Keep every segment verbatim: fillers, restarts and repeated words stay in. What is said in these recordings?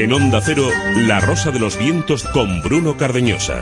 En Onda Cero, La Rosa de los Vientos con Bruno Cardeñosa.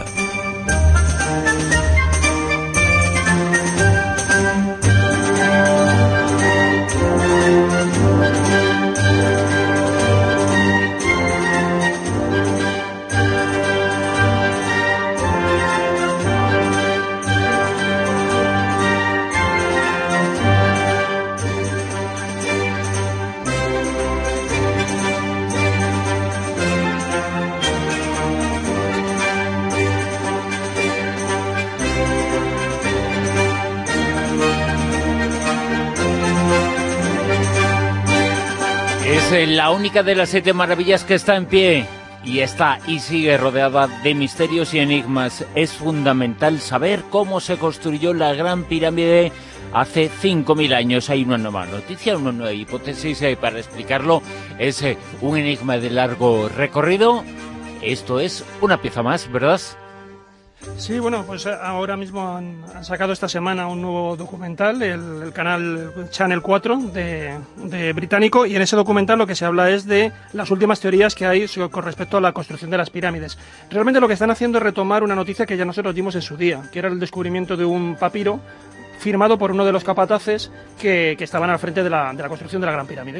La única de las siete maravillas que está en pie y está y sigue rodeada de misterios y enigmas. Es fundamental saber cómo se construyó la Gran Pirámide hace cinco mil años. Hay una nueva noticia, una nueva hipótesis eh, para explicarlo. Es eh, un enigma de largo recorrido. Esto es una pieza más, ¿verdad? Sí, bueno, pues ahora mismo han, han sacado esta semana un nuevo documental, el, el canal Channel cuatro de, de británico, y en ese documental lo que se habla es de las últimas teorías que hay con respecto a la construcción de las pirámides. Realmente lo que están haciendo es retomar una noticia que ya nosotros dimos en su día, que era el descubrimiento de un papiro firmado por uno de los capataces que, que estaban al frente de la, de la construcción de la Gran Pirámide.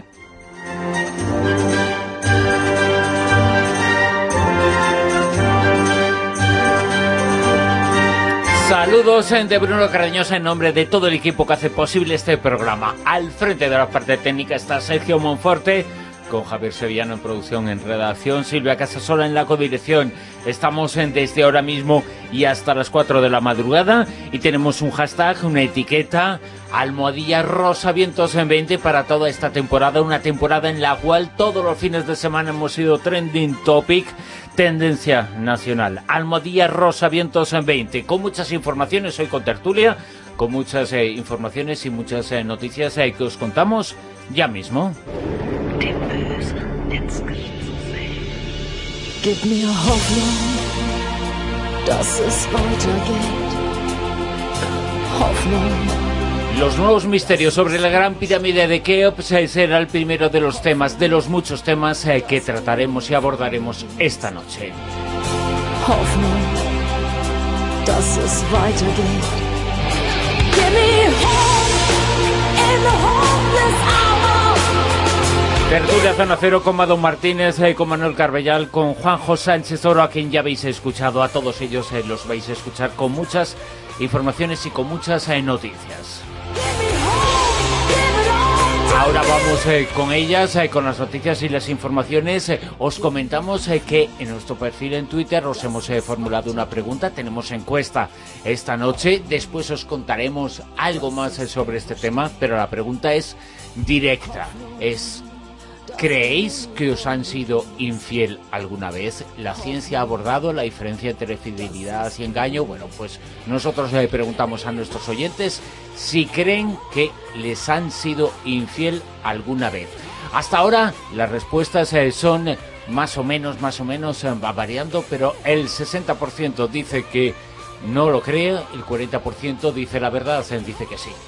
Saludos de Bruno Cardeñosa en nombre de todo el equipo que hace posible este programa. Al frente de la parte técnica está Sergio Monforte, con Javier Sevillano en producción, en redacción, Silvia Casasola en la codirección. Estamos en desde ahora mismo y hasta las cuatro de la madrugada y tenemos un hashtag, una etiqueta, almohadilla rosa vientos en veinte para toda esta temporada, una temporada en la cual todos los fines de semana hemos sido trending topic, tendencia nacional. Almohadilla rosa vientos en veinte, con muchas informaciones hoy con tertulia, con muchas eh, informaciones y muchas eh, noticias eh, que os contamos ya mismo. Gib mir Hoffnung, dass es weitergeht. Hoffnung. Los nuevos misterios sobre la Gran Pirámide de Keops será el primero de los temas, de los muchos temas eh, que trataremos y abordaremos esta noche. Hoffnung, dass es weitergeht. Give me hope in the hopeless hour. Tertulia Zona Cero con Mado Martínez, eh, con Manuel Carbellal, con Juanjo Sánchez Oro, a quien ya habéis escuchado. A todos ellos eh, los vais a escuchar con muchas informaciones y con muchas eh, noticias. Ahora vamos eh, con ellas, eh, con las noticias y las informaciones. Eh, os comentamos eh, que en nuestro perfil en Twitter os hemos eh, formulado una pregunta. Tenemos encuesta esta noche. Después os contaremos algo más eh, sobre este tema, pero la pregunta es directa. Es... ¿creéis que os han sido infiel alguna vez? ¿La ciencia ha abordado la diferencia entre fidelidad y engaño? Bueno, pues nosotros le preguntamos a nuestros oyentes si creen que les han sido infiel alguna vez. Hasta ahora las respuestas eh, son más o menos, más o menos, eh, va variando, pero el sesenta por ciento dice que no lo cree, el cuarenta por ciento dice la verdad, eh, dice que sí.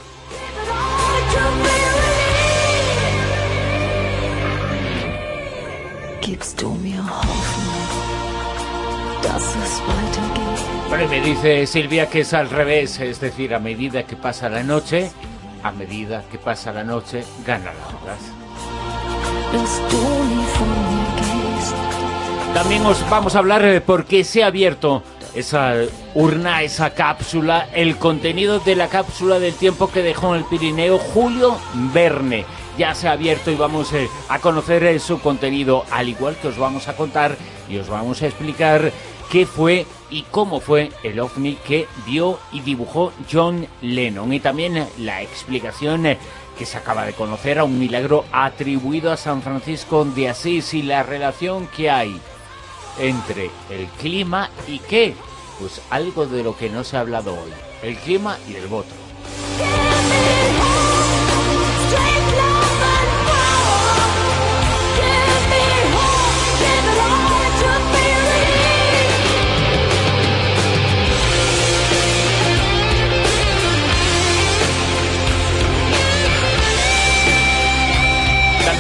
Gibst du mir Hoffnung, dass es weitergeht. Vale, me dice Silvia que es al revés, es decir, a medida que pasa la noche, a medida que pasa la noche, gana la verdad. Dass du nie von mir gehst. También os vamos a hablar eh, porque se ha abierto esa urna, esa cápsula, el contenido de la cápsula del tiempo que dejó en el Pirineo Julio Verne. Ya se ha abierto y vamos eh, a conocer eh, su contenido, al igual que os vamos a contar y os vamos a explicar qué fue y cómo fue el ovni que vio y dibujó John Lennon. Y también eh, la explicación eh, que se acaba de conocer a un milagro atribuido a San Francisco de Asís y la relación que hay entre el clima y qué, pues algo de lo que no se ha hablado hoy, el clima y el voto.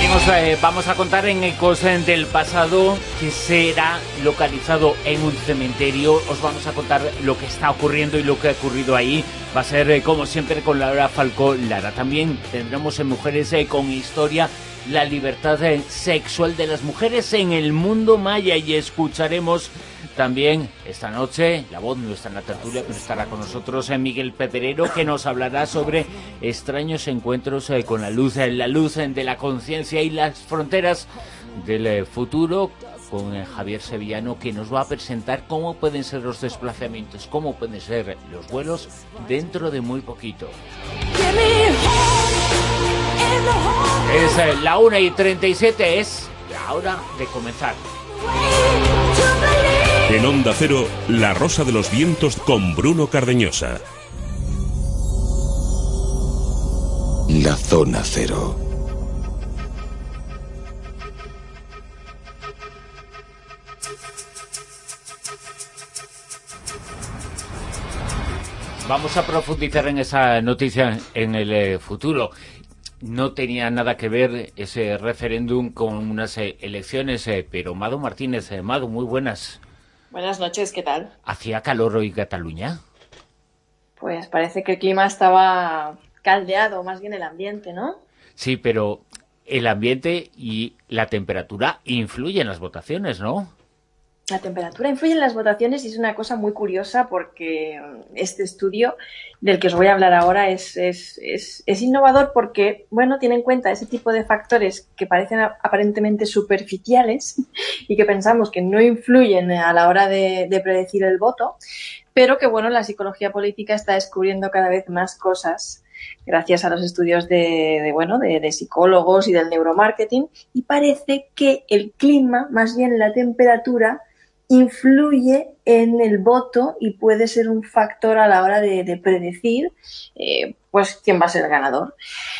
También os eh, vamos a contar en Ecos del Pasado que será localizado en un cementerio. Os vamos a contar lo que está ocurriendo y lo que ha ocurrido ahí. Va a ser, eh, como siempre, con Laura Falcó Lara. También tendremos en Mujeres eh, con Historia la libertad eh, sexual de las mujeres en el mundo maya, y escucharemos también esta noche la voz nuestra en la tertulia, pero estará con nosotros eh, Miguel Pedrero, que nos hablará sobre extraños encuentros eh, con la luz, eh, la luz eh, de la conciencia y las fronteras del eh, futuro, con eh, Javier Sevillano, que nos va a presentar cómo pueden ser los desplazamientos, cómo pueden ser los vuelos dentro de muy poquito. Es eh, la una y treinta y siete, es la hora de comenzar. En Onda Cero, La Rosa de los Vientos con Bruno Cardeñosa. La Zona Cero. Vamos a profundizar en esa noticia en el eh, futuro. No tenía nada que ver ese referéndum con unas eh, elecciones, eh, pero Mado Martínez, eh, Mado, muy buenas. Buenas noches, ¿qué tal? ¿Hacía calor hoy en Cataluña? Pues parece que el clima estaba caldeado, más bien el ambiente, ¿no? Sí, pero el ambiente y la temperatura influyen en las votaciones, ¿no? La temperatura influye en las votaciones y es una cosa muy curiosa porque este estudio del que os voy a hablar ahora es, es, es, es innovador porque, bueno, tiene en cuenta ese tipo de factores que parecen aparentemente superficiales y que pensamos que no influyen a la hora de, de predecir el voto, pero que, bueno, la psicología política está descubriendo cada vez más cosas gracias a los estudios de, de bueno, de, de psicólogos y del neuromarketing, y parece que el clima, más bien la temperatura, influye en el voto y puede ser un factor a la hora de, de predecir eh, pues quién va a ser el ganador.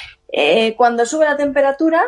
Eh, cuando sube la temperatura,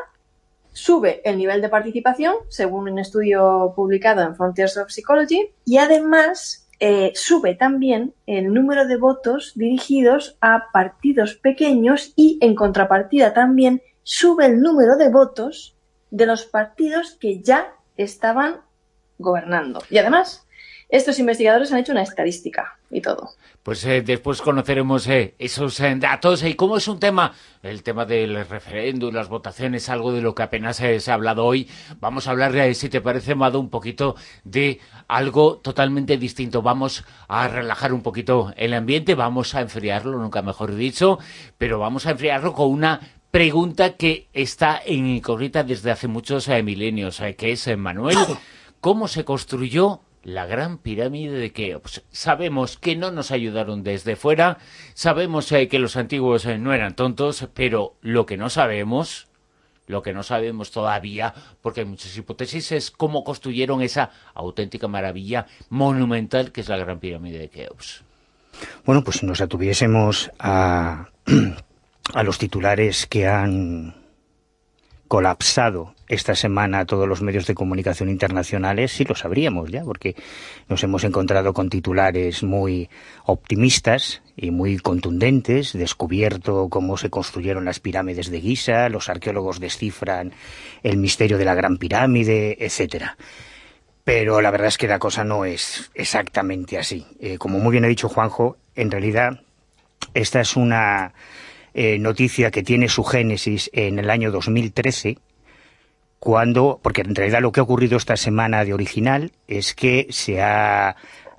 sube el nivel de participación, según un estudio publicado en Frontiers of Psychology, y además eh, sube también el número de votos dirigidos a partidos pequeños, y en contrapartida también sube el número de votos de los partidos que ya estaban gobernando. Y además, estos investigadores han hecho una estadística y todo. Pues eh, después conoceremos eh, esos eh, datos. Y cómo es un tema, el tema del referéndum, las votaciones, algo de lo que apenas eh, se ha hablado hoy. Vamos a hablar, eh, si te parece, Mado, un poquito de algo totalmente distinto. Vamos a relajar un poquito el ambiente, vamos a enfriarlo, nunca mejor dicho, pero vamos a enfriarlo con una pregunta que está en incógnita desde hace muchos eh, milenios, eh, que es, eh, Manuel, ¿cómo se construyó la Gran Pirámide de Keops? Sabemos que no nos ayudaron desde fuera, sabemos eh, que los antiguos eh, no eran tontos, pero lo que no sabemos, lo que no sabemos todavía, porque hay muchas hipótesis, es cómo construyeron esa auténtica maravilla monumental que es la Gran Pirámide de Keops. Bueno, pues si nos atuviésemos a, a los titulares que han colapsado esta semana todos los medios de comunicación internacionales, sí lo sabríamos ya, porque nos hemos encontrado con titulares muy optimistas y muy contundentes, descubierto cómo se construyeron las pirámides de Giza, los arqueólogos descifran el misterio de la Gran Pirámide, etcétera. Pero la verdad es que la cosa no es exactamente así. Eh, como muy bien ha dicho Juanjo, en realidad esta es una Eh, noticia que tiene su génesis en el año dos mil trece, cuando, porque en realidad lo que ha ocurrido esta semana de original es que se ha,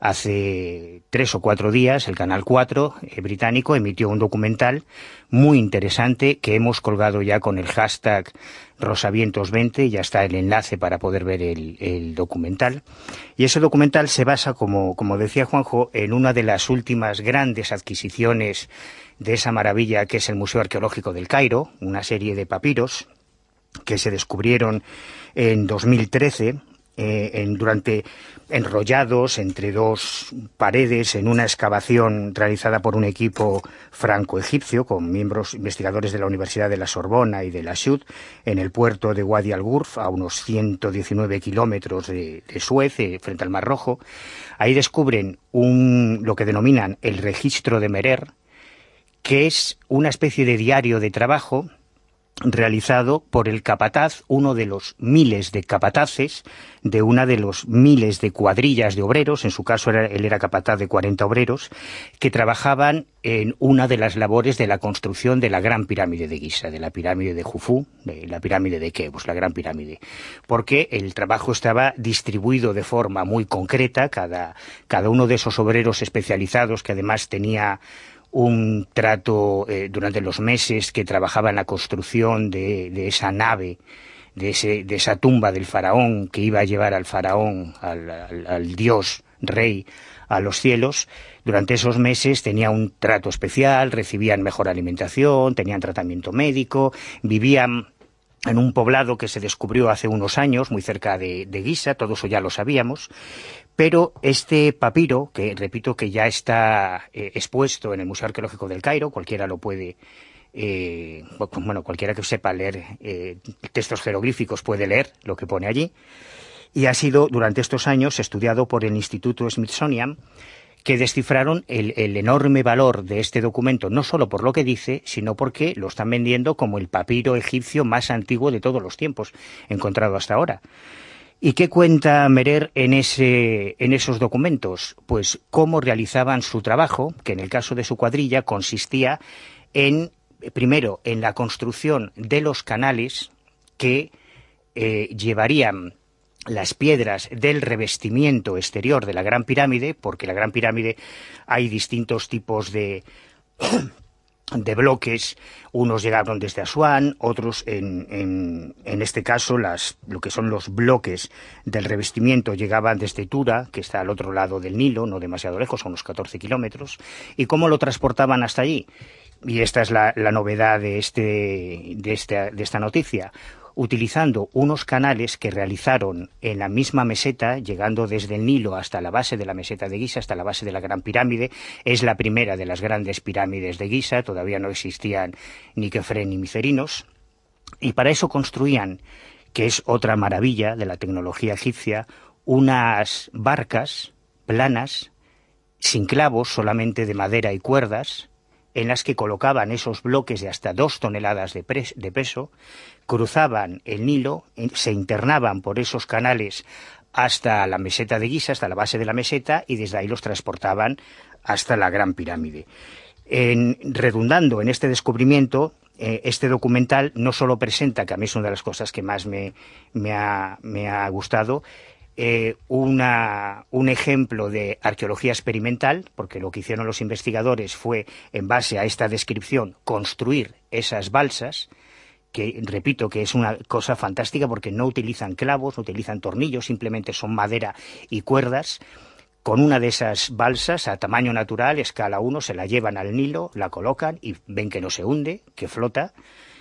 hace tres o cuatro días, el Canal cuatro eh, británico emitió un documental muy interesante que hemos colgado ya con el hashtag Rosavientos veinte, ya está el enlace para poder ver el, el documental. Y ese documental se basa, como, como decía Juanjo, en una de las últimas grandes adquisiciones de esa maravilla que es el Museo Arqueológico del Cairo, una serie de papiros que se descubrieron en dos mil trece, eh, en, durante enrollados entre dos paredes en una excavación realizada por un equipo franco-egipcio con miembros investigadores de la Universidad de la Sorbona y de la Chute en el puerto de Wadi al-Ghurf, a unos ciento diecinueve kilómetros de, de Suez, eh, frente al Mar Rojo. Ahí descubren un, lo que denominan el registro de Merer, que es una especie de diario de trabajo realizado por el capataz, uno de los miles de capataces de una de los miles de cuadrillas de obreros, en su caso era, él era capataz de cuarenta obreros, que trabajaban en una de las labores de la construcción de la Gran Pirámide de Giza, de la pirámide de Jufu, de la pirámide de Keops, la Gran Pirámide, porque el trabajo estaba distribuido de forma muy concreta, cada, cada uno de esos obreros especializados, que además tenía un trato eh, durante los meses que trabajaba en la construcción de, de esa nave, de, ese, de esa tumba del faraón que iba a llevar al faraón, al, al, al dios rey, a los cielos. Durante esos meses tenía un trato especial, recibían mejor alimentación, tenían tratamiento médico, vivían en un poblado que se descubrió hace unos años, muy cerca de, de Giza, todo eso ya lo sabíamos. Pero este papiro, que repito que ya está eh, expuesto en el Museo Arqueológico del Cairo, cualquiera lo puede, eh, bueno, cualquiera que sepa leer eh, textos jeroglíficos puede leer lo que pone allí, y ha sido durante estos años estudiado por el Instituto Smithsonian, que descifraron el, el enorme valor de este documento, no solo por lo que dice, sino porque lo están vendiendo como el papiro egipcio más antiguo de todos los tiempos encontrado hasta ahora. ¿Y qué cuenta Merer en, ese, en esos documentos? Pues cómo realizaban su trabajo, que en el caso de su cuadrilla consistía en, primero, en la construcción de los canales que eh, llevarían las piedras del revestimiento exterior de la Gran Pirámide, porque la Gran Pirámide hay distintos tipos de... de bloques, unos llegaron desde Asuán, otros en, en, en este caso las, lo que son los bloques del revestimiento llegaban desde Tura, que está al otro lado del Nilo, no demasiado lejos, a unos catorce kilómetros, y cómo lo transportaban hasta allí. Y esta es la, la novedad de, este, de, esta, de esta noticia, utilizando unos canales que realizaron en la misma meseta, llegando desde el Nilo hasta la base de la meseta de Giza, hasta la base de la Gran Pirámide. Es la primera de las grandes pirámides de Giza, todavía no existían ni Kefren ni Micerinos, y para eso construían, que es otra maravilla de la tecnología egipcia, unas barcas planas, sin clavos, solamente de madera y cuerdas, en las que colocaban esos bloques de hasta dos toneladas de, de peso, cruzaban el Nilo, se internaban por esos canales hasta la meseta de Giza, hasta la base de la meseta, y desde ahí los transportaban hasta la Gran Pirámide. En, redundando en este descubrimiento, eh, este documental no solo presenta, que a mí es una de las cosas que más me, me, ha, me ha gustado, Eh, una, un ejemplo de arqueología experimental, porque lo que hicieron los investigadores fue, en base a esta descripción, construir esas balsas, que repito que es una cosa fantástica porque no utilizan clavos, no utilizan tornillos, simplemente son madera y cuerdas. Con una de esas balsas a tamaño natural, escala uno, se la llevan al Nilo, la colocan y ven que no se hunde, que flota.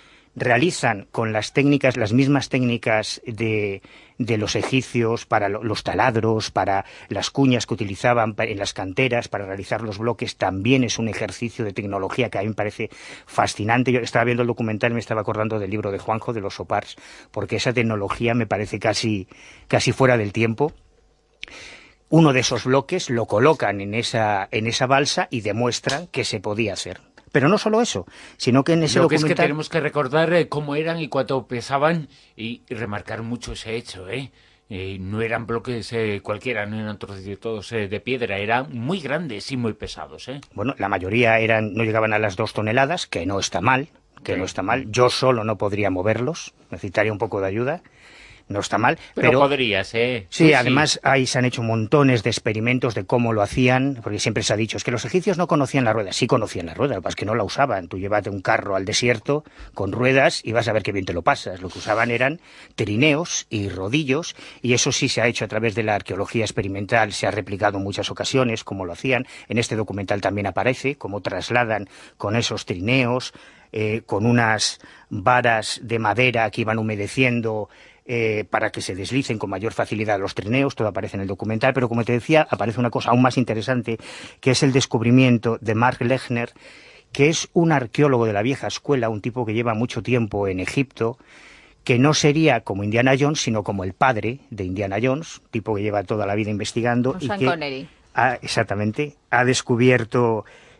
Realizan con las técnicas, las mismas técnicas de, de los egipcios para los taladros, para las cuñas que utilizaban en las canteras para realizar los bloques. También es un ejercicio de tecnología que a mí me parece fascinante. Yo estaba viendo el documental y me estaba acordando del libro de Juanjo, de los Sopars, porque esa tecnología me parece casi, casi fuera del tiempo. Uno de esos bloques lo colocan en esa, en esa balsa y demuestran que se podía hacer. Pero no solo eso, sino que en ese Lo que documental... es que tenemos que recordar eh, cómo eran y cuánto pesaban y, y remarcar mucho ese hecho, ¿eh? Eh, no eran bloques eh, cualquiera, no eran trocitos eh, de piedra, eran muy grandes y muy pesados, ¿eh? Bueno, la mayoría eran no llegaban a las dos toneladas, que no está mal, que sí. no está mal. Yo solo no podría moverlos, necesitaría un poco de ayuda. No está mal, pero, pero podrías, ¿eh? Sí, sí además sí. ahí se han hecho montones de experimentos de cómo lo hacían, porque siempre se ha dicho, es que los egipcios no conocían la rueda. Sí conocían la rueda, lo que pasa es que no la usaban. Tú llévate un carro al desierto con ruedas y vas a ver qué bien te lo pasas. Lo que usaban eran trineos y rodillos, y eso sí se ha hecho a través de la arqueología experimental, se ha replicado en muchas ocasiones cómo lo hacían. En este documental también aparece cómo trasladan con esos trineos, eh, con unas varas de madera que iban humedeciendo Eh, para que se deslicen con mayor facilidad los trineos. Todo aparece en el documental, pero como te decía, aparece una cosa aún más interesante, que es el descubrimiento de Mark Lechner, que es un arqueólogo de la vieja escuela, un tipo que lleva mucho tiempo en Egipto, que no sería como Indiana Jones, sino como el padre de Indiana Jones, un tipo que lleva toda la vida investigando. Un y Sean que Connery. Ha, exactamente, ha descubierto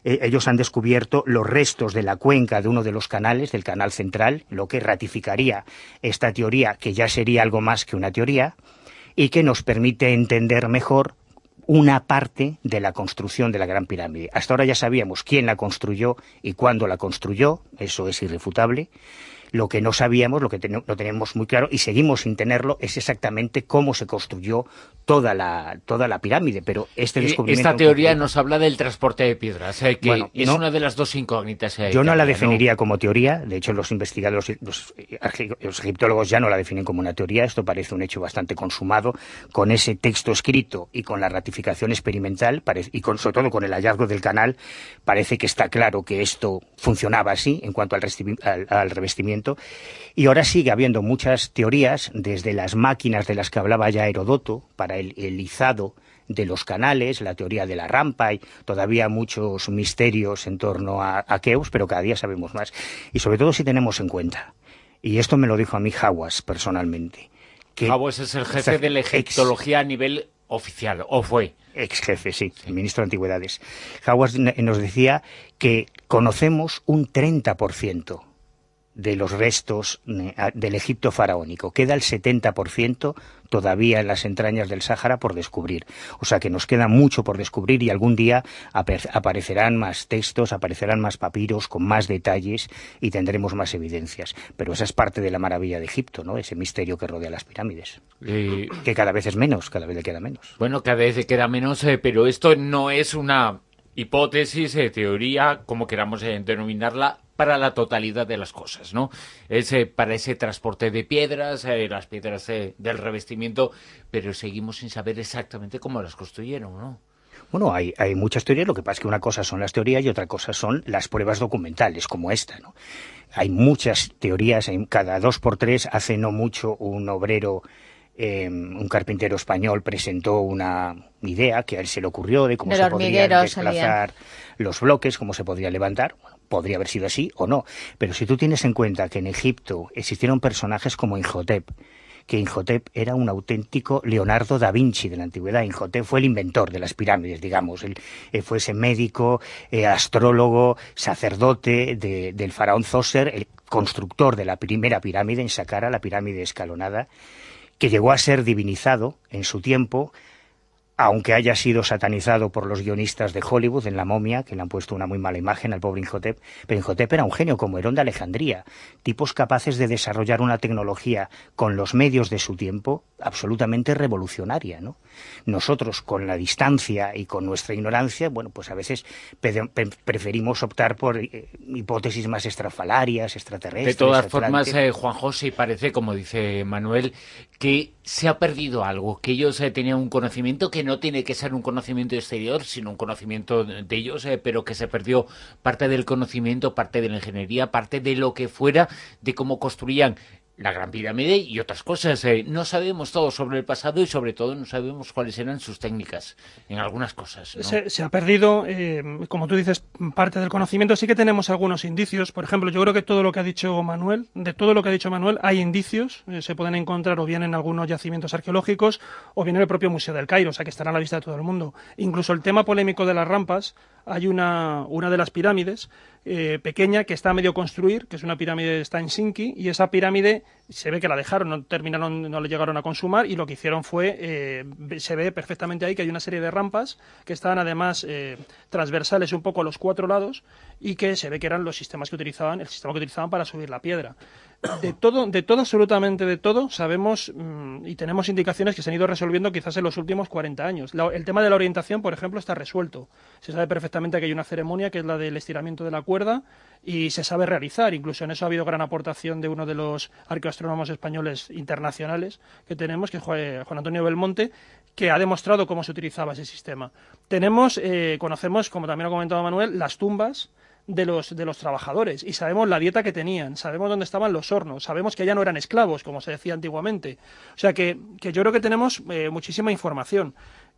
eh, ellos han descubierto los restos de la cuenca de uno de los canales, del canal central, lo que ratificaría esta teoría, que ya sería algo más que una teoría, y que nos permite entender mejor una parte de la construcción de la Gran Pirámide. Hasta ahora ya sabíamos quién la construyó y cuándo la construyó, eso es irrefutable. Lo que no sabíamos, lo que ten- no tenemos muy claro, y seguimos sin tenerlo, es exactamente cómo se construyó toda la, toda la pirámide. Pero este descubrimiento... Esta teoría nos habla del transporte de piedras, eh, que Bueno, es no, una de las dos incógnitas. Eh, yo no la había, definiría como teoría. De hecho, los investigadores, los, los egiptólogos ya no la definen como una teoría. Esto parece un hecho bastante consumado. Con ese texto escrito y con la ratificación experimental, parece, y con, sobre todo con el hallazgo del canal, parece que está claro que esto funcionaba así en cuanto al, al, al revestimiento. Y ahora sigue habiendo muchas teorías, desde las máquinas de las que hablaba ya Heródoto, para el, el izado de los canales, la teoría de la rampa, y todavía muchos misterios en torno a, a Keops, pero cada día sabemos más. Y sobre todo si tenemos en cuenta, y esto me lo dijo a mí Hawass personalmente. Que Hawass es el jefe de la egiptología a nivel oficial, ¿o fue? Ex jefe, sí, el ministro de Antigüedades. Hawass nos decía que conocemos un treinta por ciento de los restos del Egipto faraónico. Queda el setenta por ciento todavía en las entrañas del Sáhara por descubrir. O sea que nos queda mucho por descubrir y algún día aparecerán más textos, aparecerán más papiros con más detalles y tendremos más evidencias. Pero esa es parte de la maravilla de Egipto, ¿no? Ese misterio que rodea las pirámides. Eh, que cada vez es menos, cada vez le queda menos. Bueno, cada vez le queda menos, eh, pero esto no es una hipótesis, eh, teoría, como queramos eh, denominarla, para la totalidad de las cosas, ¿no? Es eh, para ese transporte de piedras, eh, las piedras eh, del revestimiento, pero seguimos sin saber exactamente cómo las construyeron, ¿no? Bueno, hay, hay muchas teorías, lo que pasa es que una cosa son las teorías y otra cosa son las pruebas documentales, como esta, ¿no? Hay muchas teorías, hay, cada dos por tres, hace no mucho un obrero, eh, un carpintero español presentó una idea que a él se le ocurrió de cómo Del se podrían desplazar salía. los bloques, cómo se podría levantar. Bueno, podría haber sido así o no, pero si tú tienes en cuenta que en Egipto existieron personajes como Imhotep, que Imhotep era un auténtico Leonardo da Vinci de la antigüedad. Imhotep fue el inventor de las pirámides, digamos. Él eh, fue ese médico, eh, astrólogo, sacerdote de, del faraón Zoser, el constructor de la primera pirámide en Saqqara, la pirámide escalonada, que llegó a ser divinizado en su tiempo, aunque haya sido satanizado por los guionistas de Hollywood en La momia, que le han puesto una muy mala imagen al pobre Imhotep. Pero Imhotep era un genio, como Herón de Alejandría, tipos capaces de desarrollar una tecnología con los medios de su tiempo absolutamente revolucionaria, ¿no? Nosotros, con la distancia y con nuestra ignorancia, bueno, pues a veces pe- pe- preferimos optar por eh, hipótesis más estrafalarias, extraterrestres. De todas etcétera. formas, eh, Juanjo, sí parece, como dice Manuel, que se ha perdido algo, que ellos eh, tenían un conocimiento que no tiene que ser un conocimiento exterior, sino un conocimiento de ellos, eh, pero que se perdió parte del conocimiento, parte de la ingeniería, parte de lo que fuera, de cómo construían la Gran Pirámide y otras cosas. Eh, no sabemos todo sobre el pasado y sobre todo no sabemos cuáles eran sus técnicas en algunas cosas, ¿no? Se, se ha perdido, eh, como tú dices, parte del conocimiento. Sí que tenemos algunos indicios. Por ejemplo, yo creo que todo lo que ha dicho Manuel, de todo lo que ha dicho Manuel, hay indicios. Eh, se pueden encontrar o bien en algunos yacimientos arqueológicos o bien en el propio Museo del Cairo, o sea que estará a la vista de todo el mundo. Incluso el tema polémico de las rampas, hay una, una de las pirámides eh, pequeña que está a medio construir, que es una pirámide, está en Sinki, y esa pirámide se ve que la dejaron, no terminaron, no la llegaron a consumar, y lo que hicieron fue, eh, se ve perfectamente ahí que hay una serie de rampas que están además eh, transversales un poco a los cuatro lados y que se ve que eran los sistemas que utilizaban, el sistema que utilizaban para subir la piedra. De todo, de todo, absolutamente de todo, sabemos mmm, y tenemos indicaciones que se han ido resolviendo quizás en los últimos cuarenta años. La, el tema de la orientación, por ejemplo, está resuelto. Se sabe perfectamente que hay una ceremonia que es la del estiramiento de la cuerda y se sabe realizar. Incluso en eso ha habido gran aportación de uno de los arqueoastrónomos españoles internacionales que tenemos, que es Juan Antonio Belmonte, que ha demostrado cómo se utilizaba ese sistema. Tenemos, eh, conocemos, como también ha comentado Manuel, las tumbas de los de los trabajadores y sabemos la dieta que tenían, sabemos dónde estaban los hornos, sabemos que ya no eran esclavos, como se decía antiguamente. O sea que, que yo creo que tenemos eh, muchísima información.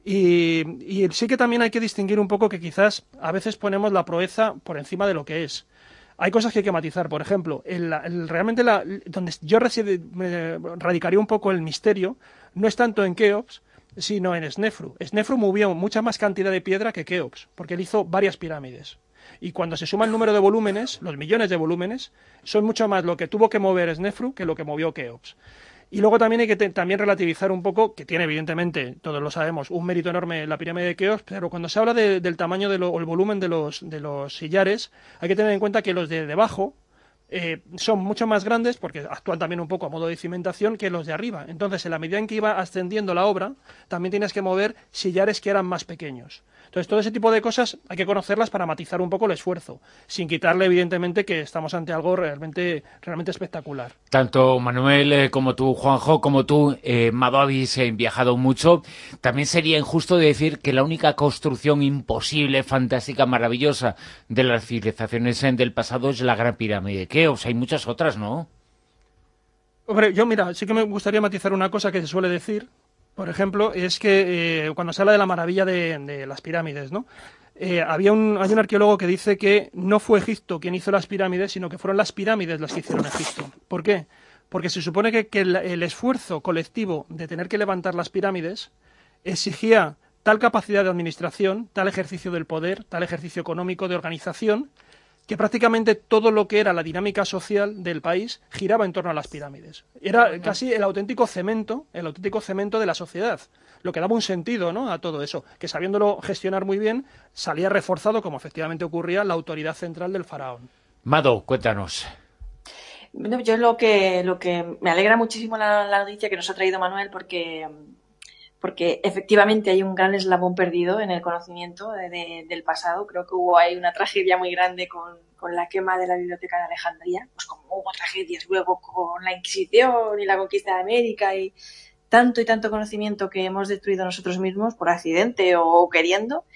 Y, y sí que también hay que distinguir un poco que quizás a veces ponemos la proeza por encima de lo que es. Hay cosas que hay que matizar. Por ejemplo, el, el, realmente la, donde yo reside, me radicaría un poco el misterio no es tanto en Keops, sino en Snefru. Snefru movió mucha más cantidad de piedra que Keops, porque él hizo varias pirámides. Y cuando se suma el número de volúmenes, los millones de volúmenes, son mucho más lo que tuvo que mover Snefru que lo que movió Keops. Y luego también hay que te, también relativizar un poco, que tiene evidentemente, todos lo sabemos, un mérito enorme la pirámide de Keops, pero cuando se habla de, del tamaño de lo, o el volumen de los, de los sillares, hay que tener en cuenta que los de debajo eh, son mucho más grandes, porque actúan también un poco a modo de cimentación, que los de arriba. Entonces, en la medida en que iba ascendiendo la obra, también tienes que mover sillares que eran más pequeños. Entonces, todo ese tipo de cosas hay que conocerlas para matizar un poco el esfuerzo, sin quitarle, evidentemente, que estamos ante algo realmente, realmente espectacular. Tanto Manuel eh, como tú, Juanjo, como tú, eh, Mado, habéis eh, viajado mucho. También sería injusto decir que la única construcción imposible, fantástica, maravillosa de las civilizaciones del pasado es la Gran Pirámide de Keops. Hay muchas otras, ¿no? Hombre, yo mira, sí que me gustaría matizar una cosa que se suele decir. Por ejemplo, es que eh, cuando se habla de la maravilla de, de las pirámides, ¿no? Eh, había un, hay un arqueólogo que dice que no fue Egipto quien hizo las pirámides, sino que fueron las pirámides las que hicieron Egipto. ¿Por qué? Porque se supone que, que el, el esfuerzo colectivo de tener que levantar las pirámides exigía tal capacidad de administración, tal ejercicio del poder, tal ejercicio económico de organización, que prácticamente todo lo que era la dinámica social del país giraba en torno a las pirámides. Era casi el auténtico cemento, el auténtico cemento de la sociedad, lo que daba un sentido, ¿no?, a todo eso, que sabiéndolo gestionar muy bien, salía reforzado, como efectivamente ocurría, la autoridad central del faraón. Mado, cuéntanos. Bueno, yo lo que, lo que me alegra muchísimo la, la noticia que nos ha traído Manuel, porque... porque efectivamente hay un gran eslabón perdido en el conocimiento de, de, del pasado. Creo que hubo ahí una tragedia muy grande con, con la quema de la Biblioteca de Alejandría, pues como hubo tragedias luego con la Inquisición y la conquista de América y tanto y tanto conocimiento que hemos destruido nosotros mismos por accidente o queriendo.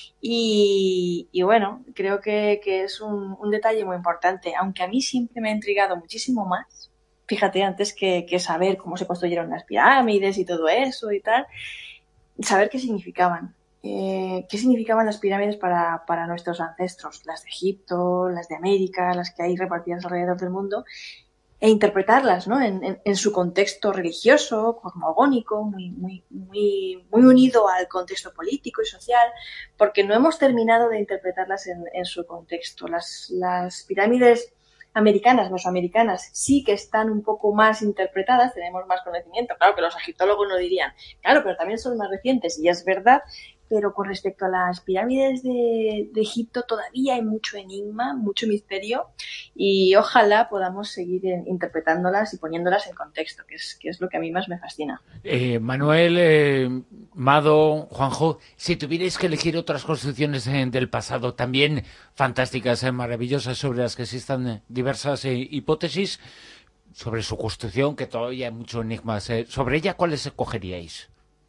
Y, y bueno, creo que, que es un, un detalle muy importante, aunque a mí siempre me ha intrigado muchísimo más. Fíjate, antes que, que saber cómo se construyeron las pirámides y todo eso y tal, saber qué significaban. Eh, ¿Qué significaban las pirámides para, para nuestros ancestros? Las de Egipto, las de América, las que hay repartidas alrededor del mundo, e interpretarlas, ¿no?, en, en, en su contexto religioso, cosmogónico, muy, muy, muy, muy unido al contexto político y social, porque no hemos terminado de interpretarlas en, en su contexto. Las, las pirámides americanas, mesoamericanas, sí que están un poco más interpretadas, tenemos más conocimiento. Claro que los egiptólogos no dirían, claro, pero también son más recientes, y es verdad, pero con respecto a las pirámides de, de Egipto todavía hay mucho enigma, mucho misterio, y ojalá podamos seguir en, interpretándolas y poniéndolas en contexto, que es, que es lo que a mí más me fascina. Eh, Manuel, eh, Mado, Juanjo, si tuvierais que elegir otras construcciones eh, del pasado también fantásticas, eh, maravillosas, sobre las que existan diversas eh, hipótesis, sobre su construcción, que todavía hay muchos enigmas, eh, sobre ella, ¿cuáles escogeríais?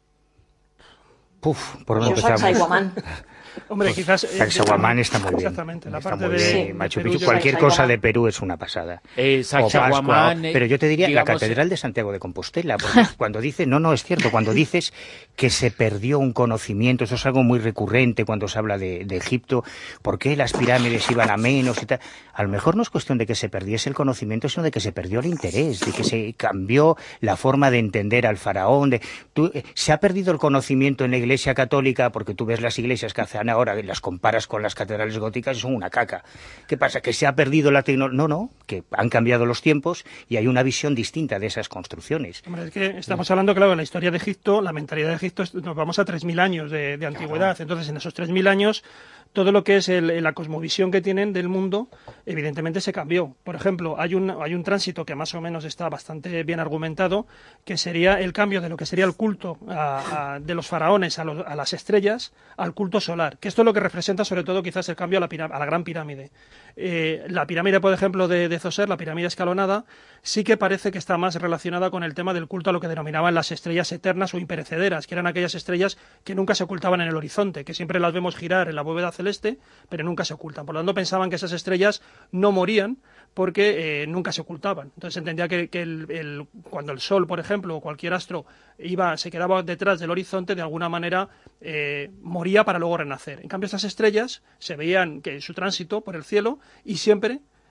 Puf, ¿por dónde Yo empezamos? Hombre, pues, quizás... Sacsayhuamán está muy bien. Exactamente, la Está parte muy de, bien. de Machu Perú, Picchu, yo- cualquier Sacsayhuamán. cosa de Perú es una pasada. Eh, O Pascua, Sacsayhuamán, eh, pero yo te diría digamos, la Catedral de Santiago de Compostela, porque cuando dices, no, no, es cierto, cuando dices que se perdió un conocimiento, eso es algo muy recurrente cuando se habla de, de Egipto, ¿por qué las pirámides iban a menos y tal? A lo mejor no es cuestión de que se perdiese el conocimiento, sino de que se perdió el interés, de que se cambió la forma de entender al faraón. De, tú, eh, se ha perdido el conocimiento en la Iglesia Católica, porque tú ves las iglesias que hacen ahora, las comparas con las catedrales góticas y son una caca. ¿Qué pasa? ¿Que se ha perdido la tecnología? No, no, que han cambiado los tiempos y hay una visión distinta de esas construcciones. Hombre, es que estamos hablando, claro, de la historia de Egipto, la mentalidad de Egipto, es- nos vamos a tres mil años de, de antigüedad. Claro. Entonces, en esos tres mil años, todo lo que es el- la cosmovisión que tienen del mundo, evidentemente se cambió. Por ejemplo, hay un, hay un tránsito que más o menos está bastante bien argumentado, que sería el cambio de lo que sería el culto a- a- de los faraones a, los- a las estrellas al culto solar, que esto es lo que representa sobre todo quizás el cambio a la, pirá- a la gran pirámide. Eh, la pirámide, por ejemplo, de, de Zoser, la pirámide escalonada, sí que parece que está más relacionada con el tema del culto a lo que denominaban las estrellas eternas o imperecederas, que eran aquellas estrellas que nunca se ocultaban en el horizonte, que siempre las vemos girar en la bóveda celeste, pero nunca se ocultan. Por lo tanto, pensaban que esas estrellas no morían porque eh, nunca se ocultaban. Entonces se entendía que, que el, el, cuando el Sol, por ejemplo, o cualquier astro iba, se quedaba detrás del horizonte, de alguna manera eh, moría para luego renacer. En cambio, estas estrellas se veían que su tránsito por el cielo y siempre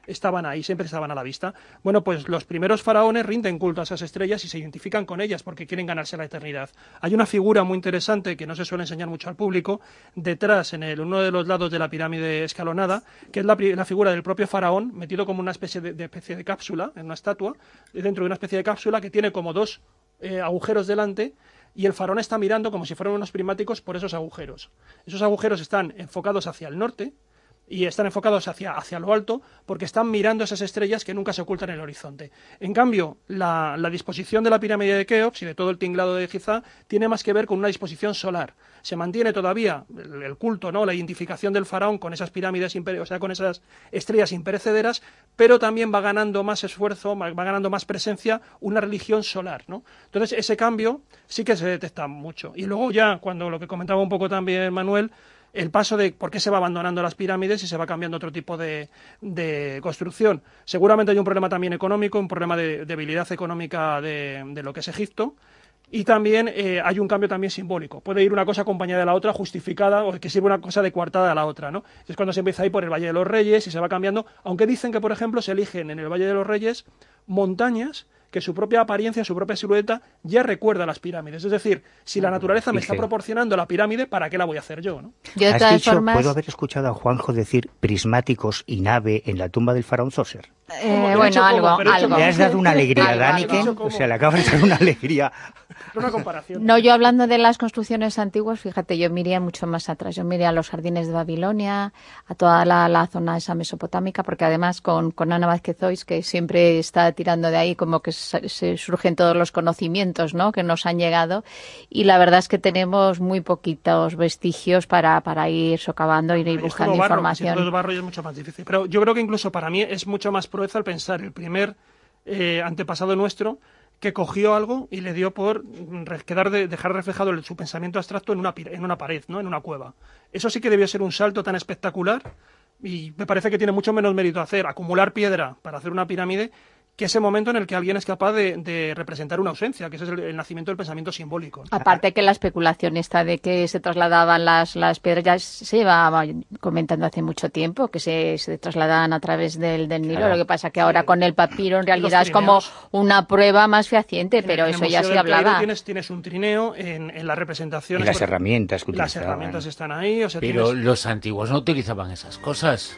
estaban ahí, siempre estaban a la vista. Bueno, pues los primeros faraones rinden culto a esas estrellas y se identifican con ellas porque quieren ganarse la eternidad. Hay una figura muy interesante que no se suele enseñar mucho al público, detrás, en el, uno de los lados de la pirámide escalonada, que es la, la figura del propio faraón, metido como una especie de, de especie de cápsula, en una estatua, dentro de una especie de cápsula que tiene como dos eh, agujeros delante, y el faraón está mirando como si fueran unos prismáticos por esos agujeros. Esos agujeros están enfocados hacia el norte y están enfocados hacia, hacia lo alto porque están mirando esas estrellas que nunca se ocultan en el horizonte. En cambio, la, la disposición de la pirámide de Keops y de todo el tinglado de Giza tiene más que ver con una disposición solar. Se mantiene todavía el, el culto, ¿no?, la identificación del faraón con esas pirámides, o sea, con esas estrellas imperecederas, pero también va ganando más esfuerzo, va ganando más presencia una religión solar, ¿no? Entonces, ese cambio sí que se detecta mucho. Y luego ya, cuando lo que comentaba un poco también Manuel, el paso de por qué se va abandonando las pirámides y se va cambiando otro tipo de, de construcción. Seguramente hay un problema también económico, un problema de debilidad económica de, de lo que es Egipto, y también eh, hay un cambio también simbólico. Puede ir una cosa acompañada de la otra, justificada, o que sirve una cosa de coartada a la otra, ¿no? Es cuando se empieza a ir por el Valle de los Reyes y se va cambiando, aunque dicen que, por ejemplo, se eligen en el Valle de los Reyes montañas que su propia apariencia, su propia silueta ya recuerda a las pirámides. Es decir, si la naturaleza me está proporcionando la pirámide, ¿para qué la voy a hacer yo, ¿no? Yo, de ¿Has dicho, formas... ¿Puedo haber escuchado a Juanjo decir prismáticos y nave en la tumba del faraón Zoser? Eh, bueno, algo, algo. Le has dado una alegría a Daniken, o sea, le acabas de dar una alegría. Una comparación. No, yo hablando de las construcciones antiguas, fíjate, yo miraría mucho más atrás. Yo miraría a los jardines de Babilonia, a toda la, la zona esa mesopotámica, porque además con, con Ana Vázquez Ois, que siempre está tirando de ahí, como que se, se surgen todos los conocimientos, ¿no?, que nos han llegado, y la verdad es que tenemos muy poquitos vestigios para, para ir socavando, ir, ir buscando barro, información. Si es barro ya es mucho más difícil. Pero yo creo que incluso para mí es mucho más proeza el pensar el primer eh, antepasado nuestro que cogió algo y le dio por quedar de, dejar reflejado el, su pensamiento abstracto en una, en una pared, ¿no?, en una cueva. Eso sí que debió ser un salto tan espectacular, y me parece que tiene mucho menos mérito hacer, acumular piedra para hacer una pirámide, que ese momento en el que alguien es capaz de, de representar una ausencia, que ese es el, el nacimiento del pensamiento simbólico. Aparte que la especulación esta de que se trasladaban las, las piedras ya se iba comentando hace mucho tiempo, que se, se trasladaban a través del, del Nilo. Claro. Lo que pasa que ahora sí, con el papiro en realidad es como una prueba más fehaciente, pero en, eso en ya se hablaba. Tienes, tienes un trineo en, en las representaciones. Y las herramientas que Las herramientas están ahí. O sea, pero tienes... los antiguos no utilizaban esas cosas.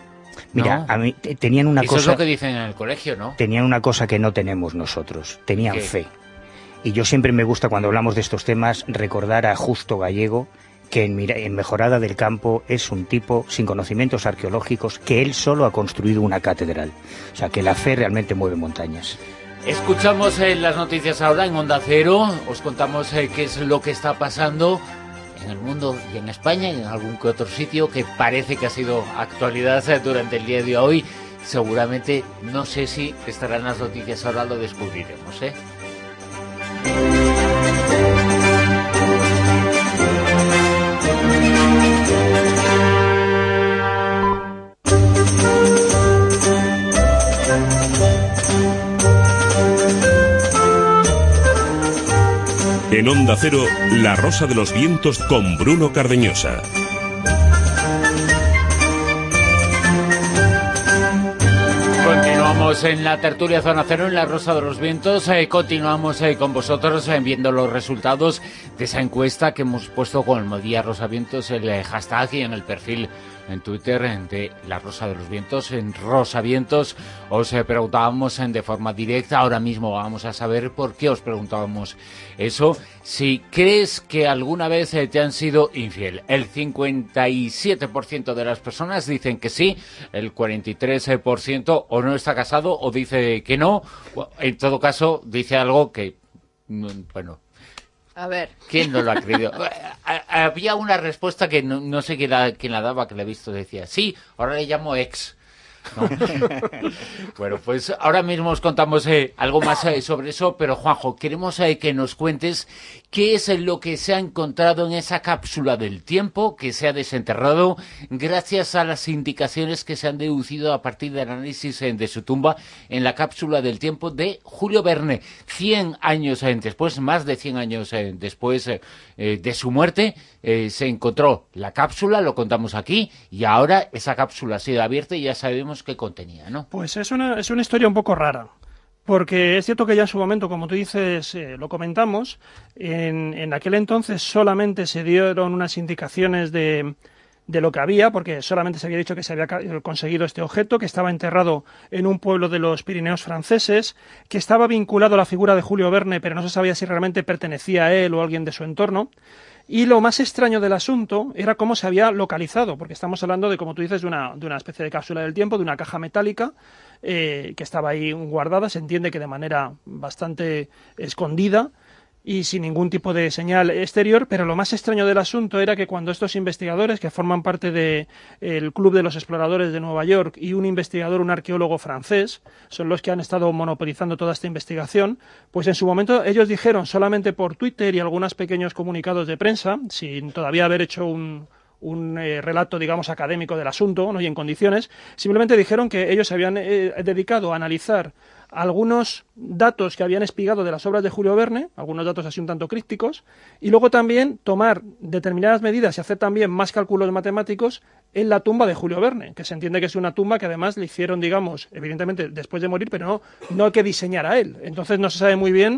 Mira, no. a mí tenían una Eso cosa... Eso es lo que dicen en el colegio, ¿no? Tenían una cosa que no tenemos nosotros, tenían ¿Qué? Fe. Y yo siempre me gusta, cuando hablamos de estos temas, recordar a Justo Gallego, que en, en Mejorada del Campo es un tipo sin conocimientos arqueológicos, que él solo ha construido una catedral. O sea, que la fe realmente mueve montañas. Escuchamos eh, las noticias ahora en Onda Cero, os contamos eh, qué es lo que está pasando en el mundo y en España y en algún que otro sitio que parece que ha sido actualidad durante el día de hoy. Seguramente, no sé si estarán las noticias ahora, lo descubriremos, ¿eh? En Onda Cero, La Rosa de los Vientos con Bruno Cardeñosa. Continuamos en la tertulia Zona Cero, en La Rosa de los Vientos. Eh, continuamos eh, con vosotros eh, viendo los resultados de esa encuesta que hemos puesto con Almodía Rosa Vientos, el eh, hashtag, y en el perfil en Twitter de La Rosa de los Vientos, en Rosa Vientos. Os eh, preguntábamos en, de forma directa, ahora mismo vamos a saber por qué os preguntábamos eso. Si crees que alguna vez eh, te han sido infiel, el cincuenta y siete por ciento de las personas dicen que sí, el cuarenta y tres por ciento o no está casado o dice que no. En todo caso, dice algo que, bueno... A ver. ¿Quién no lo ha creído? Había una respuesta que no, no sé quién la, quién la daba, que la he visto, decía, sí, ahora le llamo ex. ¿No? Bueno, pues ahora mismo os contamos eh, algo más eh, sobre eso, pero Juanjo, queremos eh, que nos cuentes qué es lo que se ha encontrado en esa cápsula del tiempo que se ha desenterrado gracias a las indicaciones que se han deducido a partir del análisis eh, de su tumba en la cápsula del tiempo de Julio Verne. Cien años eh, después, más de cien años eh, después eh, eh, de su muerte, eh, se encontró la cápsula, lo contamos aquí, y ahora esa cápsula ha sido abierta y ya sabemos sabemos qué contenía, ¿no? Pues es una, es una historia un poco rara. Porque es cierto que ya en su momento, como tú dices, eh, lo comentamos, en, en aquel entonces solamente se dieron unas indicaciones de, de lo que había, porque solamente se había dicho que se había conseguido este objeto, que estaba enterrado en un pueblo de los Pirineos franceses, que estaba vinculado a la figura de Julio Verne, pero no se sabía si realmente pertenecía a él o a alguien de su entorno. Y lo más extraño del asunto era cómo se había localizado, porque estamos hablando de, como tú dices, de una, de una especie de cápsula del tiempo, de una caja metálica eh, que estaba ahí guardada, se entiende que de manera bastante escondida y sin ningún tipo de señal exterior, pero lo más extraño del asunto era que cuando estos investigadores, que forman parte del de Club de los Exploradores de Nueva York y un investigador, un arqueólogo francés, son los que han estado monopolizando toda esta investigación, pues en su momento ellos dijeron solamente por Twitter y algunos pequeños comunicados de prensa, sin todavía haber hecho un... un eh, relato, digamos, académico del asunto, ¿no? Y en condiciones, simplemente dijeron que ellos se habían eh, dedicado a analizar algunos datos que habían espigado de las obras de Julio Verne, algunos datos así un tanto crípticos, y luego también tomar determinadas medidas y hacer también más cálculos matemáticos en la tumba de Julio Verne, que se entiende que es una tumba que además le hicieron, digamos, evidentemente después de morir, pero no, no que diseñara él. Entonces no se sabe muy bien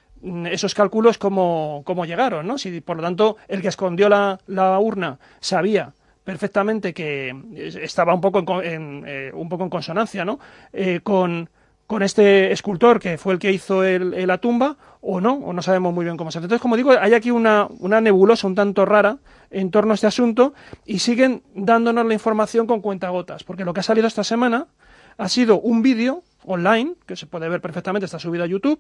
esos cálculos cómo, cómo llegaron, ¿no? Si, por lo tanto, el que escondió la, la urna sabía perfectamente que estaba un poco en, en, eh, un poco en consonancia, ¿no? Eh, con, con este escultor que fue el que hizo el, el, la tumba, o no, o no sabemos muy bien cómo se hace. Entonces, como digo, hay aquí una, una nebulosa un tanto rara en torno a este asunto y siguen dándonos la información con cuentagotas, porque lo que ha salido esta semana ha sido un vídeo online, que se puede ver perfectamente, está subido a YouTube,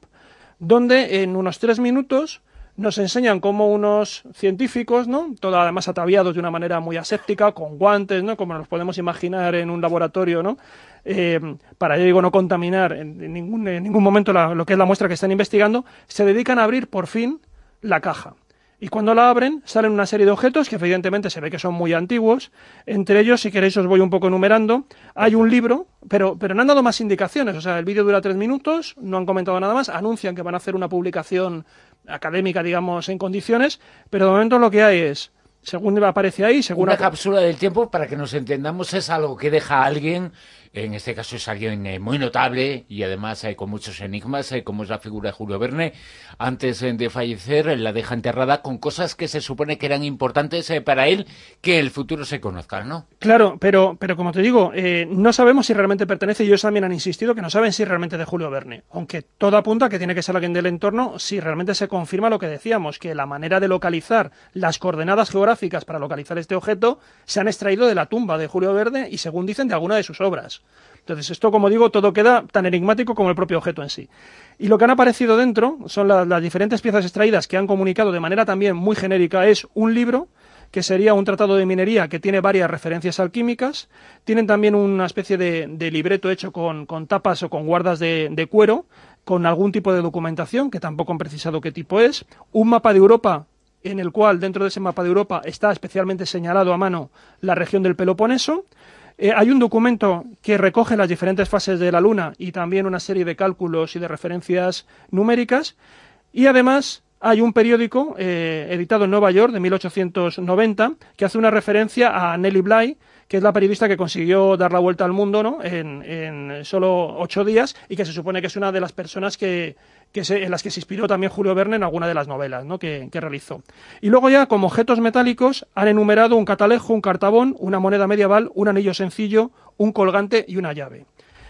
donde en unos tres minutos nos enseñan cómo unos científicos, ¿no? Todo además ataviados de una manera muy aséptica, con guantes, ¿no? Como nos podemos imaginar en un laboratorio, ¿no? Eh, para, yo digo, no contaminar en, en, ningún, en ningún momento la, lo que es la muestra que están investigando, se dedican a abrir por fin la caja. Y cuando la abren, salen una serie de objetos que evidentemente se ve que son muy antiguos. Entre ellos, si queréis os voy un poco enumerando, hay un libro, pero, pero no han dado más indicaciones. O sea, el vídeo dura tres minutos, no han comentado nada más, anuncian que van a hacer una publicación académica, digamos, en condiciones, pero de momento lo que hay es, según aparece ahí, según... Una cápsula del tiempo, para que nos entendamos, es algo que deja a alguien, en este caso es alguien eh, muy notable y además eh, con muchos enigmas, eh, como es la figura de Julio Verne, antes eh, de fallecer eh, la deja enterrada con cosas que se supone que eran importantes eh, para él, que en el futuro se conozcan, ¿no? Claro, pero, pero como te digo, eh, no sabemos si realmente pertenece, y ellos también han insistido que no saben si realmente de Julio Verne, aunque todo apunta a que tiene que ser alguien del entorno, si realmente se confirma lo que decíamos, que la manera de localizar las coordenadas geográficas para localizar este objeto se han extraído de la tumba de Julio Verne y, según dicen, de alguna de sus obras. Entonces, esto, como digo, todo queda tan enigmático como el propio objeto en sí. Y lo que han aparecido dentro son la, las diferentes piezas extraídas que han comunicado de manera también muy genérica. Es un libro, que sería un tratado de minería que tiene varias referencias alquímicas. Tienen también una especie de, de libreto hecho con, con tapas o con guardas de, de cuero, con algún tipo de documentación, que tampoco han precisado qué tipo es. Un mapa de Europa, en el cual, dentro de ese mapa de Europa, está especialmente señalado a mano la región del Peloponeso. Eh, hay un documento que recoge las diferentes fases de la Luna y también una serie de cálculos y de referencias numéricas. Y además hay un periódico eh, editado en Nueva York de mil ochocientos noventa que hace una referencia a Nellie Bly, que es la periodista que consiguió dar la vuelta al mundo, ¿no? en, en solo ocho días y que se supone que es una de las personas que, que se, en las que se inspiró también Julio Verne en alguna de las novelas, ¿no? que, que realizó. Y luego ya, como objetos metálicos, han enumerado un catalejo, un cartabón, una moneda medieval, un anillo sencillo, un colgante y una llave.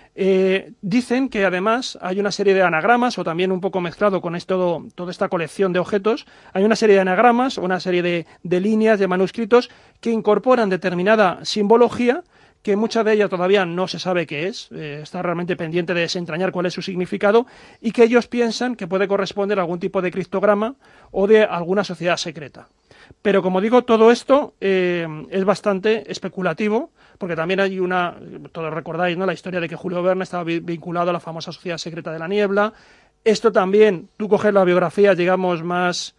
Eh, dicen que además hay una serie de anagramas, o también un poco mezclado con esto, toda esta colección de objetos, hay una serie de anagramas, una serie de, de líneas, de manuscritos, que incorporan determinada simbología, que mucha de ella todavía no se sabe qué es, eh, está realmente pendiente de desentrañar cuál es su significado, y que ellos piensan que puede corresponder a algún tipo de criptograma o de alguna sociedad secreta. Pero, como digo, todo esto eh, es bastante especulativo, porque también hay una, todos recordáis, ¿no?, la historia de que Julio Verne estaba vinculado a la famosa Sociedad Secreta de la Niebla. Esto también, tú coges las biografías, digamos, más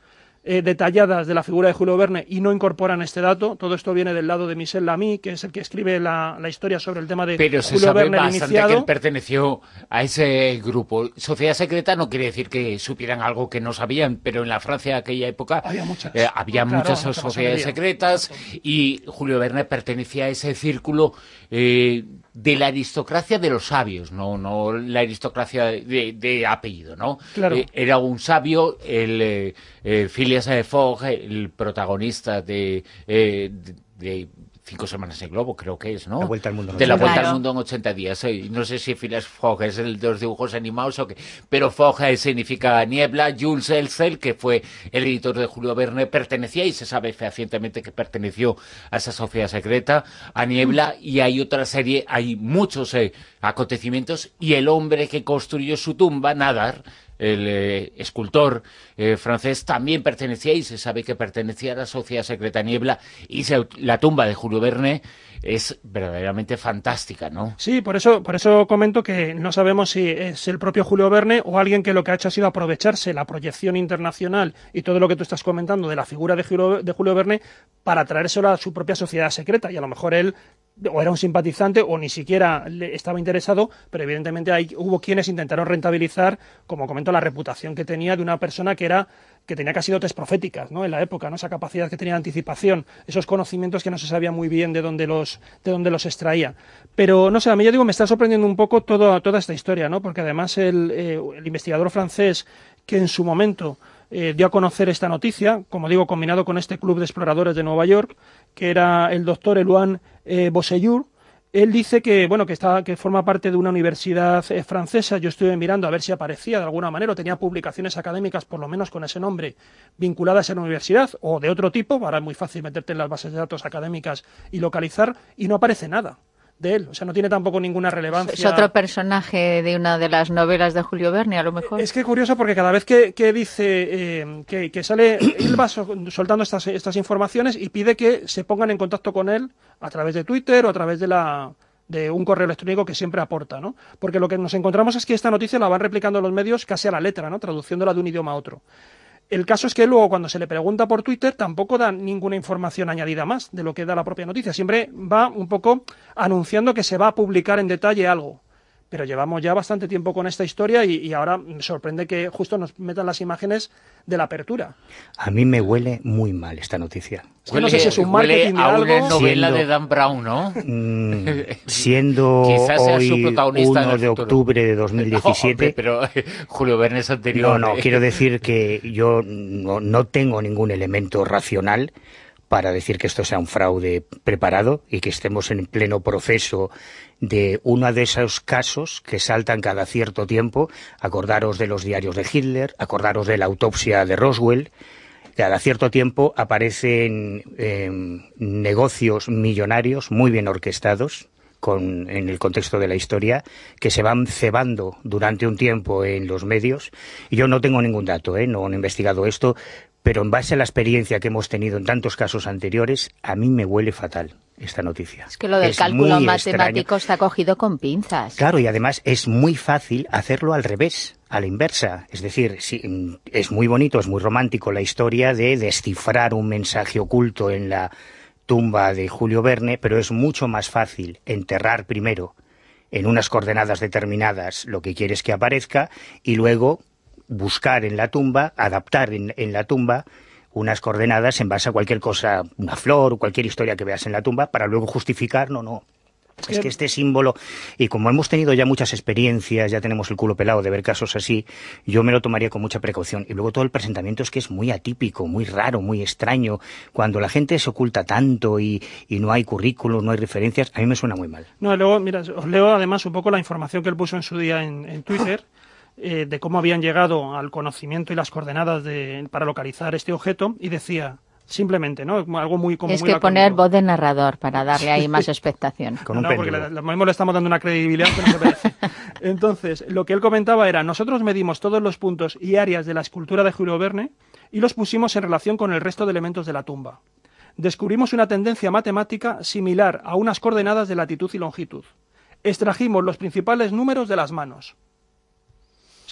eh, detalladas de la figura de Julio Verne y no incorporan este dato. Todo esto viene del lado de Michel Lamy, que es el que escribe la, la historia sobre el tema de Pero se Julio sabe Verne el bastante iniciado. que él perteneció a ese grupo. Sociedad secreta no quiere decir que supieran algo que no sabían, pero en la Francia de aquella época había muchas, eh, había claro, muchas mucha sociedades masonería. secretas y Julio Verne pertenecía a ese círculo eh, de la aristocracia de los sabios, no, no la aristocracia de, de apellido, ¿no? Claro. Eh, era un sabio, el eh, eh, Phileas Fogg, el protagonista de, eh, de, de Cinco Semanas en Globo, creo que es, ¿no? La Vuelta al Mundo en De la ochenta Vuelta días. al Mundo en ochenta días. Eh, No sé si Phileas Fogg es el de los dibujos animados o qué, pero Fogg eh, significa niebla. Jules Elsel, que fue el editor de Julio Verne, pertenecía, y se sabe fehacientemente que perteneció a esa sociedad secreta, a Niebla, y hay otra serie, hay muchos eh, acontecimientos, y el hombre que construyó su tumba, Nadar, el eh, escultor eh, francés, también pertenecía, y se sabe que pertenecía a la sociedad secreta Niebla, y se, la tumba de Julio Verne es verdaderamente fantástica, ¿no? Sí, por eso, por eso comento que no sabemos si es el propio Julio Verne o alguien que lo que ha hecho ha sido aprovecharse la proyección internacional y todo lo que tú estás comentando de la figura de Julio, de Julio Verne para traérselo a su propia sociedad secreta, y a lo mejor él o era un simpatizante o ni siquiera le estaba interesado, pero evidentemente hay, hubo quienes intentaron rentabilizar, como comento, la reputación que tenía de una persona que era que tenía casi dotes proféticas, ¿no? En la época, ¿no? Esa capacidad que tenía de anticipación, esos conocimientos que no se sabía muy bien de dónde los de dónde los extraía. Pero no sé, a mí ya digo, me está sorprendiendo un poco todo, toda esta historia, ¿no? Porque además el, eh, el investigador francés que en su momento eh, dio a conocer esta noticia, como digo, combinado con este club de exploradores de Nueva York, que era el doctor Elouan eh, Bossellur. Él dice que, bueno, que está, que forma parte de una universidad eh, francesa. Yo estuve mirando a ver si aparecía de alguna manera o tenía publicaciones académicas, por lo menos con ese nombre, vinculadas a esa universidad o de otro tipo. Ahora es muy fácil meterte en las bases de datos académicas y localizar, y no aparece nada de él. O sea, no tiene tampoco ninguna relevancia. Es otro personaje de una de las novelas de Julio Verne, a lo mejor. Es que curioso, porque cada vez que, que dice eh, que, que sale, él va soltando estas, estas informaciones y pide que se pongan en contacto con él a través de Twitter o a través de la de un correo electrónico que siempre aporta, ¿no? Porque lo que nos encontramos es que esta noticia la van replicando los medios casi a la letra, ¿no? Traduciéndola de un idioma a otro. El caso es que luego, cuando se le pregunta por Twitter, tampoco da ninguna información añadida más de lo que da la propia noticia. Siempre va un poco anunciando que se va a publicar en detalle algo. Pero llevamos ya bastante tiempo con esta historia y, y ahora me sorprende que justo nos metan las imágenes de la apertura. A mí me huele muy mal esta noticia. Es que no sé si es un marketing de a una algo. novela Siendo- de Dan Brown, ¿no? Mm, siendo Quizás sea su hoy protagonista en uno el de futuro. octubre de dos mil No, hombre, diecisiete, pero eh, Julio Verne es anterior. no, no, eh. quiero decir que yo no, no tengo ningún elemento racional para decir que esto sea un fraude preparado y que estemos en pleno proceso de uno de esos casos que saltan cada cierto tiempo. Acordaros de los diarios de Hitler, acordaros de la autopsia de Roswell. Cada cierto tiempo aparecen eh, negocios millonarios muy bien orquestados con, en el contexto de la historia, que se van cebando durante un tiempo en los medios. Y yo no tengo ningún dato, ¿eh? No he investigado esto, pero en base a la experiencia que hemos tenido en tantos casos anteriores, a mí me huele fatal esta noticia. Es que lo del Es cálculo muy matemático extraño. está cogido con pinzas. Claro, y además es muy fácil hacerlo al revés, a la inversa. Es decir, sí, es muy bonito, es muy romántico la historia de descifrar un mensaje oculto en la tumba de Julio Verne, pero es mucho más fácil enterrar primero en unas coordenadas determinadas lo que quieres que aparezca y luego buscar en la tumba, adaptar en, en la tumba unas coordenadas en base a cualquier cosa, una flor o cualquier historia que veas en la tumba, para luego justificar, no, no. Es que este símbolo, y como hemos tenido ya muchas experiencias, ya tenemos el culo pelado de ver casos así, yo me lo tomaría con mucha precaución. Y luego todo el presentamiento es que es muy atípico, muy raro, muy extraño. Cuando la gente se oculta tanto y, y no hay currículos, no hay referencias, a mí me suena muy mal. No, luego, mira, os leo además un poco la información que él puso en su día en, en Twitter, eh, de cómo habían llegado al conocimiento y las coordenadas de, para localizar este objeto, y decía, simplemente, ¿no? Algo muy como Es muy que lacónico. poner voz de narrador para darle ahí más expectación. Con un No, porque péndulo. le- lo mismo le estamos dando una credibilidad que no se merece. Entonces, lo que él comentaba era, nosotros medimos todos los puntos y áreas de la escultura de Julio Verne y los pusimos en relación con el resto de elementos de la tumba. Descubrimos una tendencia matemática similar a unas coordenadas de latitud y longitud. Extrajimos los principales números de las manos.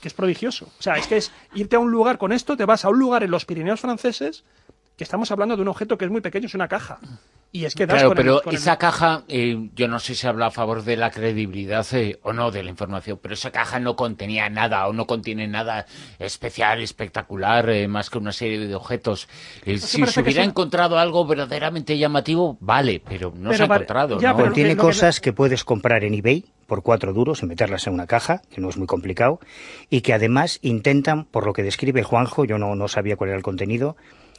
que es prodigioso. O sea, es que es irte a un lugar con esto, te vas a un lugar en los Pirineos franceses, que estamos hablando de un objeto que es muy pequeño, es una caja. Y es que das claro, con pero el, con esa el... caja, eh, yo no sé si habla a favor de la credibilidad eh, o no de la información, pero esa caja no contenía nada o no contiene nada especial, espectacular, eh, más que una serie de objetos. Eh, si se hubiera una... encontrado algo verdaderamente llamativo, vale, pero no pero se ha vale, encontrado. ya, ¿no? pero Contiene lo que- cosas que puedes comprar en eBay por cuatro duros y meterlas en una caja, que no es muy complicado, y que además intentan, por lo que describe Juanjo, yo no, no sabía cuál era el contenido,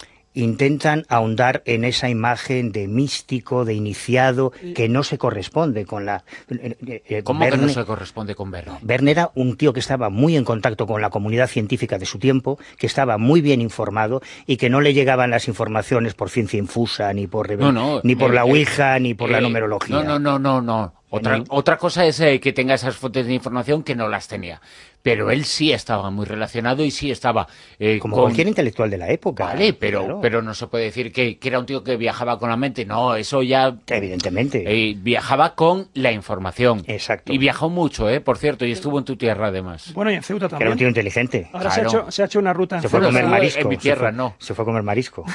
intentan ahondar en esa imagen de místico, de iniciado, que no se corresponde con la... Eh, eh, ¿Cómo Verne, que no se corresponde con Verne? Verne era un tío que estaba muy en contacto con la comunidad científica de su tiempo, que estaba muy bien informado y que no le llegaban las informaciones por ciencia infusa, ni por, No, no, ni por eh, la eh, Ouija, ni por la eh, numerología. No, no, no, no, no. Otra, el... otra cosa es eh, que tenga esas fuentes de información que no las tenía. Pero él sí estaba muy relacionado y sí estaba... Eh, Como con... cualquier intelectual de la época. Vale, pero, claro. pero no se puede decir que, que era un tío que viajaba con la mente. No, eso ya... Evidentemente. Eh, viajaba con la información. Exacto. Y viajó mucho, ¿eh? Por cierto, y estuvo en tu tierra, además. Bueno, y en Ceuta Que era también. un tío inteligente. Ahora Claro. se, ha hecho, se ha hecho una ruta en Se fue a Ceuta. comer Estuvo marisco. en mi tierra, se fue, no. Se fue a comer marisco.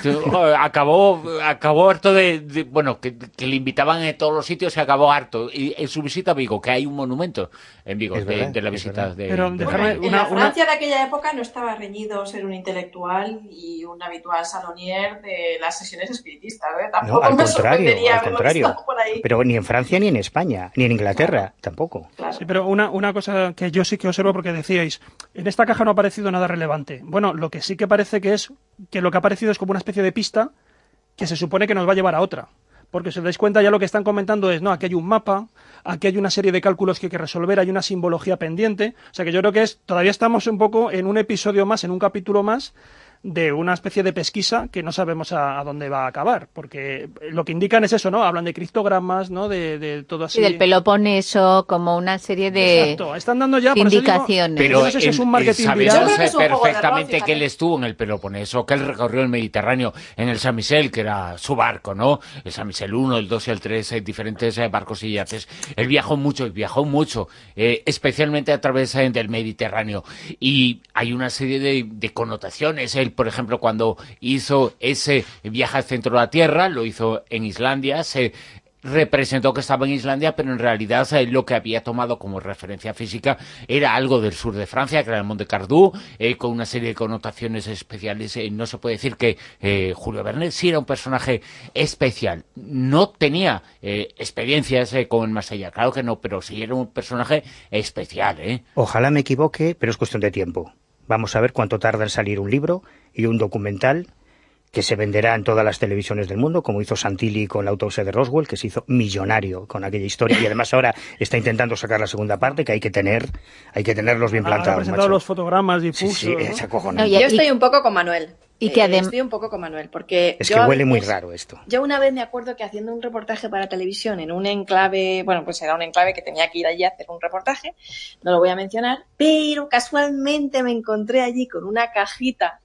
acabó acabó harto de, de bueno que, que le invitaban en todos los sitios y acabó harto y en su visita a Vigo, que hay un monumento en Vigo Es de, verdad, de la es visita verdad. de, Pero de dejarme Verne. En una- la Francia de aquella época no estaba reñido ser un intelectual y un habitual salonier de las sesiones espiritistas, ¿eh? Tampoco No, al me contrario, sorprendería al haberlo contrario. visto por ahí. Pero ni en Francia, ni en España, ni en Inglaterra, tampoco. Claro. Sí, pero una, una cosa que yo sí que observo, porque decíais, en esta caja no ha aparecido nada relevante. Bueno, lo que sí que parece que es, que lo que ha aparecido es como una especie de pista que se supone que nos va a llevar a otra. Porque si os dais cuenta, ya lo que están comentando es, no, aquí hay un mapa, aquí hay una serie de cálculos que hay que resolver, hay una simbología pendiente. O sea que yo creo que es, todavía estamos un poco en un episodio más, en un capítulo más, de una especie de pesquisa que no sabemos a, a dónde va a acabar, porque lo que indican es eso, ¿no? Hablan de criptogramas, ¿no? De, de todo así. Y del Peloponeso, como una serie de Exacto, están dando ya por eso digo, indicaciones. Pero yo no sé si es un en- marketing sabemos viral. Yo creo que es un juego de perfectamente rol, que él fíjate. estuvo en el Peloponeso, que él recorrió el Mediterráneo en el San Michel, que era su barco, ¿no? El San Michel uno, el dos y el tres, eh, diferentes eh, barcos y yates. Él viajó mucho y viajó mucho, eh, especialmente a través eh, del Mediterráneo. Y hay una serie de, de connotaciones. Él, por ejemplo, cuando hizo ese viaje al centro de la Tierra, lo hizo en Islandia, se representó que estaba en Islandia, pero en realidad eh, lo que había tomado como referencia física era algo del sur de Francia, que era el Monte Cardú, eh, con una serie de connotaciones especiales. Eh, no se puede decir que eh, Julio Verne sí era un personaje especial. No tenía eh, experiencias eh, con el más allá, claro que no, pero sí era un personaje especial, ¿eh? Ojalá me equivoque, pero es cuestión de tiempo. Vamos a ver cuánto tarda en salir un libro y un documental que se venderá en todas las televisiones del mundo, como hizo Santilli con la autopsia de Roswell, que se hizo millonario con aquella historia, y además ahora está intentando sacar la segunda parte, que hay que tener, hay que tenerlos bien Ha plantados, presentado macho. los fotogramas Sí, difusos. sí, ¿no? es acojonante. No, y- Yo estoy un poco con Manuel. Y que Eh, adem- Estoy un poco con Manuel, porque Es yo que a huele muy veces- raro esto. Yo una vez me acuerdo que haciendo un reportaje para televisión en un enclave, bueno, pues era un enclave que tenía que ir allí a hacer un reportaje, no lo voy a mencionar, pero casualmente me encontré allí con una cajita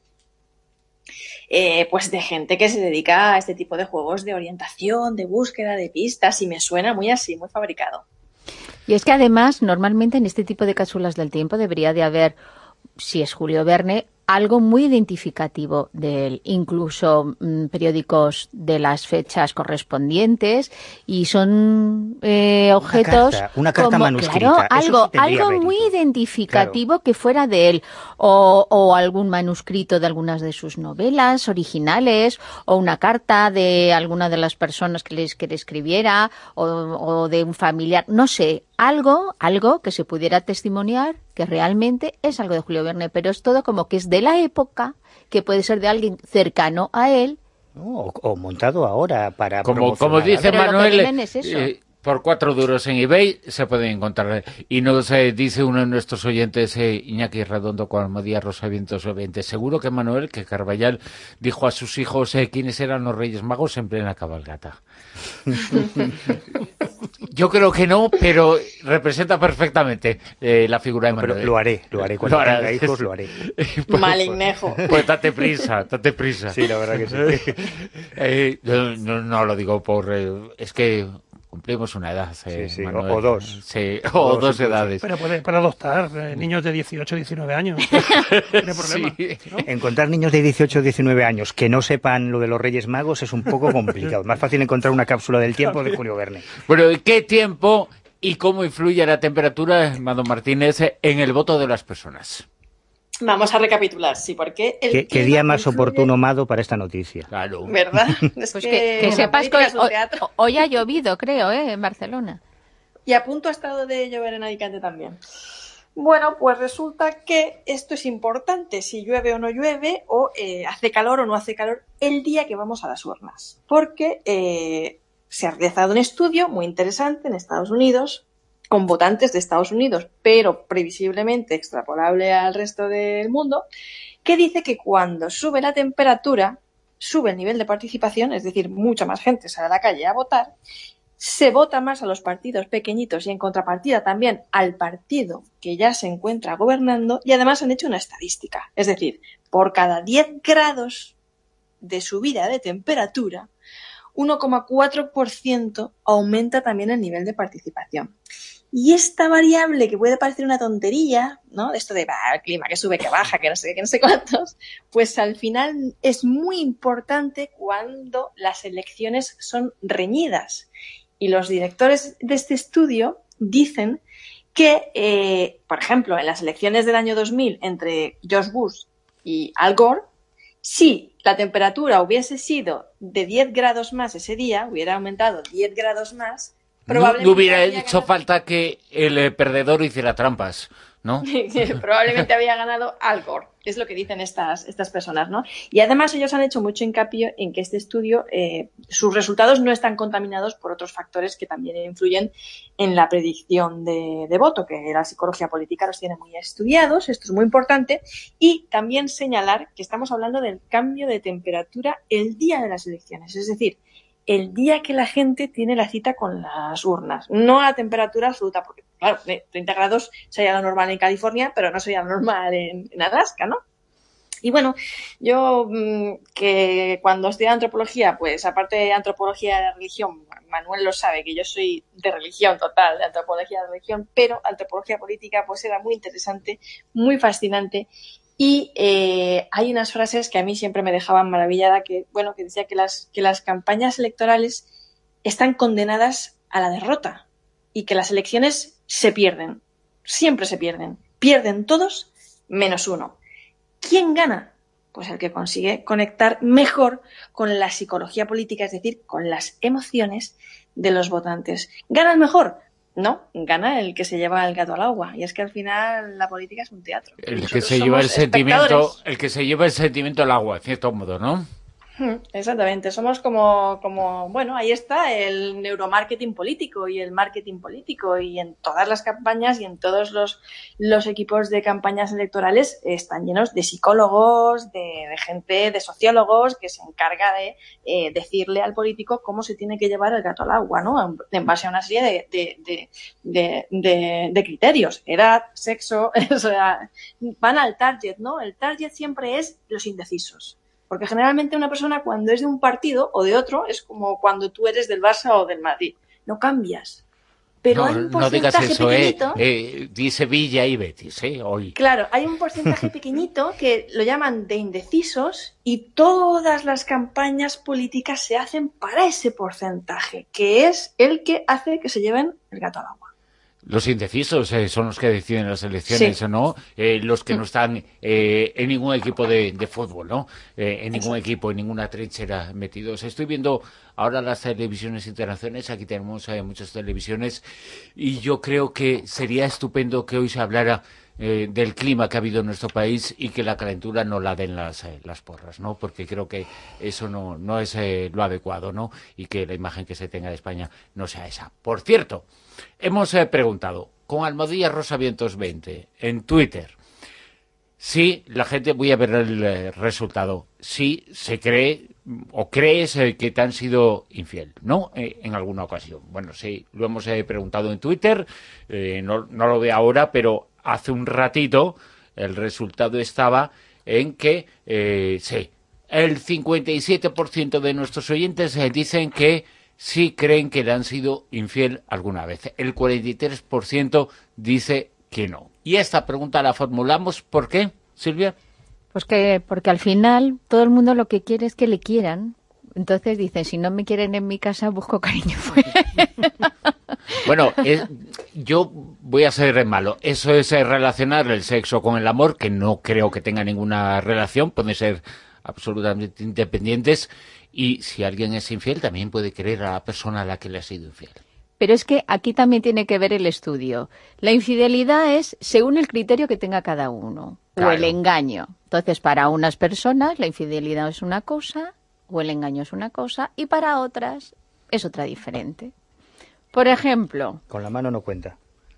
eh, pues de gente que se dedica a este tipo de juegos de orientación, de búsqueda de pistas, y me suena muy así, muy fabricado. Y es que además, normalmente en este tipo de cápsulas del tiempo debería de haber, si es Julio Verne, algo muy identificativo de él, incluso mmm, periódicos de las fechas correspondientes, y son eh, objetos carta, una carta como, manuscrita, claro, eso algo, sí tendría algo mérito. muy identificativo que fuera de él, o, o algún manuscrito de algunas de sus novelas originales, o una carta de alguna de las personas que les que le escribiera, o, o de un familiar, no sé, algo, algo que se pudiera testimoniar que realmente es algo de Julio Verne, pero es todo como que es de la época, que puede ser de alguien cercano a él. ¿No? O, o montado ahora para Como, como promocionar dice Pero lo que Manuel, venden es eso. eh, por cuatro duros en eBay se pueden encontrar. Y nos eh, dice uno de nuestros oyentes, eh, Iñaki Redondo, con Almodía Rosavientos Oyente, seguro que Manuel, que Carballal dijo a sus hijos eh, quiénes eran los Reyes Magos en plena cabalgata. Yo creo que no, pero representa perfectamente eh, la figura de No, pero Manuel. lo haré, lo haré. Cuando Lo harás. tenga hijos, lo haré. Pues- Malignejo. Pues date prisa, date prisa. Sí, la verdad que sí. Eh, yo no, no lo digo por... eh, es que cumplimos una edad, eh, sí, sí, Manuel. o, o dos. Sí, o, o dos, dos edades. Pero puede, puede adoptar eh, niños de dieciocho, diecinueve años. No tiene problema. Sí. ¿No? Encontrar niños de dieciocho o diecinueve años que no sepan lo de los Reyes Magos es un poco complicado. Más fácil encontrar una cápsula del tiempo de Julio Verne. Bueno, ¿qué tiempo y cómo influye la temperatura, Mado Martínez, en el voto de las personas? Vamos a recapitular, sí, porque... El ¿Qué, qué día más influye... oportuno, Mado, para esta noticia? Claro. ¿Verdad? Es pues que, que, que sepas que hoy, es un teatro. hoy ha llovido, creo, ¿eh? En Barcelona. Y a punto ha estado de llover en Alicante también. Bueno, pues resulta que esto es importante, si llueve o no llueve, o eh, hace calor o no hace calor, el día que vamos a las urnas. Porque eh, se ha realizado un estudio muy interesante en Estados Unidos, con votantes de Estados Unidos, pero previsiblemente extrapolable al resto del mundo, que dice que cuando sube la temperatura, sube el nivel de participación, es decir, mucha más gente sale a la calle a votar, se vota más a los partidos pequeñitos y en contrapartida también al partido que ya se encuentra gobernando, y además han hecho una estadística, es decir, por cada diez grados de subida de temperatura, uno coma cuatro por ciento aumenta también el nivel de participación. Y esta variable, que puede parecer una tontería, ¿no? De esto de bah, el clima que sube, que baja, que no sé qué, que no sé cuántos, pues al final es muy importante cuando las elecciones son reñidas. Y los directores de este estudio dicen que, eh, por ejemplo, en las elecciones del año dos mil entre George Bush y Al Gore, si la temperatura hubiese sido de diez grados más ese día, hubiera aumentado diez grados más, probablemente no, no hubiera hecho ganado... falta que el eh, perdedor hiciera trampas, ¿no? Probablemente había ganado Al Gore, es lo que dicen estas, estas personas, ¿no? Y además ellos han hecho mucho hincapié en que este estudio, eh, sus resultados no están contaminados por otros factores que también influyen en la predicción de, de voto, que la psicología política los tiene muy estudiados, esto es muy importante, y también señalar que estamos hablando del cambio de temperatura el día de las elecciones, es decir, el día que la gente tiene la cita con las urnas, no a temperatura absoluta, porque claro, treinta grados sería lo normal en California, pero no sería lo normal en, en Alaska, ¿no? Y bueno, yo mmm, que cuando estudié antropología, pues aparte de antropología de religión, Manuel lo sabe, que yo soy de religión total, de antropología de religión, pero antropología política pues era muy interesante, muy fascinante. Y eh, hay unas frases que a mí siempre me dejaban maravillada, que bueno, que decía que las, que las campañas electorales están condenadas a la derrota y que las elecciones se pierden, siempre se pierden, pierden todos menos uno. ¿Quién gana? Pues el que consigue conectar mejor con la psicología política, es decir, con las emociones de los votantes. ¿Gana el mejor? No, gana el que se lleva el gato al agua. Y es que al final la política es un teatro. El que se lleva el sentimiento, el que se lleva el sentimiento al agua, en cierto modo, ¿no? Exactamente, somos como, como, bueno, ahí está el neuromarketing político y el marketing político, y en todas las campañas y en todos los, los equipos de campañas electorales están llenos de psicólogos, de, de gente, de sociólogos que se encarga de eh, decirle al político cómo se tiene que llevar el gato al agua, ¿no? En base a una serie de, de, de, de, de, de criterios, edad, sexo, o sea, van al target, ¿no? El target siempre es los indecisos. Porque generalmente una persona cuando es de un partido o de otro es como cuando tú eres del Barça o del Madrid. No cambias. Pero no, hay un no digas porcentaje eso, pequeñito... eh, eh, dice Villa y Betis, eh, hoy. Claro, hay un porcentaje pequeñito que lo llaman de indecisos y todas las campañas políticas se hacen para ese porcentaje, que es el que hace que se lleven el gato al agua. Los indecisos eh, son los que deciden las elecciones, sí. ¿no? Eh, los que no están eh, en ningún equipo de, de fútbol, ¿no? Eh, en ningún Exacto. equipo, en ninguna trinchera metidos. Estoy viendo ahora las televisiones internacionales, aquí tenemos eh, muchas televisiones, y yo creo que sería estupendo que hoy se hablara eh, del clima que ha habido en nuestro país y que la calentura no la den las, eh, las porras, ¿no? Porque creo que eso no, no es eh, lo adecuado, ¿no? Y que la imagen que se tenga de España no sea esa. Por cierto, hemos eh, preguntado con Almohadilla Rosavientos veinte en Twitter si la gente, voy a ver el eh, resultado, si se cree o crees eh, que te han sido infiel, ¿no? Eh, en alguna ocasión. Bueno, sí, lo hemos eh, preguntado en Twitter, eh, no, no lo veo ahora, pero hace un ratito el resultado estaba en que eh, sí, el cincuenta y siete por ciento de nuestros oyentes eh, dicen que si creen que le han sido infiel alguna vez. El cuarenta y tres por ciento dice que no. Y esta pregunta la formulamos, ¿por qué, Silvia? Pues que porque al final todo el mundo lo que quiere es que le quieran. Entonces dicen, si no me quieren en mi casa, busco cariño fuera. Bueno, es, yo voy a ser malo. Eso es eh, relacionar el sexo con el amor, que no creo que tenga ninguna relación. Pueden ser absolutamente independientes. Y si alguien es infiel, también puede querer a la persona a la que le ha sido infiel. Pero es que aquí también tiene que ver el estudio. La infidelidad es según el criterio que tenga cada uno. Claro. O el engaño. Entonces, para unas personas la infidelidad es una cosa, o el engaño es una cosa, y para otras es otra diferente. Por ejemplo... Con la mano no cuenta.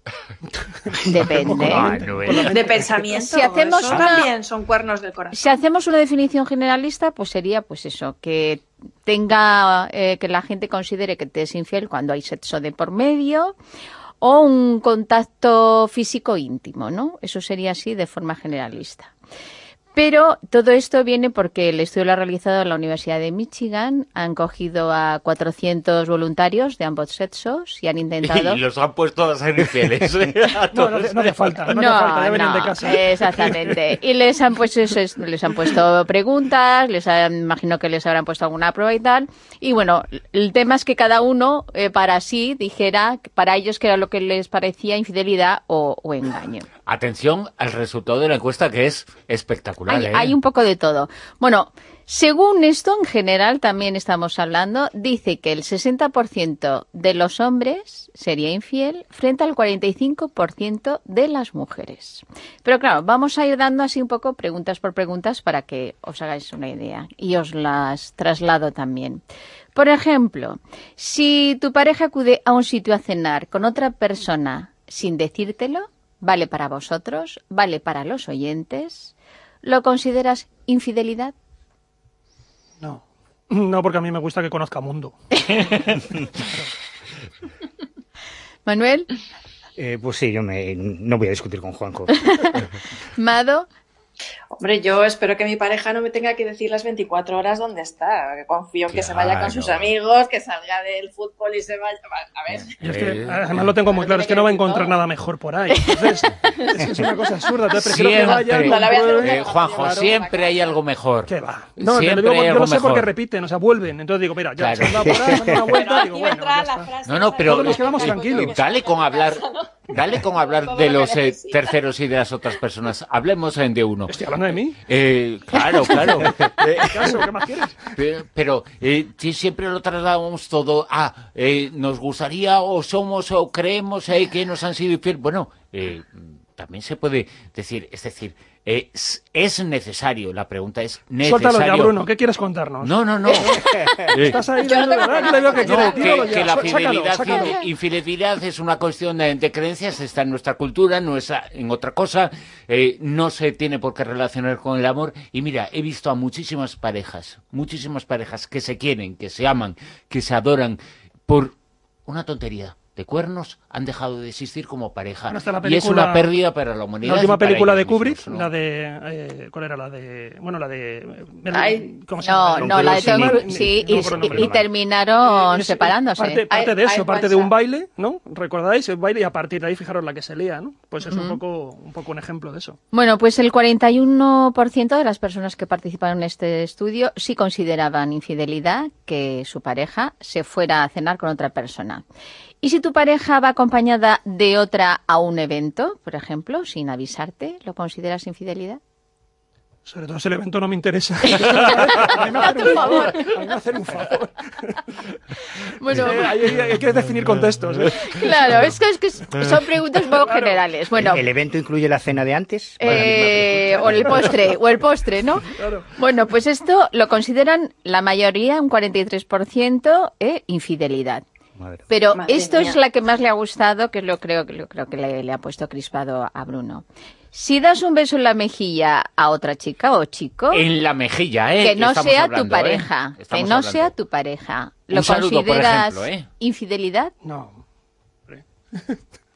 Depende. Ah, no es. De pensamiento. Si hacemos eso una, también son cuernos del corazón. Si hacemos una definición generalista, pues sería pues eso, que tenga eh, que la gente considere que te es infiel cuando hay sexo de por medio o un contacto físico íntimo, ¿no? Eso sería así de forma generalista. Pero todo esto viene porque el estudio lo ha realizado en la Universidad de Michigan. Han cogido a cuatrocientos voluntarios de ambos sexos y han intentado... Y los han puesto a ser infieles. No, no, no hace falta, no, no hace falta, ya venían no, de casa. Exactamente. Y les han puesto les han puesto preguntas, les han, imagino que les habrán puesto alguna prueba y tal. Y bueno, el tema es que cada uno eh, para sí dijera para ellos qué era lo que les parecía infidelidad o, o engaño. Atención al resultado de la encuesta, que es espectacular. Hay, ¿eh? hay un poco de todo. Bueno, según esto, en general, también estamos hablando, dice que el sesenta por ciento de los hombres sería infiel frente al cuarenta y cinco por ciento de las mujeres. Pero claro, vamos a ir dando así un poco preguntas por preguntas para que os hagáis una idea y os las traslado también. Por ejemplo, si tu pareja acude a un sitio a cenar con otra persona sin decírtelo, ¿vale para vosotros? ¿Vale para los oyentes? ¿Lo consideras infidelidad? No. No, porque a mí me gusta que conozca mundo. ¿Manuel? Eh, pues sí, yo me, no voy a discutir con Juanjo. ¿Mado? Hombre, yo espero que mi pareja no me tenga que decir las veinticuatro horas dónde está. Que confío en que Claro. se vaya con sus amigos, que salga del fútbol y se vaya... A ver... Y es que, además lo tengo muy claro, es que no va a encontrar nada mejor por ahí. Entonces, es que es una cosa absurda. Entonces prefiero que vaya... Siempre, No, la voy a hacer una eh, Juanjo, claro. siempre hay algo mejor. ¿Qué va? No, te lo Siempre digo, hay yo algo lo sé mejor. porque repiten, o sea, vuelven. Entonces digo, mira, ya Claro. se han dado por ahí, se han dado una vuelta, digo, Aquí bueno, entra ya la está. frase No, no, esa pero Todos nos quedamos eh, tranquilos. dale con hablar, dale con hablar Todo de lo que los eh, necesita. terceros y de las otras personas. Hablemos eh, de uno. Estoy hablando de mí. Eh, claro, claro. Eh, ¿Qué caso? ¿Qué más quieres? Pero, pero eh, si siempre lo trasladamos todo a eh, nos gustaría o somos o creemos eh, que nos han sido infiel. Bueno, eh, también se puede decir, es decir, eh, es, es necesario, la pregunta es necesario. Suéltalo ya, Bruno, ¿qué quieres contarnos? No, no, no. Eh, Estás ahí, Yo no de tengo verdad, que le veo que no, quieres. que, Tíralo que ya, la sácalo, fidelidad sácalo. y infidelidad es una cuestión de, de creencias, está en nuestra cultura, no es en otra cosa, eh, no se tiene por qué relacionar con el amor. Y mira, he visto a muchísimas parejas, muchísimas parejas que se quieren, que se aman, que se adoran por una tontería de cuernos, han dejado de existir como pareja. Bueno, está la Y es película- una pérdida para la humanidad. La última y para película de ellos mismos, Kubrick, ¿no? la de... Eh, ¿Cuál era? La de... Bueno, la de... Ay, ¿Cómo se No, llama? no, la de Tom Cruise, Cruise, sí, No, y, por el nombre, y no. terminaron Es- separándose. Parte, parte de Ay, eso, ay, parte de WhatsApp. un baile, ¿no? ¿Recordáis? El baile y a partir de ahí, fijaros la que se lía, ¿no? Pues es un, poco, un poco un ejemplo de eso. Bueno, pues el cuarenta y uno por ciento de las personas que participaron en este estudio sí consideraban infidelidad que su pareja se fuera a cenar con otra persona. Y si tu pareja va acompañada de otra a un evento, por ejemplo, sin avisarte, ¿lo consideras infidelidad? Sobre todo ese evento no me interesa. A mí me hacen un favor. A mí me hacen un favor. Bueno, Eh, hay, hay- hay que definir contextos. ¿eh? claro, es que, es que son preguntas un poco generales. Bueno, ¿El evento incluye la cena de antes? Eh, o el postre, o el postre, ¿no? Claro. Bueno, pues esto lo consideran la mayoría, un cuarenta y tres por ciento, eh, infidelidad. Madre. Pero Madre esto mía. es la que más le ha gustado, que lo creo, lo creo que le, le ha puesto crispado a Bruno. Si das un beso en la mejilla a otra chica o chico, En la mejilla, ¿eh? que no estamos sea hablando, tu pareja, ¿eh? que Estamos no hablando. sea tu pareja, ¿lo Un saludo, por consideras ejemplo, ¿eh? infidelidad? No. hombre.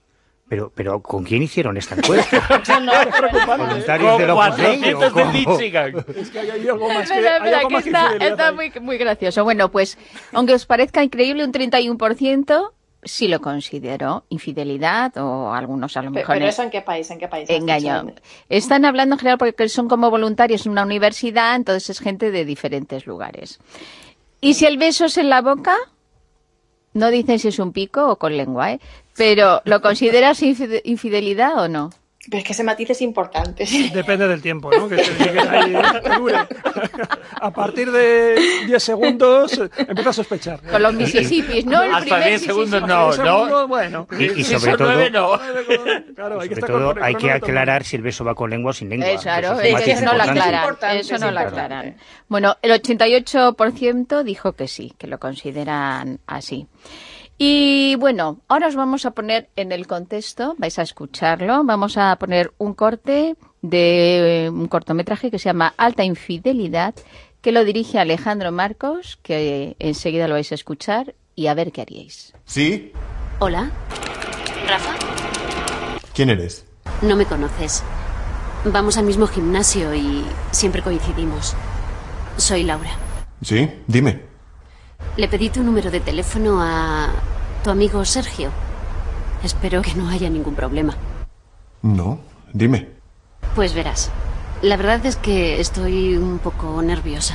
Pero, pero ¿con quién hicieron esta encuesta? No, es preocupante. ¿Voluntarios del Opus Dei o cómo? Es que hay algo más que, Espera, hay espera, algo que más que está, infidelidad está ahí. muy, muy gracioso. Bueno, pues, aunque os parezca increíble, un treinta y uno por ciento sí lo consideró infidelidad, o algunos a lo Pero, mejor pero eso en qué país, en qué país. has engaño. dicho? Están hablando en general porque son como voluntarios en una universidad, entonces es gente de diferentes lugares. Y si el beso es en la boca, no dicen si es un pico o con lengua, ¿eh? Pero ¿lo consideras infide- infidelidad o no? Pero es que ese matiz es importante. Depende del tiempo, ¿no? Que, te, que ahí, que dure. A partir de diez segundos empieza a sospechar. Con los Mississippis, ¿no? El Hasta primer diez segundos Mississippi. no, Un segundo, no. bueno. Y, y Si sobre son todo, nueve, no. Claro, hay que sobre estar todo con- hay con que otro aclarar si el beso va con lengua o sin lengua. Eh, claro, Eso es un que matiz eso no lo importante. aclaran. importante, Eso es no lo importante. aclaran. Bueno, el ochenta y ocho por ciento dijo que sí, que lo consideran así. Y bueno, ahora os vamos a poner en el contexto, vais a escucharlo, vamos a poner un corte de un cortometraje que se llama Alta Infidelidad, que lo dirige Alejandro Marcos, que enseguida lo vais a escuchar y a ver qué haríais. ¿Sí? Hola, Rafa. ¿Quién eres? No me conoces. Vamos al mismo gimnasio y siempre coincidimos. Soy Laura. Sí, dime. Le pedí tu número de teléfono a tu amigo Sergio. Espero que no haya ningún problema. No, dime. Pues verás, la verdad es que estoy un poco nerviosa.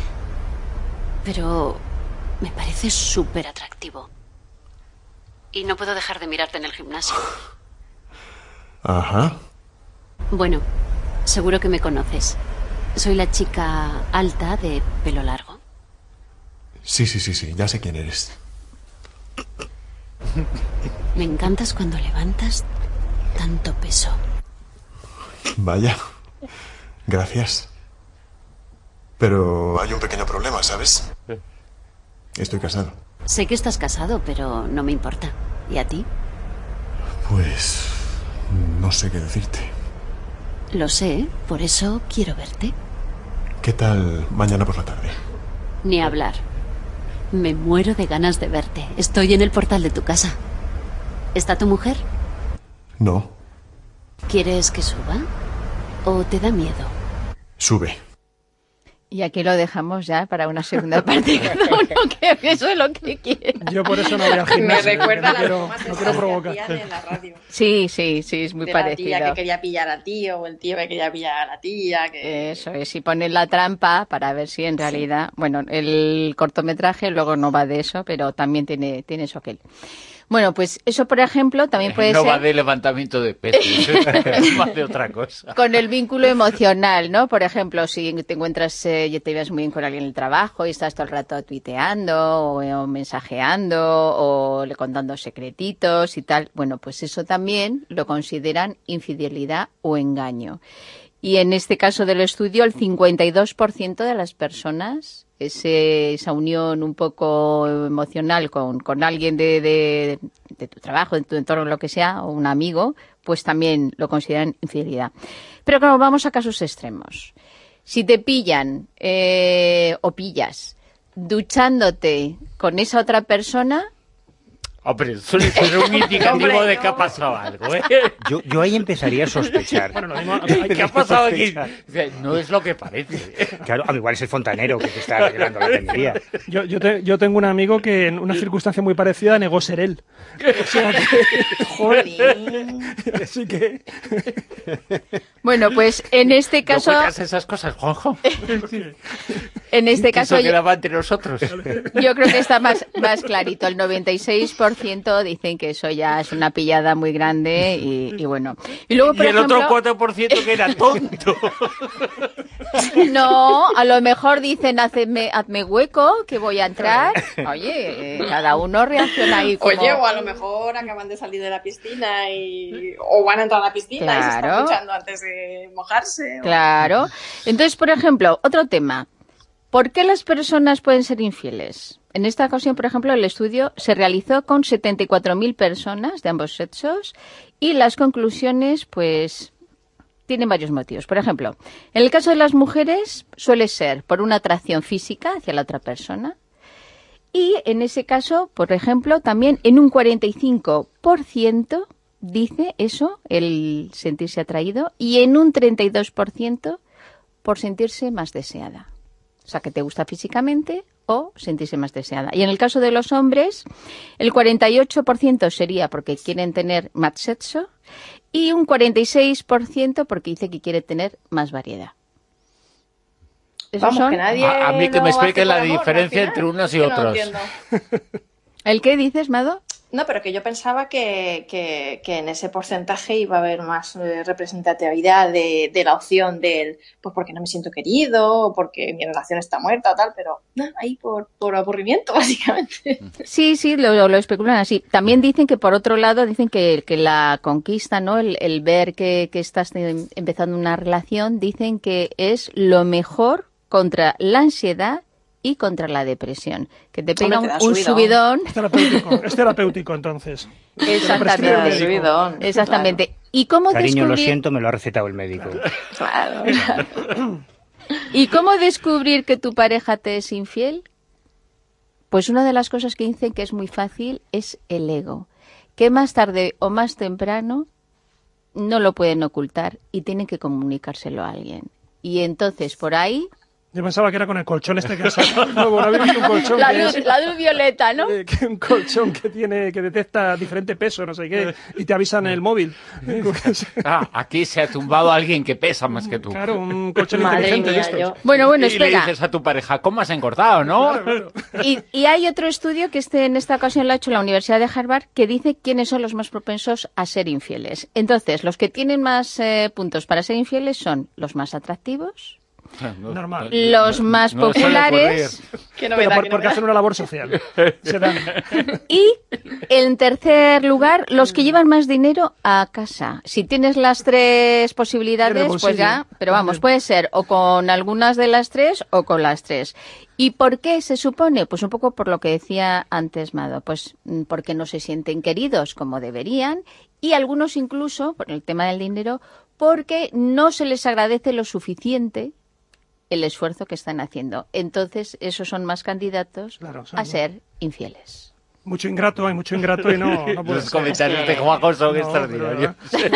Pero me parece súper atractivo. Y no puedo dejar de mirarte en el gimnasio. Ajá. Bueno, seguro que me conoces. Soy la chica alta de pelo largo. Sí, sí, sí, sí, ya sé quién eres. Me encantas cuando levantas tanto peso. Vaya. Gracias. Pero hay un pequeño problema, ¿sabes? Estoy casado. Sé que estás casado, pero no me importa. ¿Y a ti? Pues... no sé qué decirte. Lo sé, por eso quiero verte. ¿Qué tal mañana por la tarde? Ni hablar. Me muero de ganas de verte. Estoy en el portal de tu casa. ¿Está tu mujer? No, ¿Quieres que suba? ¿O te da miedo? sube. Y aquí lo dejamos ya para una segunda parte. Cada uno que eso es lo que quiere. Yo por eso no voy al gimnasio. Me recuerda no las quiero, bromas no estas quiero que provocar. hacían en la radio. Sí, sí, sí, es muy De parecido. la tía que quería pillar al tío, o el tío que quería pillar a la tía. Que... Eso es, y ponen la trampa para ver si en realidad... Bueno, el cortometraje luego no va de eso, pero también tiene, tiene eso aquel. Bueno, pues eso, por ejemplo, también puede no ser... va de levantamiento de pesos, va de otra cosa. Con el vínculo emocional, ¿no? Por ejemplo, si te encuentras eh, y te llevas muy bien con alguien en el trabajo y estás todo el rato tuiteando o, o mensajeando o le contando secretitos y tal, bueno, pues eso también lo consideran infidelidad o engaño. Y en este caso del estudio, el cincuenta y dos por ciento de las personas, ese, esa unión un poco emocional con, con alguien de, de, de tu trabajo, de tu entorno, lo que sea, o un amigo, pues también lo consideran infidelidad. Pero claro, vamos a casos extremos. Si te pillan eh, o pillas duchándote con esa otra persona... Hombre, suele ser un indicativo de que ha pasado algo, ¿eh? Yo, yo ahí empezaría a sospechar. Bueno, lo mismo, ¿Qué ha pasado aquí? No es lo que parece. Claro, a mí igual es el fontanero que te está arreglando la cañería. Yo, yo, te- yo tengo un amigo que en una circunstancia muy parecida negó ser él. O sea que... Jolín. Así que... Bueno, pues en este caso... No cuentas esas cosas, Juanjo. En este Que caso... eso yo- quedaba entre nosotros. Yo creo que está más, más clarito. El noventa y seis por ciento dicen que eso ya es una pillada muy grande y, y bueno. Y luego, por Y el ejemplo, otro cuatro por ciento que era tonto. no, a lo mejor dicen hazme, hazme hueco, que voy a entrar. Oye, eh, cada uno reacciona ahí como... Oye, o a lo mejor acaban de salir de la piscina y... o van a entrar a la piscina y se Claro. están duchando antes de mojarse. o- Claro. Entonces, por ejemplo, otro tema. ¿Por qué las personas pueden ser infieles? En esta ocasión, por ejemplo, el estudio se realizó con setenta y cuatro mil personas de ambos sexos y las conclusiones, pues, tienen varios motivos. Por ejemplo, en el caso de las mujeres suele ser por una atracción física hacia la otra persona y en ese caso, por ejemplo, también en un cuarenta y cinco por ciento dice eso, el sentirse atraído, y en un treinta y dos por ciento por sentirse más deseada. O sea, que te gusta físicamente o sentirse más deseada. Y en el caso de los hombres, el cuarenta y ocho por ciento sería porque quieren tener más sexo y un cuarenta y seis por ciento porque dice que quiere tener más variedad. Vamos, son... que nadie A, a mí que no me explique hace la por amor, diferencia al final. entre unos y Es que no otros. entiendo. ¿El qué dices, Mado? No, pero que yo pensaba que, que, que en ese porcentaje iba a haber más eh, representatividad de, de la opción del, pues porque no me siento querido, o porque mi relación está muerta o tal, pero no, ahí por, por aburrimiento, básicamente. Sí, sí, lo, lo especulan así. También dicen que, por otro lado, dicen que, que la conquista, ¿no? El, el ver que, que estás em- empezando una relación, dicen que es lo mejor contra la ansiedad y contra la depresión. Que te pega Hombre, un, te da un subidón. subidón. Es terapéutico, es terapéutico entonces. Exactamente. Subidón, Exactamente. ¿Y cómo Cariño, lo descubrir- siento, me lo ha recetado el médico. Claro. ¿Y cómo descubrir que tu pareja te es infiel? Pues una de las cosas que dicen que es muy fácil es el ego. Que más tarde o más temprano no lo pueden ocultar y tienen que comunicárselo a alguien. Y entonces por ahí... Yo pensaba que era con el colchón este que ha sacado. No, bueno, había visto un colchón La que luz, es- la luz violeta, ¿no? eh, que un colchón que tiene que detecta diferente peso, no sé qué, y te avisan en el móvil. Ah, aquí se ha tumbado alguien que pesa más que tú. Claro, un colchón Madre inteligente de mía, estos. yo. Bueno, bueno, y le espera. dices a tu pareja, ¿cómo has engordado, no? Y, y hay otro estudio que este, en esta ocasión lo ha hecho la Universidad de Harvard que dice quiénes son los más propensos a ser infieles. Entonces, los que tienen más eh, puntos para ser infieles son los más atractivos, Normal. los más No suele populares Qué Pero novedad, por- qué porque novedad. hacen una labor social. Se dan. y, en tercer lugar, los que llevan más dinero a casa. Si tienes las tres posibilidades, En el bolsillo. pues ya, pero vamos, puede ser o con algunas de las tres o con las tres. ¿Y por qué se supone? Pues un poco por lo que decía antes Mado, pues mm, porque no se sienten queridos como deberían y algunos incluso, por el tema del dinero, porque no se les agradece lo suficiente el esfuerzo que están haciendo. Entonces, esos son más candidatos Claro, son- a ser infieles. Mucho ingrato, hay mucho ingrato y no, no puede Los ser. comentarios de Juanjo son No, extraordinarios.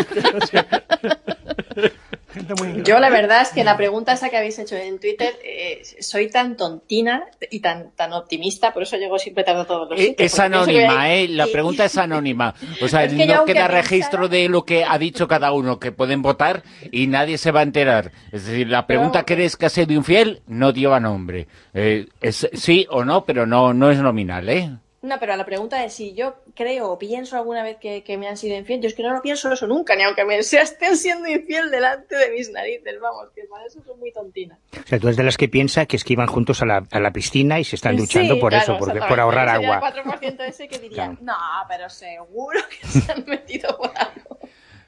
pero- Gente muy ingrata. Yo la verdad es que la pregunta esa que habéis hecho en Twitter, eh, soy tan tontina y tan tan optimista, por eso llego siempre tarde a todos los Eh, sitios. Es porque pienso que anónima, hay- ¿eh? La y- pregunta es anónima. O sea, Es que yo no aunque queda pensara- registro de lo que ha dicho cada uno, que pueden votar y nadie se va a enterar. Es decir, la pregunta Pero- ¿crees que ha sido infiel? No lleva nombre. Eh, es sí o no, pero no, no es nominal, ¿eh? No, pero la pregunta es si yo creo o pienso alguna vez que, que me han sido infiel. Yo es que no lo pienso eso nunca, ni aunque me sea, estén siendo infiel delante de mis narices. Vamos, que para eso soy muy tontina. O sea, tú eres de las que piensa que es que iban juntos a la, a la piscina y se están duchando Sí, por claro, eso, porque, exactamente. por ahorrar Yo sería agua. el cuatro por ciento ese que diría, Claro. no, pero seguro que se han metido por algo.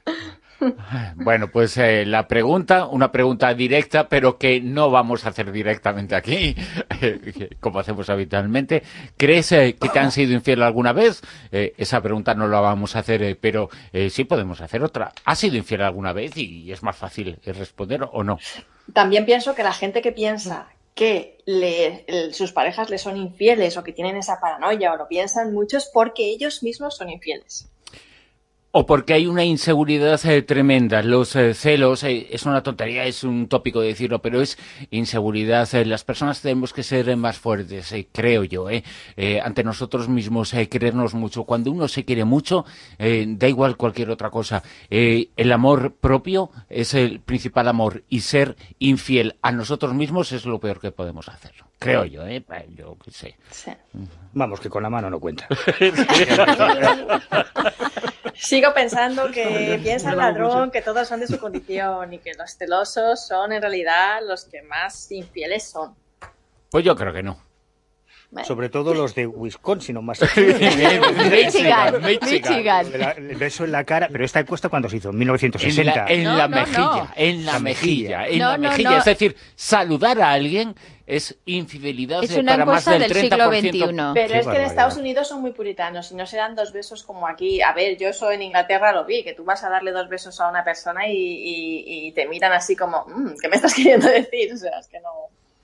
Bueno, pues eh, la pregunta, una pregunta directa, pero que no vamos a hacer directamente aquí, eh, como hacemos habitualmente. ¿Crees eh, que te han sido infiel alguna vez? Eh, esa pregunta no la vamos a hacer, eh, pero eh, sí podemos hacer otra. ¿Has sido infiel alguna vez? Y es más fácil eh, responder o no. También pienso que la gente que piensa que le- el- sus parejas le son infieles o que tienen esa paranoia o lo piensan mucho es porque ellos mismos son infieles. O porque hay una inseguridad eh, tremenda. Los eh, celos, eh, es una tontería, es un tópico decirlo, pero es inseguridad. Eh, las personas tenemos que ser eh, más fuertes, eh, creo yo, eh, eh, ante nosotros mismos, eh, querernos mucho. Cuando uno se quiere mucho, eh, da igual cualquier otra cosa. Eh, el amor propio es el principal amor y ser infiel a nosotros mismos es lo peor que podemos hacer. Creo yo, ¿eh? Yo qué sé. Sí. Vamos, que con la mano no cuenta. Sigo pensando que piensa el ladrón que todos son de su condición y que los celosos son en realidad los que más infieles son. Pues yo creo que no. Bueno. Sobre todo los de Wisconsin o más. Michigan, Michigan. Michigan. El beso en la cara, pero esta encuesta cuando se hizo, en mil novecientos En sesenta. la, en No, la no, mejilla, no. en la, La mejilla, mejilla. en No, la no, mejilla. no. Es decir, saludar a alguien es infidelidad Es eh, una para más encuesta del del treinta siglo por ciento. veintiuno. Pero Qué es que en barbaridad. Estados Unidos son muy puritanos y no se dan dos besos como aquí. A ver, yo eso en Inglaterra lo vi, que tú vas a darle dos besos a una persona y, y- y te miran así como, "Mm, ¿qué me estás queriendo decir?" O sea, es que no...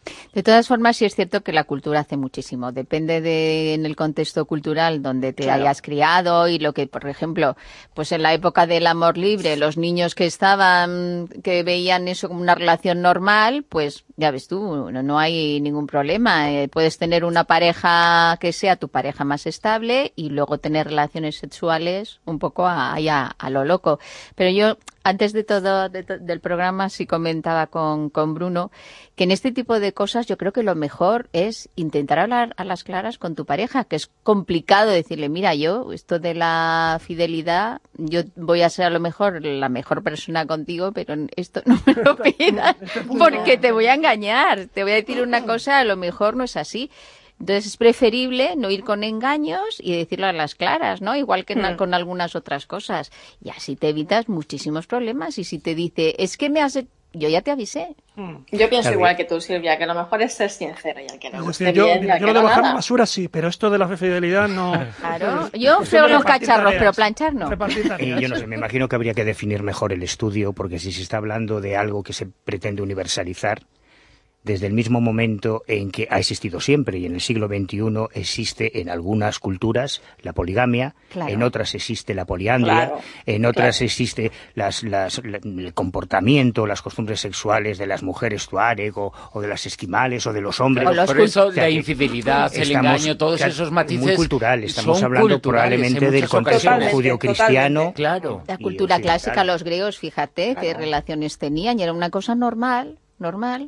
De todas formas, sí es cierto que la cultura hace muchísimo. Depende de en el contexto cultural donde te Claro. hayas criado y lo que, por ejemplo, pues en la época del amor libre, los niños que estaban, que veían eso como una relación normal, pues ya ves tú, no, no hay ningún problema. Eh, puedes tener una pareja que sea tu pareja más estable y luego tener relaciones sexuales un poco a, ahí a, a lo loco. Pero yo, antes de todo de to- del programa, sí comentaba con, con Bruno que en este tipo de cosas yo creo que lo mejor es intentar hablar a las claras con tu pareja, que es complicado decirle, mira, yo, esto de la fidelidad, yo voy a ser a lo mejor la mejor persona contigo, pero esto no me lo pidas, porque te voy a engañar, te voy a decir una cosa, a lo mejor no es así. Entonces es preferible no ir con engaños y decirlo a las claras, ¿no? Igual que na- con algunas otras cosas. Y así te evitas muchísimos problemas. Y si te dice, es que me has... he- Yo ya te avisé. Yo pienso Claro. igual que tú, Silvia, que lo mejor es ser sincero y al que le Es guste decir, yo, bien y al yo que lo de no, bajar la nada. basura sí, pero esto de la fidelidad no. Claro. Yo Esto frego de los repartir cacharros, tareas. pero planchar no. Repartir Y tareas. yo no sé, me imagino que habría que definir mejor el estudio, porque si se está hablando de algo que se pretende universalizar, desde el mismo momento en que ha existido siempre, y en el siglo veintiuno existe en algunas culturas la poligamia, Claro. en otras existe la poliandria, Claro, en otras claro. existe las, las, la- el comportamiento, las costumbres sexuales de las mujeres tuareg o, o de las esquimales o de los hombres. O los Por eso O sea, la que infidelidad, el estamos engaño, todos ca- esos matices muy cultural, estamos son hablando culturales en probablemente del muchas contexto ocasiones. judio-cristiano. Claro. La Y cultura occidental. clásica, los griegos, fíjate qué relaciones tenían y era una cosa normal, normal.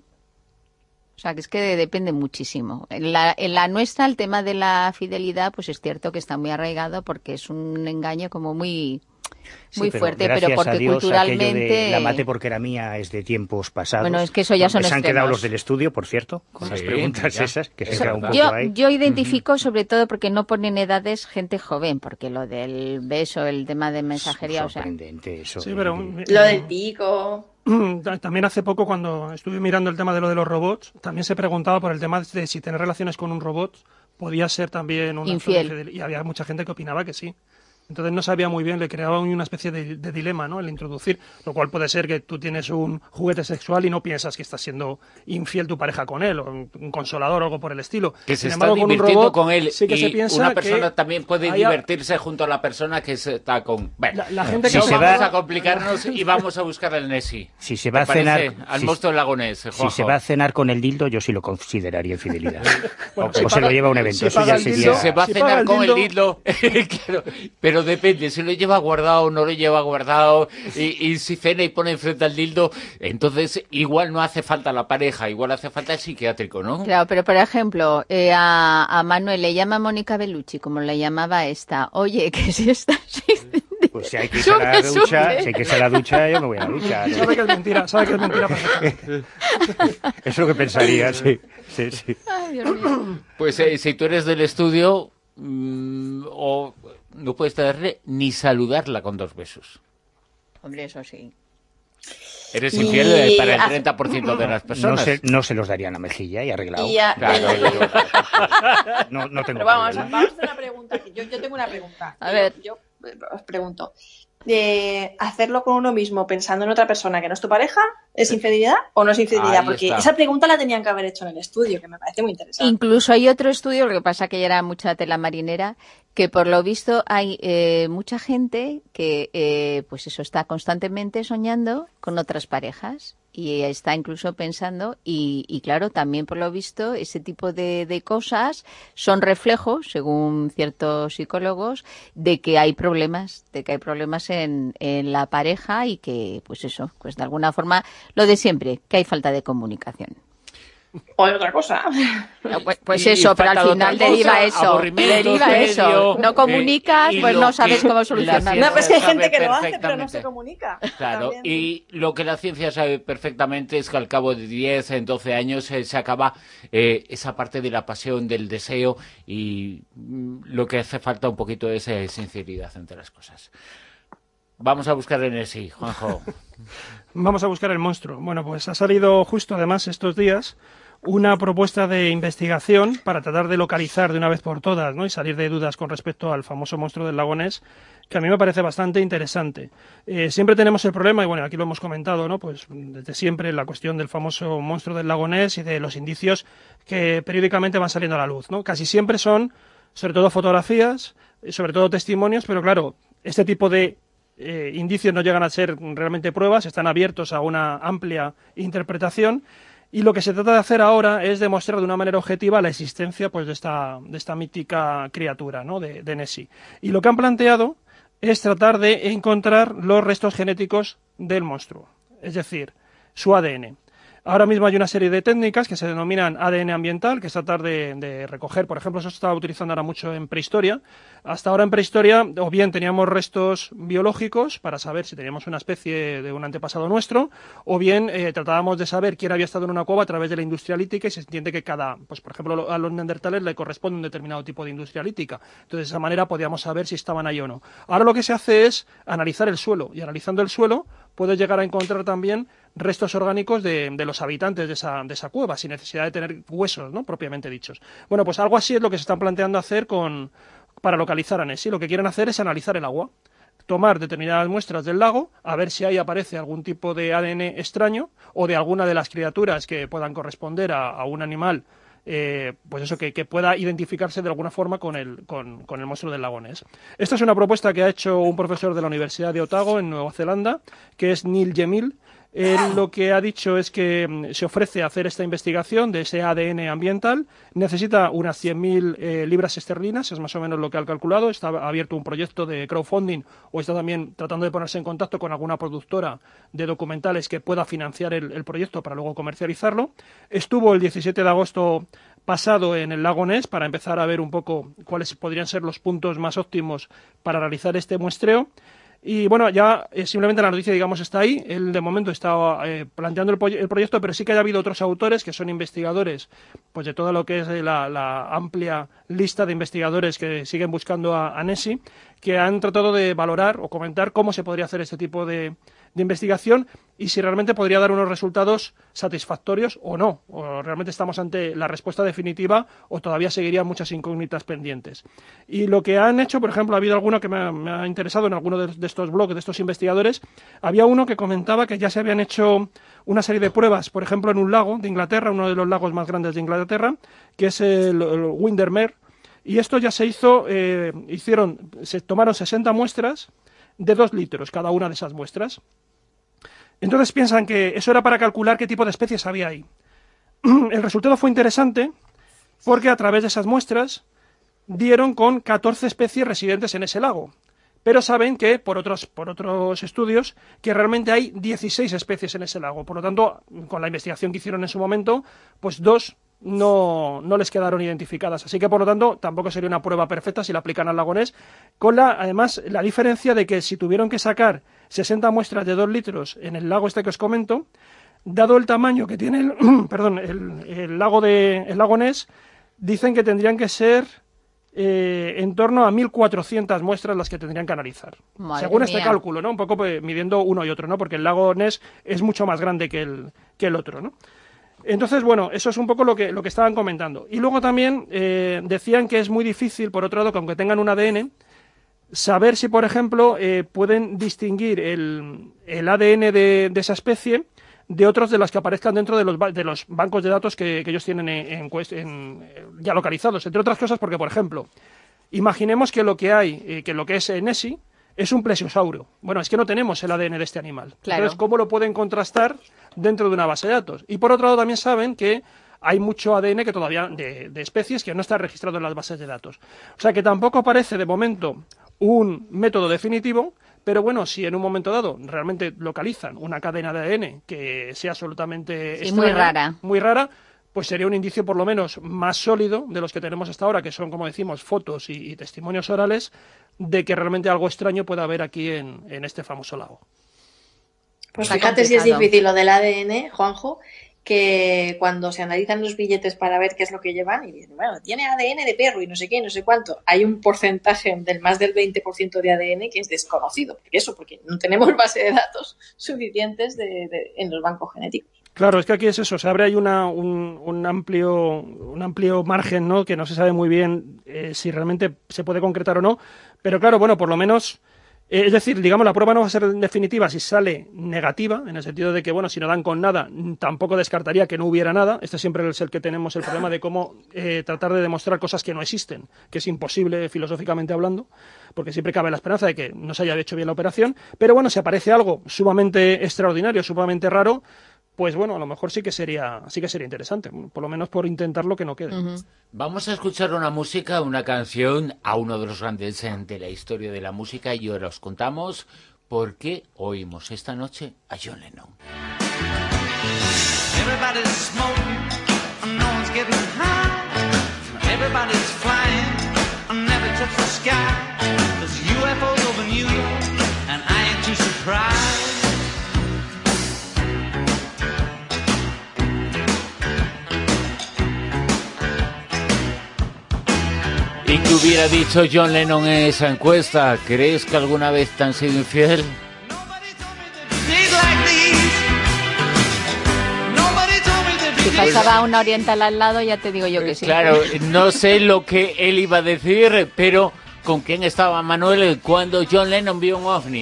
O sea, que es que depende muchísimo. En la, en la nuestra, el tema de la fidelidad, pues es cierto que está muy arraigado porque es un engaño como muy, Sí, muy pero fuerte, gracias pero a porque Dios, aquello culturalmente... de la mate porque era mía es de tiempos pasados. Bueno, es que eso ya son Se han extremos. quedado los del estudio, por cierto, con las Sí, preguntas mira, esas, que se es han quedado un verdad. poco Yo, ahí. yo identifico sobre todo porque no ponen edades gente joven, porque lo del beso, el tema de mensajería, o sea... Sorprendente eso. Sí, de- pero de- Lo del pico. también hace poco, cuando estuve mirando el tema de lo de los robots, también se preguntaba por el tema de si tener relaciones con un robot podía ser también una Infiel. forma de infidel- y había mucha gente que opinaba que sí. Entonces no sabía muy bien, le creaba una especie de, de dilema, ¿no? El introducir, lo cual puede ser que tú tienes un juguete sexual y no piensas que estás siendo infiel tu pareja con él, o un, un consolador o algo por el estilo. Que se Sin está embargo, con un divirtiendo robot con él sí que y se piensa una persona que también puede haya- divertirse junto a la persona que se está con... Bueno, La- la gente que no se vamos va- a complicarnos y vamos a buscar al Nessie. Si se va ¿Te a cenar, parece? Al si- monstruo del lago Ness, Si Juanjo. se va a cenar con el dildo, yo sí lo consideraría infidelidad. Bueno, o si o se paga- lo lleva a un evento, si eso paga ya el sería... dildo- Se va a Si cenar paga el con el dildo- dildo, claro, pero depende, si lo lleva guardado o no lo lleva guardado, y, y si cena y pone enfrente al dildo, entonces igual no hace falta la pareja, igual hace falta el psiquiátrico, ¿no? Claro, pero por ejemplo, eh, a, a Manuel le llama Mónica Bellucci, como le llamaba esta. Oye, que si estás... Pues si hay que irse a la Sube, ducha, sube. si hay que irse a la ducha, yo me voy a la ducha. ¿no? Sabe que es mentira, sabe que es mentira perfectamente. Eso es lo que pensaría, sí. sí, sí. Ay, Dios mío. Pues eh, si tú eres del estudio, mm, o no puedes darle ni saludarla con dos besos. Hombre, eso sí. Eres Y infiel eh, para el hace- treinta por ciento de las No personas. se, no se los daría en la mejilla y arreglado. Y a- Claro, y- pero- No, no tengo Pero vamos, problema. vamos a hacer una pregunta aquí. Yo, yo tengo una pregunta. A ver. Yo, yo, eh, os pregunto. Eh, ¿Hacerlo con uno mismo pensando en otra persona que no es tu pareja es infidelidad o no es infidelidad? Ahí Porque está. esa pregunta la tenían que haber hecho en el estudio, que me parece muy interesante. Incluso hay otro estudio, lo que pasa que ya era mucha tela marinera, que por lo visto hay eh, mucha gente que, eh, pues eso, está constantemente soñando con otras parejas y está incluso pensando, y, y claro, también por lo visto ese tipo de, de cosas son reflejos, según ciertos psicólogos, de que hay problemas, de que hay problemas en, en la pareja y que, pues eso, pues de alguna forma, lo de siempre, que hay falta de comunicación. O hay otra cosa. Pues, pues Y- y eso, pero falta al de final otra deriva cosa, eso, aburrimiento, deriva tedio, eso. No comunicas, eh, y pues lo no sabes que cómo la solucionarlo. ciencia No, pues que hay sabe gente que lo hace, pero no perfectamente. se comunica. Claro, También. y lo que la ciencia sabe perfectamente es que al cabo de diez, doce años eh, se acaba eh, esa parte de la pasión, del deseo, y mm, lo que hace falta un poquito es eh, sinceridad entre las cosas. Vamos a buscar en el sí, Juanjo. Vamos a buscar el monstruo. Bueno, pues ha salido justo además estos días una propuesta de investigación para tratar de localizar de una vez por todas, ¿no? Y salir de dudas con respecto al famoso monstruo del lago Ness, que a mí me parece bastante interesante. Eh, siempre tenemos el problema, y bueno, aquí lo hemos comentado, ¿no? Pues desde siempre la cuestión del famoso monstruo del lago Ness y de los indicios que periódicamente van saliendo a la luz, ¿no? Casi siempre son, sobre todo fotografías, sobre todo testimonios, pero claro, este tipo de eh, indicios no llegan a ser realmente pruebas, están abiertos a una amplia interpretación. Y lo que se trata de hacer ahora es demostrar de una manera objetiva la existencia, pues, de esta, de esta mítica criatura, ¿no? de, de Nessie. Y lo que han planteado es tratar de encontrar los restos genéticos del monstruo, es decir, su A D N. Ahora mismo hay una serie de técnicas que se denominan A D N ambiental, que es tratar de, de recoger, por ejemplo, eso se estaba utilizando ahora mucho en prehistoria. Hasta ahora en prehistoria, o bien teníamos restos biológicos para saber si teníamos una especie de un antepasado nuestro, o bien eh, tratábamos de saber quién había estado en una cueva a través de la industria lítica, y se entiende que cada, pues por ejemplo, a los neandertales le corresponde un determinado tipo de industria lítica. Entonces, de esa manera podíamos saber si estaban ahí o no. Ahora lo que se hace es analizar el suelo, y analizando el suelo puedes llegar a encontrar también restos orgánicos de, de los habitantes de esa, de esa cueva, sin necesidad de tener huesos, ¿no? Propiamente dichos. Bueno, pues algo así es lo que se están planteando hacer con, para localizar a Nessie. Lo que quieren hacer es analizar el agua, tomar determinadas muestras del lago, a ver si ahí aparece algún tipo de A D N extraño o de alguna de las criaturas que puedan corresponder a, a un animal, eh, pues eso, que, que pueda identificarse de alguna forma con el, con, con el monstruo del lago Ness. Esta es una propuesta que ha hecho un profesor de la Universidad de Otago, en Nueva Zelanda, que es Neil Gemil. Él lo que ha dicho es que se ofrece a hacer esta investigación de ese A D N ambiental. Necesita unas cien mil eh, libras esterlinas, es más o menos lo que ha calculado. Está abierto un proyecto de crowdfunding, o está también tratando de ponerse en contacto con alguna productora de documentales que pueda financiar el, el proyecto para luego comercializarlo. Estuvo el diecisiete de agosto pasado en el lago Ness para empezar a ver un poco cuáles podrían ser los puntos más óptimos para realizar este muestreo. Y bueno, ya eh, simplemente la noticia, digamos, está ahí. Él de momento está eh, planteando el, el proyecto, pero sí que haya habido otros autores que son investigadores, pues de todo lo que es la, la amplia lista de investigadores que siguen buscando a, a Nessie, que han tratado de valorar o comentar cómo se podría hacer este tipo de, de investigación y si realmente podría dar unos resultados satisfactorios o no, o realmente estamos ante la respuesta definitiva o todavía seguirían muchas incógnitas pendientes. Y lo que han hecho, por ejemplo, ha habido alguno que me ha, me ha interesado en alguno de, de estos blogs, de estos investigadores, había uno que comentaba que ya se habían hecho una serie de pruebas, por ejemplo, en un lago de Inglaterra, uno de los lagos más grandes de Inglaterra, que es el, el Windermere, y esto ya se hizo, eh, hicieron, se tomaron sesenta muestras de dos litros cada una de esas muestras. Entonces piensan que eso era para calcular qué tipo de especies había ahí. El resultado fue interesante porque a través de esas muestras dieron con catorce especies residentes en ese lago. Pero saben que, por otros, por otros estudios, que realmente hay dieciséis especies en ese lago. Por lo tanto, con la investigación que hicieron en su momento, pues dos no, no les quedaron identificadas. Así que, por lo tanto, tampoco sería una prueba perfecta si la aplican al lago Ness, con la, además, la diferencia de que si tuvieron que sacar sesenta muestras de dos litros en el lago este que os comento, dado el tamaño que tiene el, perdón, el, el, lago de, el lago Ness, dicen que tendrían que ser eh, en torno a mil cuatrocientas muestras las que tendrían que analizar. Madre según mía. Este cálculo, ¿no? Un poco pues, midiendo uno y otro, ¿no? Porque el lago Ness es mucho más grande que el, que el otro, ¿no? Entonces, bueno, eso es un poco lo que, lo que estaban comentando. Y luego también eh, decían que es muy difícil, por otro lado, que aunque tengan un A D N, saber si, por ejemplo, eh, pueden distinguir el, el A D N de, de esa especie de otros de las que aparezcan dentro de los, de los bancos de datos que, que ellos tienen en, en, en, ya localizados. Entre otras cosas porque, por ejemplo, imaginemos que lo que hay, eh, que lo que es Nessie, es un plesiosauro. Bueno, es que no tenemos el A D N de este animal. Claro. Entonces, ¿cómo lo pueden contrastar dentro de una base de datos? Y por otro lado también saben que hay mucho A D N que todavía de, de especies que no está registrado en las bases de datos. O sea que tampoco parece de momento un método definitivo, pero bueno, si en un momento dado realmente localizan una cadena de A D N que sea absolutamente sí, extraña, muy rara, muy rara, pues sería un indicio por lo menos más sólido de los que tenemos hasta ahora, que son, como decimos, fotos y, y testimonios orales, de que realmente algo extraño pueda haber aquí en, en este famoso lago. Pues fíjate si es difícil lo del A D N, Juanjo, que cuando se analizan los billetes para ver qué es lo que llevan, y dicen, bueno, tiene A D N de perro y no sé qué, no sé cuánto, hay un porcentaje del más del veinte por ciento de A D N que es desconocido. ¿Por qué eso? Porque no tenemos base de datos suficientes de, de, en los bancos genéticos. Claro, es que aquí es eso, se abre ahí una, un, un amplio un amplio margen, ¿no? Que no se sabe muy bien eh, si realmente se puede concretar o no, pero claro, bueno, por lo menos, eh, es decir, digamos, la prueba no va a ser definitiva si sale negativa, en el sentido de que, bueno, si no dan con nada, tampoco descartaría que no hubiera nada. Este siempre es el que tenemos el problema de cómo eh, tratar de demostrar cosas que no existen, que es imposible filosóficamente hablando, porque siempre cabe la esperanza de que no se haya hecho bien la operación, pero bueno, si aparece algo sumamente extraordinario, sumamente raro, pues bueno, a lo mejor sí que sería sí que sería interesante, por lo menos por intentarlo que no quede. Uh-huh. Vamos a escuchar una música, una canción a uno de los grandes de la historia de la música y ahora os contamos por qué oímos esta noche a John Lennon. Everybody's smoking, no one's getting high. Everybody's flying, never touch the sky. There's U F Os over New York and I ain't too surprised. ¿Y qué hubiera dicho John Lennon en esa encuesta? ¿Crees que alguna vez te han sido infiel? Si pasaba una oriental al lado, ya te digo yo que sí. Claro, no sé lo que él iba a decir, pero ¿con quién estaba Manuel cuando John Lennon vio un ovni?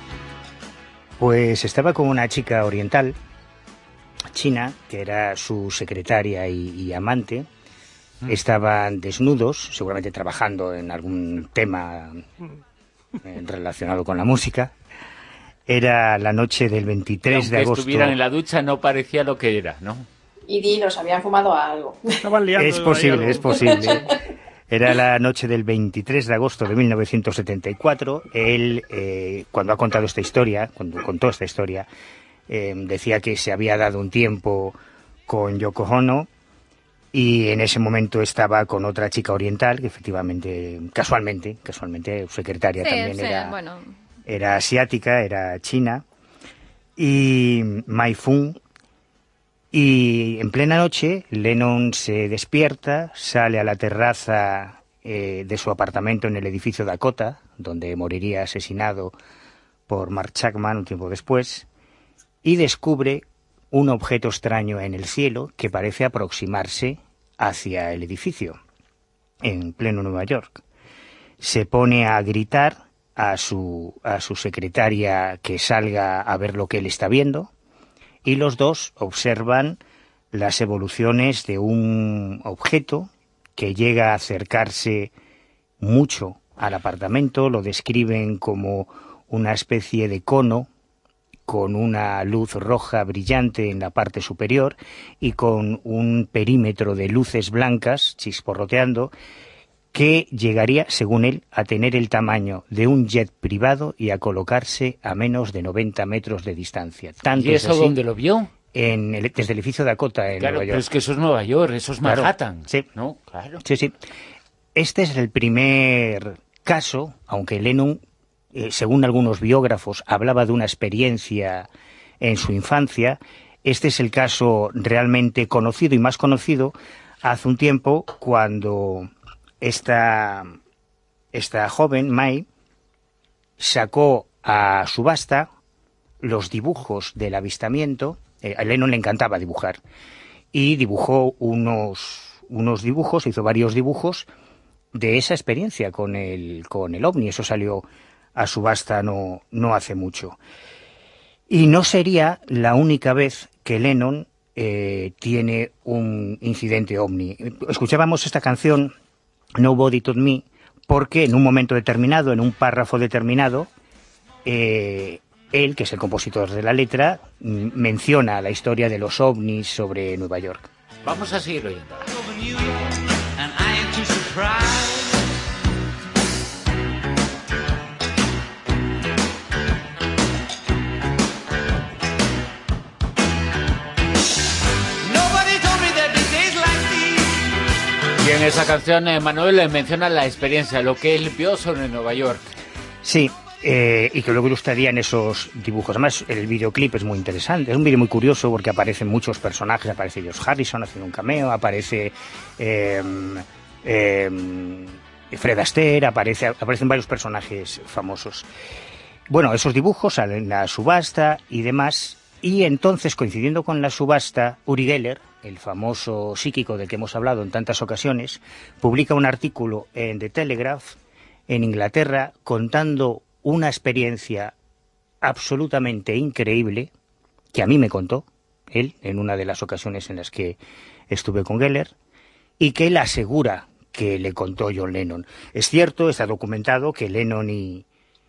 Pues estaba con una chica oriental, china, que era su secretaria y, y amante. Estaban desnudos, seguramente trabajando en algún tema eh, relacionado con la música. Era la noche del veintitrés de agosto. Que estuvieran en la ducha no parecía lo que era, ¿no? Y dinos, habían fumado algo. Estaban liando. Es posible, es posible. Era la noche del veintitrés de agosto de mil novecientos setenta y cuatro. Él, eh, cuando ha contado esta historia, cuando contó esta historia, eh, decía que se había dado un tiempo con Yoko Ono, y en ese momento estaba con otra chica oriental, que efectivamente, casualmente, casualmente, su secretaria sí, también sí, era, bueno. era asiática, era china, y Mai Fung. Y en plena noche, Lennon se despierta, sale a la terraza eh, de su apartamento en el edificio Dakota, donde moriría asesinado por Mark Chapman un tiempo después, y descubre un objeto extraño en el cielo que parece aproximarse hacia el edificio, en pleno Nueva York. Se pone a gritar a su, a su secretaria que salga a ver lo que él está viendo, y los dos observan las evoluciones de un objeto que llega a acercarse mucho al apartamento. Lo describen como una especie de cono con una luz roja brillante en la parte superior y con un perímetro de luces blancas chisporroteando que llegaría, según él, a tener el tamaño de un jet privado y a colocarse a menos de noventa metros de distancia. Tanto ¿Y eso es así, dónde lo vio? En el, desde el edificio Dakota, en claro, Nueva York. Pero es que eso es Nueva York, eso es Claro, Manhattan. sí. ¿No? Claro. Sí, sí. Este es el primer caso, aunque Lennon, eh, según algunos biógrafos, hablaba de una experiencia en su infancia. Este es el caso realmente conocido y más conocido hace un tiempo, cuando esta, esta joven, Mai, sacó a subasta los dibujos del avistamiento. Eh, a Lennon le encantaba dibujar, y dibujó unos, unos dibujos, hizo varios dibujos de esa experiencia con el, con el ovni. Eso salió a subasta no, no hace mucho. Y no sería la única vez que Lennon eh, tiene un incidente ovni. Escuchábamos esta canción, Nobody Told Me, porque en un momento determinado, en un párrafo determinado, eh, él, que es el compositor de la letra, menciona la historia de los ovnis sobre Nueva York. Vamos a seguir oyendo. Y en esa canción, eh, Manuel menciona la experiencia, lo que él vio sobre Nueva York. Sí. Eh, y que luego ilustrarían esos dibujos. Además, el videoclip es muy interesante, es un vídeo muy curioso porque aparecen muchos personajes. Aparece George Harrison haciendo un cameo, aparece eh, eh, Fred Astaire, aparece, aparecen varios personajes famosos. Bueno, esos dibujos salen a subasta y demás, Y entonces, coincidiendo con la subasta, Uri Geller, el famoso psíquico del que hemos hablado en tantas ocasiones, publica un artículo en The Telegraph, en Inglaterra, contando una experiencia absolutamente increíble, que a mí me contó él, en una de las ocasiones en las que estuve con Geller, y que él asegura que le contó John Lennon. Es cierto, está documentado que Lennon y,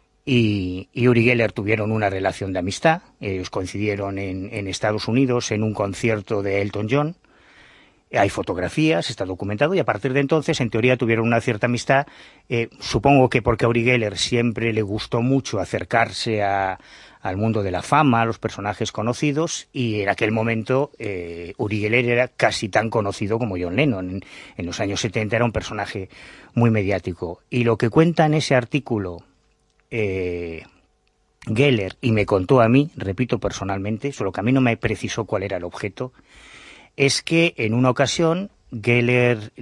y, y Uri Geller tuvieron una relación de amistad. Ellos coincidieron en, en Estados Unidos en un concierto de Elton John. Hay fotografías, está documentado, y a partir de entonces, en teoría, tuvieron una cierta amistad. Eh, supongo que porque a Uri Geller siempre le gustó mucho acercarse a, al mundo de la fama, a los personajes conocidos, y en aquel momento eh, Uri Geller era casi tan conocido como John Lennon. En, en los años setenta era un personaje muy mediático. Y lo que cuenta en ese artículo eh, Geller, y me contó a mí, repito personalmente, solo que a mí no me precisó cuál era el objeto, es que en una ocasión Geller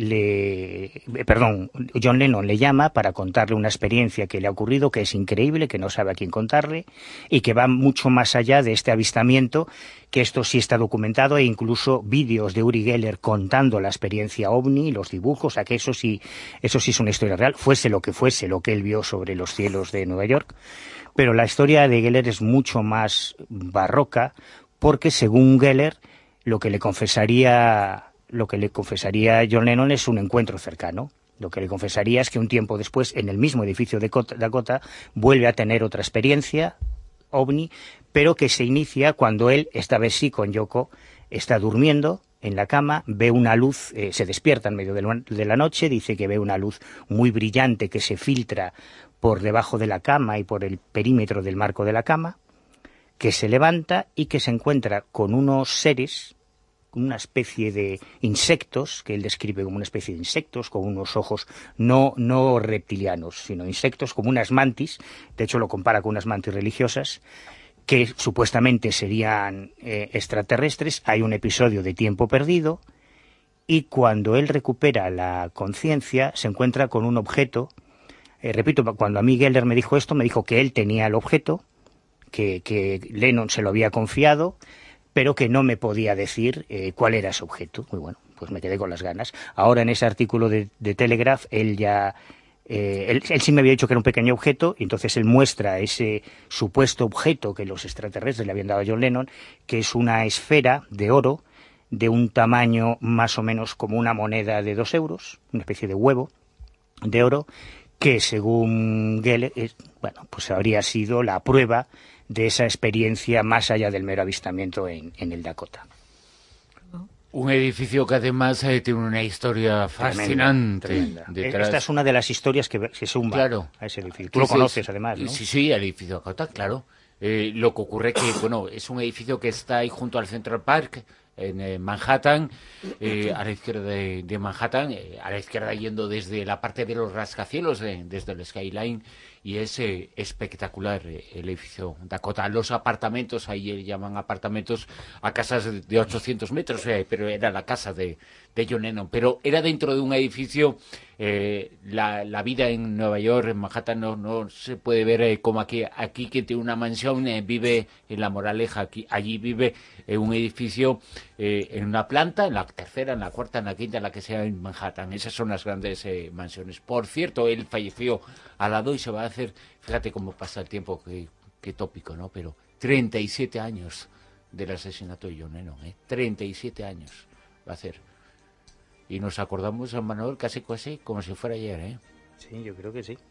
le, perdón, John Lennon le llama para contarle una experiencia que le ha ocurrido, que es increíble, que no sabe a quién contarle, y que va mucho más allá de este avistamiento, que esto sí está documentado, e incluso vídeos de Uri Geller contando la experiencia ovni, los dibujos, o sea que eso sí, eso sí es una historia real, fuese lo que fuese lo que él vio sobre los cielos de Nueva York. Pero la historia de Geller es mucho más barroca, porque según Geller, lo que le confesaría, lo que le confesaría John Lennon es un encuentro cercano. Lo que le confesaría es que un tiempo después, en el mismo edificio de Dakota, vuelve a tener otra experiencia ovni, pero que se inicia cuando él, esta vez sí con Yoko, está durmiendo en la cama, ve una luz, eh, se despierta en medio de la noche, dice que ve una luz muy brillante que se filtra por debajo de la cama y por el perímetro del marco de la cama, que se levanta y que se encuentra con unos seres, una especie de insectos, que él describe como una especie de insectos, con unos ojos no, no reptilianos, sino insectos como unas mantis, de hecho lo compara con unas mantis religiosas, que supuestamente serían eh, extraterrestres. Hay un episodio de Tiempo Perdido, y cuando él recupera la conciencia, se encuentra con un objeto, eh, repito, cuando a mí Geller me dijo esto, me dijo que él tenía el objeto, Que, que Lennon se lo había confiado, pero que no me podía decir eh, cuál era ese objeto. Muy bueno, pues me quedé con las ganas. Ahora en ese artículo de, de Telegraph, él ya... Eh, él, él sí me había dicho que era un pequeño objeto, y entonces él muestra ese supuesto objeto que los extraterrestres le habían dado a John Lennon, que es una esfera de oro de un tamaño más o menos como una moneda de dos euros, una especie de huevo de oro, que según Geller, eh, bueno, pues habría sido la prueba de esa experiencia más allá del mero avistamiento en, en el Dakota. Un edificio que además eh, tiene una historia fascinante. Tremenda, tremenda. Esta es una de las historias que se suman claro. a ese edificio. Tú lo conoces además, ¿no? Sí, sí, el edificio Dakota, claro. Eh, lo que ocurre que, bueno, es un edificio que está ahí junto al Central Park, en eh, Manhattan, eh, a la izquierda de, de Manhattan, eh, a la izquierda yendo desde la parte de los rascacielos, eh, desde el Skyline, y es eh, espectacular eh, el edificio Dakota. Los apartamentos, ahí eh, llaman apartamentos a casas de ochocientos metros, eh, pero era la casa de, de John Lennon, pero era dentro de un edificio. Eh, la, la vida en Nueva York, en Manhattan, no, no se puede ver eh, como aquí. Aquí que tiene una mansión, eh, vive en La Moraleja, aquí, allí vive en un edificio, eh, en una planta, en la tercera, en la cuarta, en la quinta, en la que sea en Manhattan. Esas son las grandes eh, mansiones. Por cierto, él falleció al lado y se va a hacer, fíjate cómo pasa el tiempo, qué, qué tópico, ¿no? Pero treinta y siete años del asesinato de John Lennon, ¿eh? treinta y siete años va a hacer. Y nos acordamos, San Manuel, casi casi como si fuera ayer, ¿eh? Sí, yo creo que sí.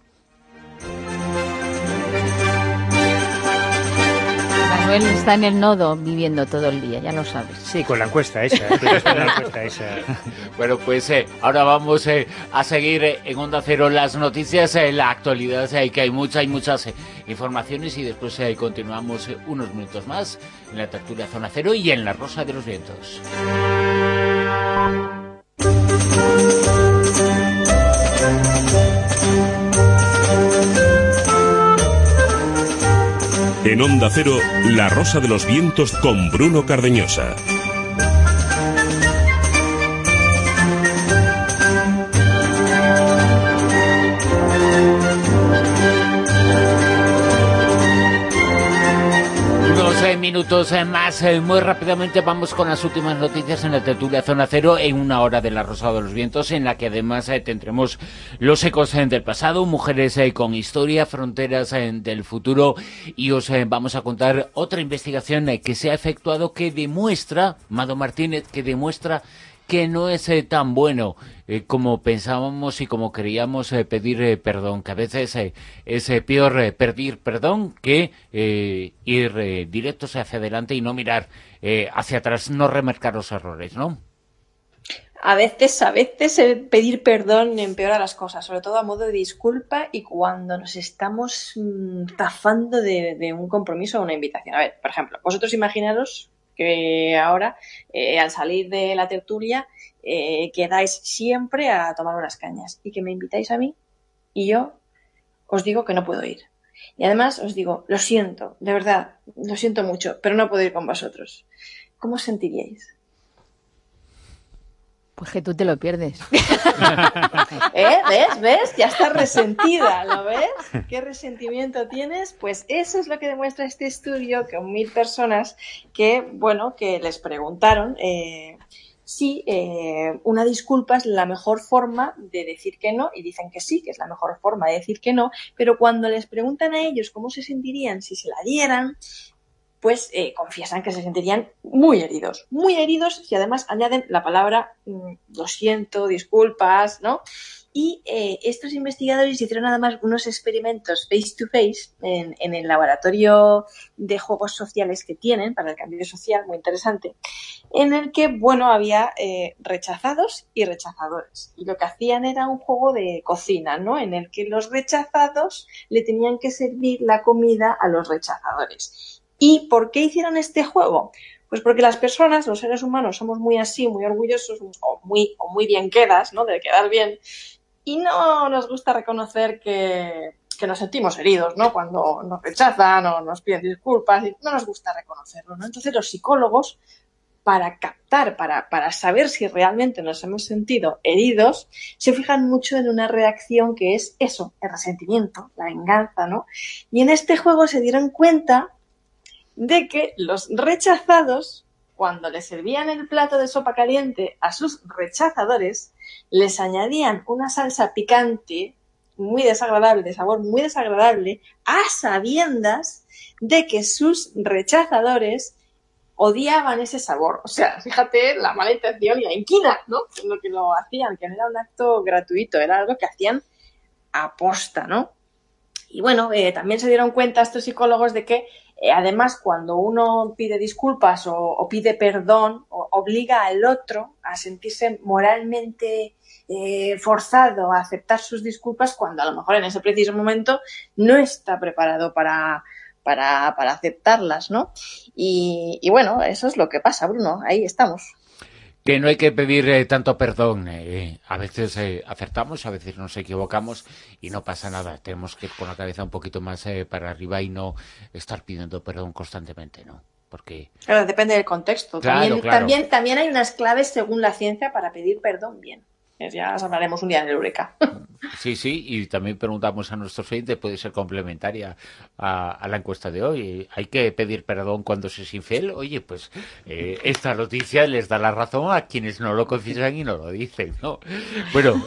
Manuel está en el nodo viviendo todo el día, ya lo sabes. Sí, con la encuesta esa. Con la encuesta esa. Bueno, pues eh, ahora vamos eh, a seguir eh, en Onda Cero las noticias, eh, la actualidad, eh, que hay muchas, hay muchas eh, informaciones, y después eh, continuamos eh, unos minutos más en la tertulia Zona Cero y en La Rosa de los Vientos. En Onda Cero, La Rosa de los Vientos con Bruno Cardeñosa. minutos más. Muy rápidamente vamos con las últimas noticias en la tertulia Zona Cero en una hora de La Rosa de los Vientos, en la que además eh, tendremos los ecos eh, del pasado, mujeres eh, con historia, fronteras eh, del futuro, y os eh, vamos a contar otra investigación eh, que se ha efectuado que demuestra, Mado Martínez, que demuestra que no es eh, tan bueno eh, como pensábamos y como creíamos eh, pedir eh, perdón, que a veces eh, es eh, peor eh, pedir perdón que eh, ir eh, directos hacia adelante y no mirar eh, hacia atrás, no remarcar los errores, ¿no? A veces, a veces el pedir perdón empeora las cosas, sobre todo a modo de disculpa y cuando nos estamos mmm, zafando de, de un compromiso o una invitación. A ver, por ejemplo, vosotros imaginaros que ahora, eh, al salir de la tertulia, eh, quedáis siempre a tomar unas cañas y que me invitáis a mí y yo os digo que no puedo ir. Y además os digo, lo siento, de verdad, lo siento mucho, pero no puedo ir con vosotros. ¿Cómo os sentiríais? Pues que tú te lo pierdes. ¿Eh? ¿Ves? ¿Ves? Ya estás resentida, ¿lo ves? ¿Qué resentimiento tienes? Pues eso es lo que demuestra este estudio con mil personas que, bueno, que les preguntaron eh, si eh, una disculpa es la mejor forma de decir que no, y dicen que sí, que es la mejor forma de decir que no, pero cuando les preguntan a ellos cómo se sentirían si se la dieran, pues eh, confiesan que se sentirían muy heridos, muy heridos, y además añaden la palabra mmm, lo siento, disculpas, ¿no? Y eh, estos investigadores hicieron además unos experimentos face to face en, en el laboratorio de juegos sociales que tienen para el cambio social, muy interesante, en el que, bueno, había eh, rechazados y rechazadores. Y lo que hacían era un juego de cocina, ¿no? En el que los rechazados le tenían que servir la comida a los rechazadores. ¿Y por qué hicieron este juego? Pues porque las personas, los seres humanos, somos muy así, muy orgullosos o muy, o muy bien quedas, ¿no? De quedar bien. Y no nos gusta reconocer que, que nos sentimos heridos, ¿no? Cuando nos rechazan o nos piden disculpas, y no nos gusta reconocerlo, ¿no? Entonces los psicólogos, para captar, para, para saber si realmente nos hemos sentido heridos, se fijan mucho en una reacción que es eso, el resentimiento, la venganza, ¿no? Y en este juego se dieron cuenta de que los rechazados, cuando les servían el plato de sopa caliente a sus rechazadores, les añadían una salsa picante muy desagradable, de sabor muy desagradable, a sabiendas de que sus rechazadores odiaban ese sabor. O sea, fíjate la mala intención y la inquina, ¿no? Lo que lo hacían, que no era un acto gratuito, era algo que hacían aposta, ¿no? Y bueno, eh, también se dieron cuenta estos psicólogos de que eh, además cuando uno pide disculpas o, o pide perdón, o, obliga al otro a sentirse moralmente eh, forzado a aceptar sus disculpas cuando a lo mejor en ese preciso momento no está preparado para, para, para aceptarlas, ¿no? Y, y bueno, eso es lo que pasa, Bruno, ahí estamos. Que no hay que pedir eh, tanto perdón. Eh, a veces eh, acertamos, a veces nos equivocamos y no pasa nada. Tenemos que ir con la cabeza un poquito más eh, para arriba y no estar pidiendo perdón constantemente, ¿no? Porque... Claro, depende del contexto. Claro, también, claro. También, también hay unas claves según la ciencia para pedir perdón bien. Ya hablaremos un día en el Eureka. Sí, sí, y también preguntamos a nuestros oyentes, puede ser complementaria a, a la encuesta de hoy. ¿Hay que pedir perdón cuando se es infiel? Oye, pues eh, esta noticia les da la razón a quienes no lo confiesan y no lo dicen, ¿no? Bueno...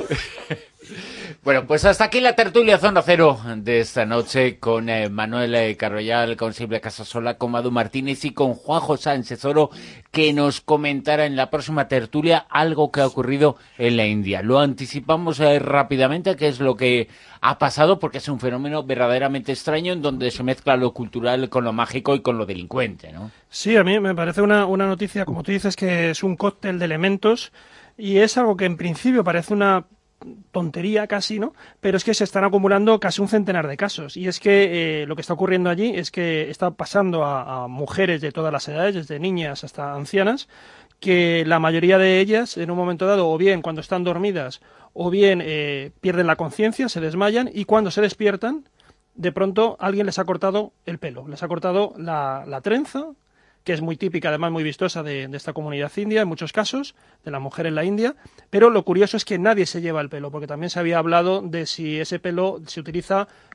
Bueno, pues hasta aquí la tertulia Zona Cero de esta noche con eh, Manuel eh, Carroyal, con Silvia Casasola, con Madu Martínez y con Juanjo Sánchez Oro, que nos comentará en la próxima tertulia algo que ha ocurrido en la India. Lo anticipamos eh, rápidamente, que es lo que ha pasado, porque es un fenómeno verdaderamente extraño en donde se mezcla lo cultural con lo mágico y con lo delincuente, ¿no? Sí, a mí me parece una, una noticia, como tú dices, que es un cóctel de elementos y es algo que en principio parece una tontería casi, ¿no? Pero es que se están acumulando casi un centenar de casos. Y es que eh, lo que está ocurriendo allí es que está pasando a, a mujeres de todas las edades, desde niñas hasta ancianas, que la mayoría de ellas, en un momento dado, o bien cuando están dormidas, o bien eh, pierden la conciencia, se desmayan, y cuando se despiertan, de pronto alguien les ha cortado el pelo, les ha cortado la, la trenza, que es muy típica, además muy vistosa de, de esta comunidad india en muchos casos, de la mujer en la India, pero lo curioso es que nadie se lleva el pelo, porque también se había hablado de si ese pelo se utiliza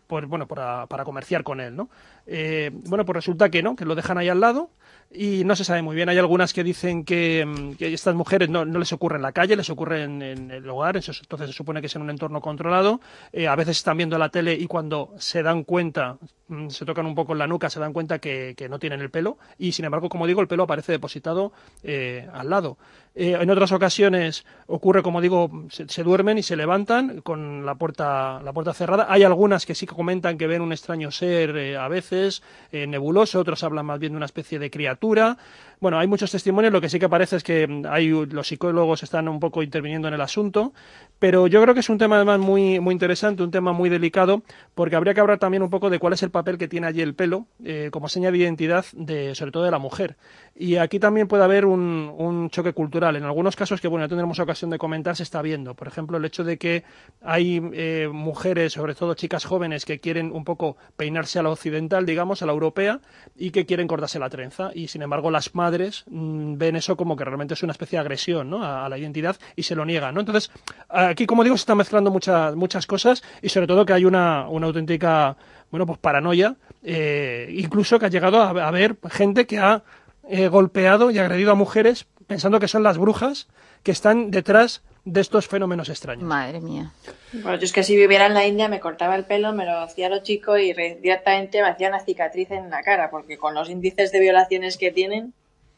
por, bueno, para, para comerciar con él, ¿no? Eh, bueno, pues resulta que no, que lo dejan ahí al lado y no se sabe muy bien. Hay algunas que dicen que, que estas mujeres no, no les ocurre en la calle, les ocurre en, en el hogar, eso, entonces se supone que es en un entorno controlado. Eh, a veces están viendo la tele y cuando se dan cuenta, se tocan un poco en la nuca, se dan cuenta que, que no tienen el pelo y, sin embargo, como digo, el pelo aparece depositado eh, al lado. Eh, en otras ocasiones ocurre, como digo, se, se duermen y se levantan con la puerta, la puerta cerrada. Hay algunas que sí que comentan que ven un extraño ser eh, a veces, eh, nebuloso, otros hablan más bien de una especie de criatura. Bueno, hay muchos testimonios, lo que sí que parece es que hay, los psicólogos están un poco interviniendo en el asunto, pero yo creo que es un tema además muy, muy interesante, un tema muy delicado, porque habría que hablar también un poco de cuál es el papel que tiene allí el pelo eh, como seña de identidad, de, sobre todo de la mujer. Y aquí también puede haber un, un choque cultural. En algunos casos que, bueno, ya tendremos ocasión de comentar, se está viendo. Por ejemplo, el hecho de que hay eh, mujeres, sobre todo chicas jóvenes, que quieren un poco peinarse a la occidental, digamos, a la europea, y que quieren cortarse la trenza. Y, sin embargo, las madres mmm, ven eso como que realmente es una especie de agresión, ¿no?, a, a la identidad y se lo niegan, ¿no? Entonces, aquí, como digo, se están mezclando muchas muchas cosas y, sobre todo, que hay una, una auténtica, bueno, pues paranoia, eh, incluso que ha llegado a, a haber gente que ha eh, golpeado y agredido a mujeres pensando que son las brujas que están detrás de estos fenómenos extraños. Madre mía. Bueno, yo es que si viviera en la India me cortaba el pelo, me lo hacía lo chico y directamente me hacía una cicatriz en la cara, porque con los índices de violaciones que tienen...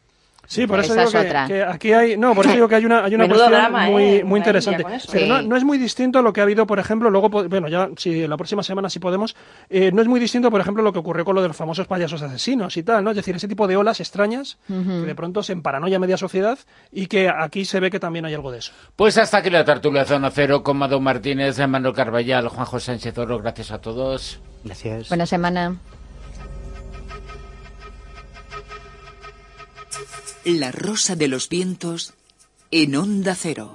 Sí, por eso Esa digo es que, otra. que aquí hay, no, por eso digo que hay una, hay una Menudo cuestión drama, muy, ¿eh? muy La interesante. India con eso. Pero Sí. no, no es muy distinto a lo que ha habido, por ejemplo, luego, po- bueno, ya si la próxima semana si podemos, eh, no es muy distinto, por ejemplo, lo que ocurrió con lo de los famosos payasos asesinos y tal, ¿no? Es decir, ese tipo de olas extrañas Ujú. que de pronto se emparanoia media sociedad y que aquí se ve que también hay algo de eso. Pues hasta aquí la tertulia Zona Cero con Mado Martínez, Manuel Carballal, Juanjo Sánchez Oro. Gracias a todos. Gracias. Buena semana. La Rosa de los Vientos en Onda Cero.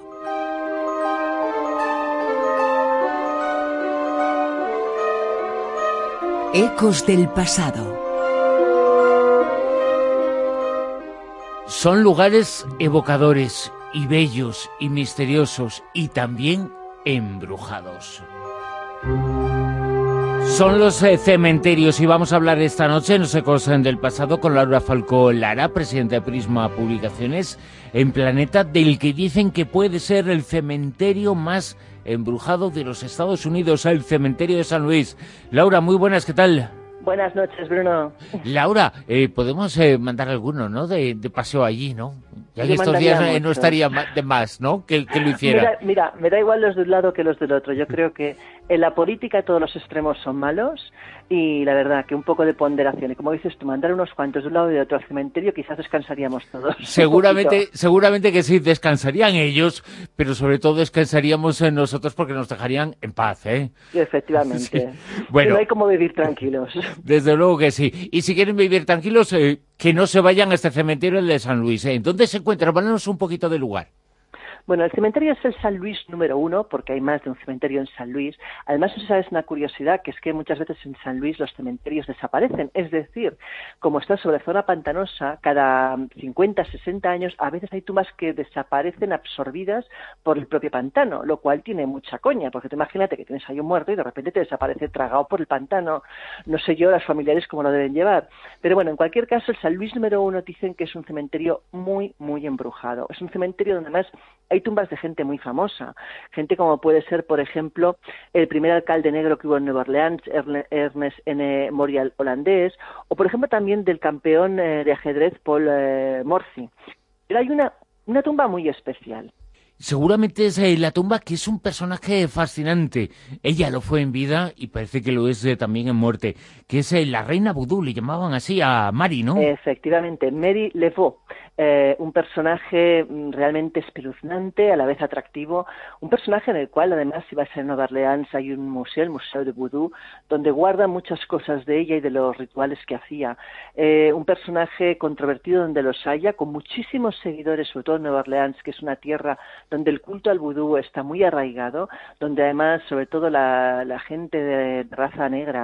Ecos del pasado. Son lugares evocadores y bellos y misteriosos y también embrujados. Son los eh, cementerios y vamos a hablar esta noche en los Ecos del Pasado con Laura Falcó Lara, presidenta de Prisma Publicaciones, en Planeta, del que dicen que puede ser el cementerio más embrujado de los Estados Unidos, el cementerio de San Luis. Laura, muy buenas, ¿qué tal? Buenas noches, Bruno. Laura, eh, podemos eh, mandar alguno, ¿no?, de, de paseo allí, ¿no? Ya que Yo estos días mandaría eh, no muchos. estaría ma- de más, ¿no?, que, que lo hiciera. Mira, mira, me da igual los de un lado que los del otro. Yo creo que en la política todos los extremos son malos y la verdad que un poco de ponderación. Y como dices tú, mandar unos cuantos de un lado y de otro al cementerio, quizás descansaríamos todos. Seguramente, seguramente que sí, descansarían ellos, pero sobre todo descansaríamos en nosotros porque nos dejarían en paz, ¿eh? Sí, efectivamente. Sí. Bueno. Y no hay como vivir tranquilos. Desde luego que sí. Y si quieren vivir tranquilos, eh, que no se vayan a este cementerio, el de San Luis, ¿eh? ¿Dónde se encuentra? Háblanos un poquito del lugar. Bueno, el cementerio es el San Luis número uno, porque hay más de un cementerio en San Luis. Además, no sé si sabes una curiosidad, que es que muchas veces en San Luis los cementerios desaparecen. Es decir, como está sobre zona pantanosa, cada cincuenta, sesenta años, a veces hay tumbas que desaparecen absorbidas por el propio pantano, lo cual tiene mucha coña, porque tú imagínate que tienes ahí un muerto y de repente te desaparece tragado por el pantano. No sé yo, las familiares cómo lo deben llevar. Pero bueno, en cualquier caso, el San Luis número uno dicen que es un cementerio muy, muy embrujado. Es un cementerio donde además hay tumbas de gente muy famosa, gente como puede ser, por ejemplo, el primer alcalde negro que hubo en Nueva Orleans, Erne- Ernest N. Morial holandés, o por ejemplo también del campeón eh, de ajedrez Paul eh, Morphy. Pero hay una, una tumba muy especial. Seguramente es eh, la tumba, que es un personaje fascinante. Ella lo fue en vida y parece que lo es eh, también en muerte, que es eh, la reina vudú, le llamaban así a Mary, ¿no? Efectivamente, Mary Laveau, eh, un personaje mm, realmente espeluznante, a la vez atractivo, un personaje en el cual además, si vas a Nueva Orleans, hay un museo, el Museo de Vudú, donde guarda muchas cosas de ella y de los rituales que hacía. Eh, un personaje controvertido donde los haya, con muchísimos seguidores, sobre todo en Nueva Orleans, que es una tierra donde el culto al vudú está muy arraigado, donde además, sobre todo la, la gente de raza negra,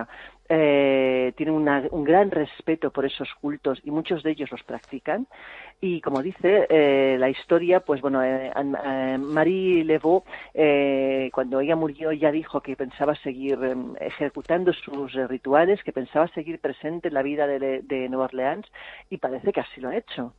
eh, tienen una, un gran respeto por esos cultos y muchos de ellos los practican. Y como dice eh, la historia, pues bueno, eh, eh, Marie Laveau, eh, cuando ella murió, ya dijo que pensaba seguir eh, ejecutando sus eh, rituales, que pensaba seguir presente en la vida de, de Nueva Orleans, y parece que así lo ha hecho.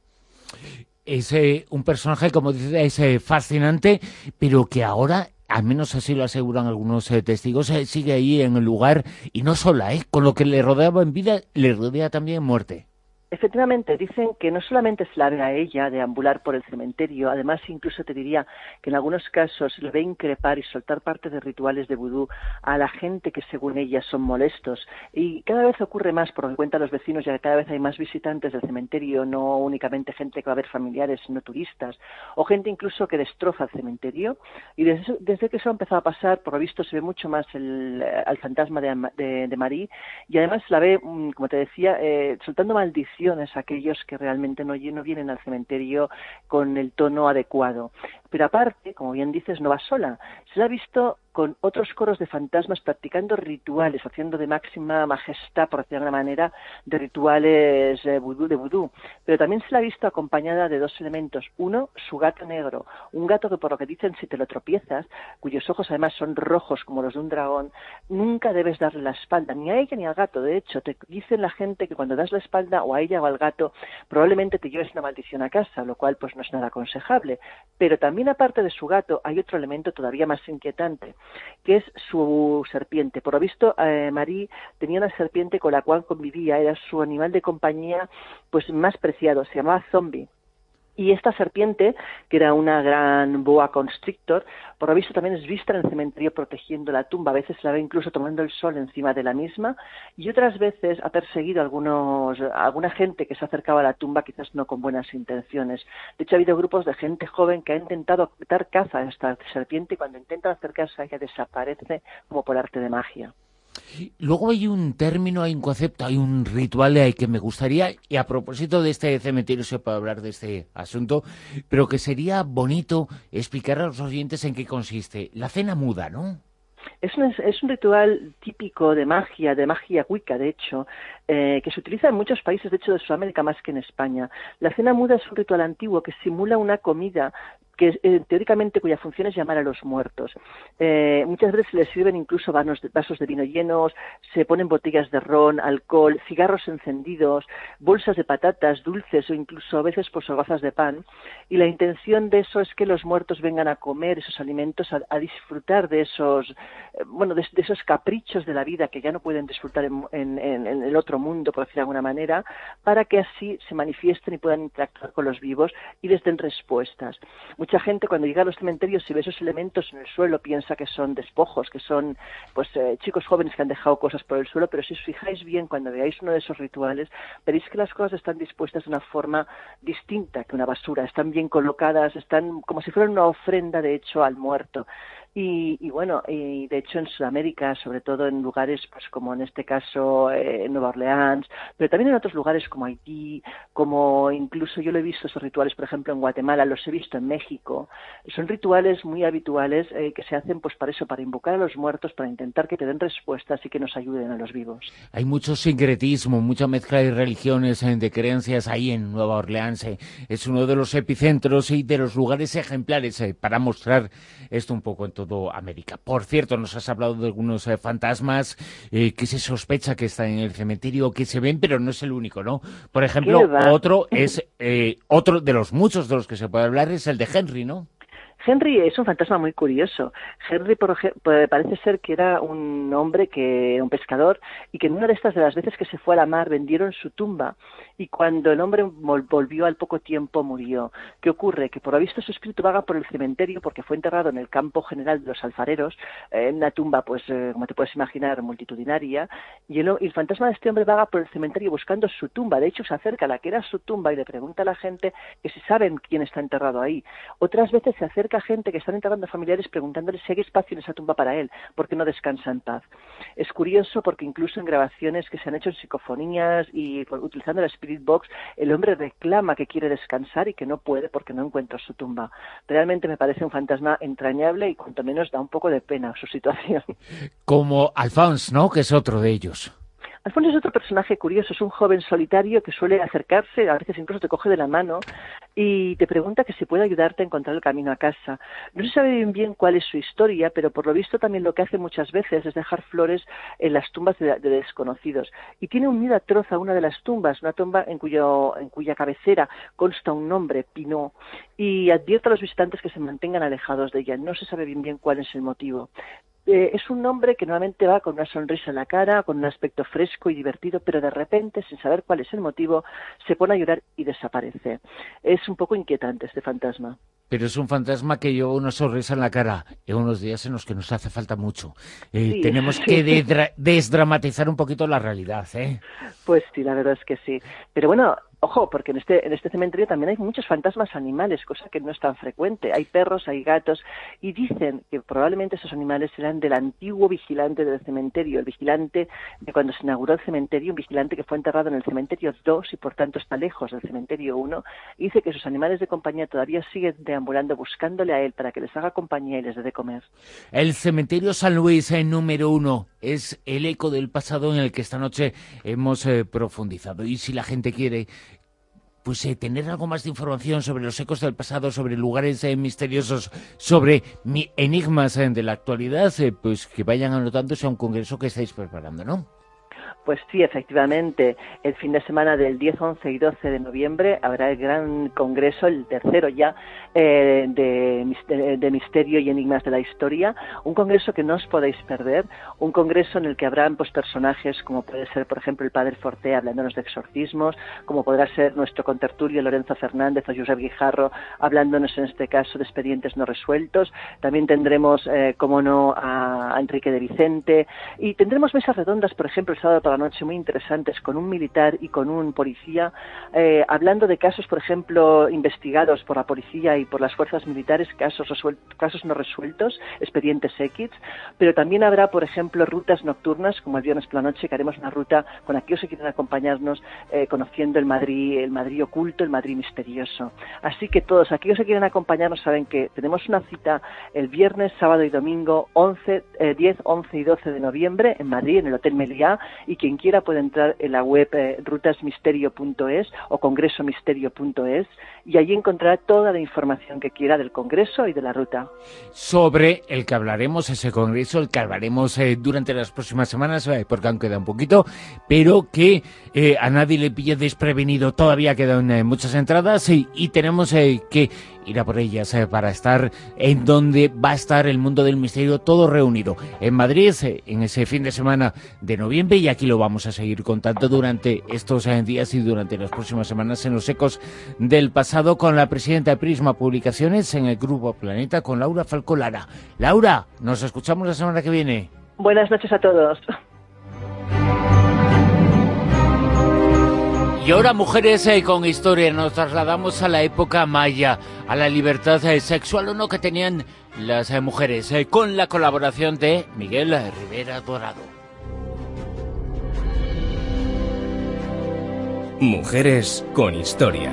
Es eh, un personaje, como dice, es eh, fascinante, pero que ahora, al menos así lo aseguran algunos eh, testigos, eh, sigue ahí en el lugar, y no sola, ¿eh? Con lo que le rodeaba en vida, le rodea también en muerte. Efectivamente, dicen que no solamente se la ve a ella deambular por el cementerio, además incluso te diría que en algunos casos le ve increpar y soltar parte de rituales de vudú a la gente que según ella son molestos. Y cada vez ocurre más, por lo que cuentan los vecinos, ya que cada vez hay más visitantes del cementerio, no únicamente gente que va a ver familiares, sino turistas, o gente incluso que destroza el cementerio. Y desde, desde que eso ha empezado a pasar, por lo visto se ve mucho más el, al fantasma de, de, de Marie, y además la ve, como te decía, eh, soltando maldiciones a aquellos que realmente no, no vienen al cementerio con el tono adecuado. Pero aparte, como bien dices, no va sola. Se la ha visto con otros coros de fantasmas practicando rituales, haciendo de máxima majestad, por decirlo de alguna manera, de rituales eh, vudú, de vudú. Pero también se la ha visto acompañada de dos elementos. Uno, su gato negro. Un gato que, por lo que dicen, si te lo tropiezas, cuyos ojos además son rojos como los de un dragón, nunca debes darle la espalda, ni a ella ni al gato. De hecho, te dicen la gente que cuando das la espalda o a ella o al gato, probablemente te lleves una maldición a casa, lo cual pues no es nada aconsejable. Pero también, aparte de su gato, hay otro elemento todavía más inquietante, que es su serpiente. Por lo visto, eh, Marie tenía una serpiente con la cual convivía, era su animal de compañía pues más preciado, se llamaba Zombie. Y esta serpiente, que era una gran boa constrictor, por lo visto también es vista en el cementerio protegiendo la tumba. A veces la ve incluso tomando el sol encima de la misma, y otras veces ha perseguido a algunos, a alguna gente que se acercaba a la tumba, quizás no con buenas intenciones. De hecho, ha habido grupos de gente joven que ha intentado dar caza a esta serpiente, y cuando intentan acercarse a ella desaparece como por arte de magia. Luego hay un término, hay un concepto, hay un ritual ahí que me gustaría, y a propósito de este cementerio se puede hablar de este asunto, pero que sería bonito explicar a los oyentes en qué consiste. La cena muda, ¿no? Es un, es un ritual típico de magia, de magia wicca, de hecho, eh, que se utiliza en muchos países, de hecho, de Sudamérica más que en España. La cena muda es un ritual antiguo que simula una comida que eh, teóricamente cuya función es llamar a los muertos. Eh, muchas veces se les sirven incluso vasos de, vasos de vino llenos, se ponen botellas de ron, alcohol, cigarros encendidos, bolsas de patatas, dulces o incluso a veces pues hogazas de pan. Y la intención de eso es que los muertos vengan a comer esos alimentos, a, a disfrutar de esos, eh, bueno, de, de esos caprichos de la vida que ya no pueden disfrutar en, en, en, en el otro mundo, por decir de alguna manera, para que así se manifiesten y puedan interactuar con los vivos y les den respuestas. Mucha gente cuando llega a los cementerios y ve esos elementos en el suelo piensa que son despojos, que son pues eh, chicos jóvenes que han dejado cosas por el suelo, pero si os fijáis bien, cuando veáis uno de esos rituales, veréis que las cosas están dispuestas de una forma distinta que una basura, están bien colocadas, están como si fueran una ofrenda de hecho al muerto. Y, y bueno, y de hecho en Sudamérica, sobre todo en lugares pues como en este caso eh, Nueva Orleans, pero también en otros lugares como Haití, como incluso yo lo he visto esos rituales, por ejemplo en Guatemala, los he visto en México. Son rituales muy habituales eh, que se hacen pues para eso, para invocar a los muertos, para intentar que te den respuestas y que nos ayuden a los vivos. Hay mucho sincretismo, mucha mezcla de religiones, eh, de creencias ahí en Nueva Orleans. Eh. Es uno de los epicentros y de los lugares ejemplares eh, para mostrar esto un poco en todo América. Por cierto, nos has hablado de algunos eh, fantasmas eh, que se sospecha que están en el cementerio, que se ven, pero no es el único, ¿no? Por ejemplo, otro es eh, otro de los muchos de los que se puede hablar es el de Henry, ¿no? Henry es un fantasma muy curioso. Henry por, parece ser que era un hombre, que un pescador, y que en una de estas de las veces que se fue a la mar vendieron su tumba, y cuando el hombre volvió al poco tiempo murió. ¿Qué ocurre? Que por lo visto su espíritu vaga por el cementerio porque fue enterrado en el campo general de los alfareros, en una tumba, pues eh, como te puedes imaginar, multitudinaria, y el, y el fantasma de este hombre vaga por el cementerio buscando su tumba. De hecho, se acerca a la que era su tumba y le pregunta a la gente que si saben quién está enterrado ahí. Otras veces se acerca a gente que están enterrando a familiares preguntándole si hay espacio en esa tumba para él, porque no descansa en paz. Es curioso porque incluso en grabaciones que se han hecho en psicofonías y utilizando la Spirit Box, el hombre reclama que quiere descansar y que no puede porque no encuentra su tumba. Realmente me parece un fantasma entrañable y cuanto menos da un poco de pena su situación. Como Alphonse, ¿no? Que es otro de ellos. Alfonso es otro personaje curioso, es un joven solitario que suele acercarse, a veces incluso te coge de la mano y te pregunta que si puede ayudarte a encontrar el camino a casa. No se sabe bien bien cuál es su historia, pero por lo visto también lo que hace muchas veces es dejar flores en las tumbas de, de desconocidos. Y tiene unida a troza una de las tumbas, una tumba en, cuyo, en cuya cabecera consta un nombre, Pinot, y advierte a los visitantes que se mantengan alejados de ella. No se sabe bien bien cuál es el motivo. Eh, es un hombre que normalmente va con una sonrisa en la cara, con un aspecto fresco y divertido, pero de repente, sin saber cuál es el motivo, se pone a llorar y desaparece. Es un poco inquietante este fantasma. Pero es un fantasma que lleva una sonrisa en la cara en unos días en los que nos hace falta mucho. Eh, Sí, tenemos sí. que dedra- desdramatizar un poquito la realidad, ¿eh? Pues sí, la verdad es que sí. Pero bueno, ojo, porque en este, en este cementerio también hay muchos fantasmas animales, cosa que no es tan frecuente. Hay perros, hay gatos, y dicen que probablemente esos animales eran del antiguo vigilante del cementerio, el vigilante de cuando se inauguró el cementerio, un vigilante que fue enterrado en el cementerio dos y por tanto está lejos del cementerio uno, y dice que sus animales de compañía todavía siguen deambulando buscándole a él para que les haga compañía y les dé de comer. El cementerio San Luis, eh, número uno, es el eco del pasado en el que esta noche hemos eh, profundizado. Y si la gente quiere pues eh, tener algo más de información sobre los ecos del pasado, sobre lugares eh, misteriosos, sobre mi enigmas eh, de la actualidad, eh, pues que vayan anotándose a un congreso que estáis preparando, ¿no? Pues sí, efectivamente, el fin de semana del diez, once y doce de noviembre habrá el gran congreso, el tercero ya, eh, de, mister- de Misterio y Enigmas de la Historia, un congreso que no os podéis perder, un congreso en el que habrán pues personajes como puede ser, por ejemplo, el Padre Fortea hablándonos de exorcismos, como podrá ser nuestro contertulio Lorenzo Fernández o Josep Guijarro hablándonos en este caso de expedientes no resueltos. También tendremos, eh, como no, a, a Enrique de Vicente, y tendremos mesas redondas, por ejemplo, el sábado por la noche, muy interesantes, con un militar y con un policía, eh, hablando de casos, por ejemplo, investigados por la policía y por las fuerzas militares, casos, resuel- casos no resueltos, expedientes X, pero también habrá, por ejemplo, rutas nocturnas, como el viernes por la noche, que haremos una ruta con aquellos que quieren acompañarnos, eh, conociendo el Madrid, el Madrid oculto, el Madrid misterioso. Así que todos aquellos que quieren acompañarnos saben que tenemos una cita el viernes, sábado y domingo, once, eh, diez, once y doce de noviembre, en Madrid, en el Hotel Meliá, y quien quiera puede entrar en la web eh, rutasmisterio punto es o congresomisterio punto es y allí encontrará toda la información que quiera del congreso y de la ruta. Sobre el que hablaremos, ese congreso, el que hablaremos eh, durante las próximas semanas, eh, porque aún queda un poquito, pero que eh, a nadie le pille desprevenido. Todavía quedan eh, muchas entradas y, y tenemos eh, que ir a por ellas eh, para estar en donde va a estar el mundo del misterio todo reunido. En Madrid, eh, en ese fin de semana de noviembre, y aquí lo vamos a seguir contando durante estos eh, días y durante las próximas semanas en los ecos del pasado con la presidenta de Prisma Publicaciones en el Grupo Planeta, con Laura Falcolara. Laura, nos escuchamos la semana que viene. Buenas noches a todos. Y ahora, mujeres eh, con historia, nos trasladamos a la época maya, a la libertad eh, sexual o no que tenían las eh, mujeres, eh, con la colaboración de Miguel Rivera Dorado. Mujeres con historia.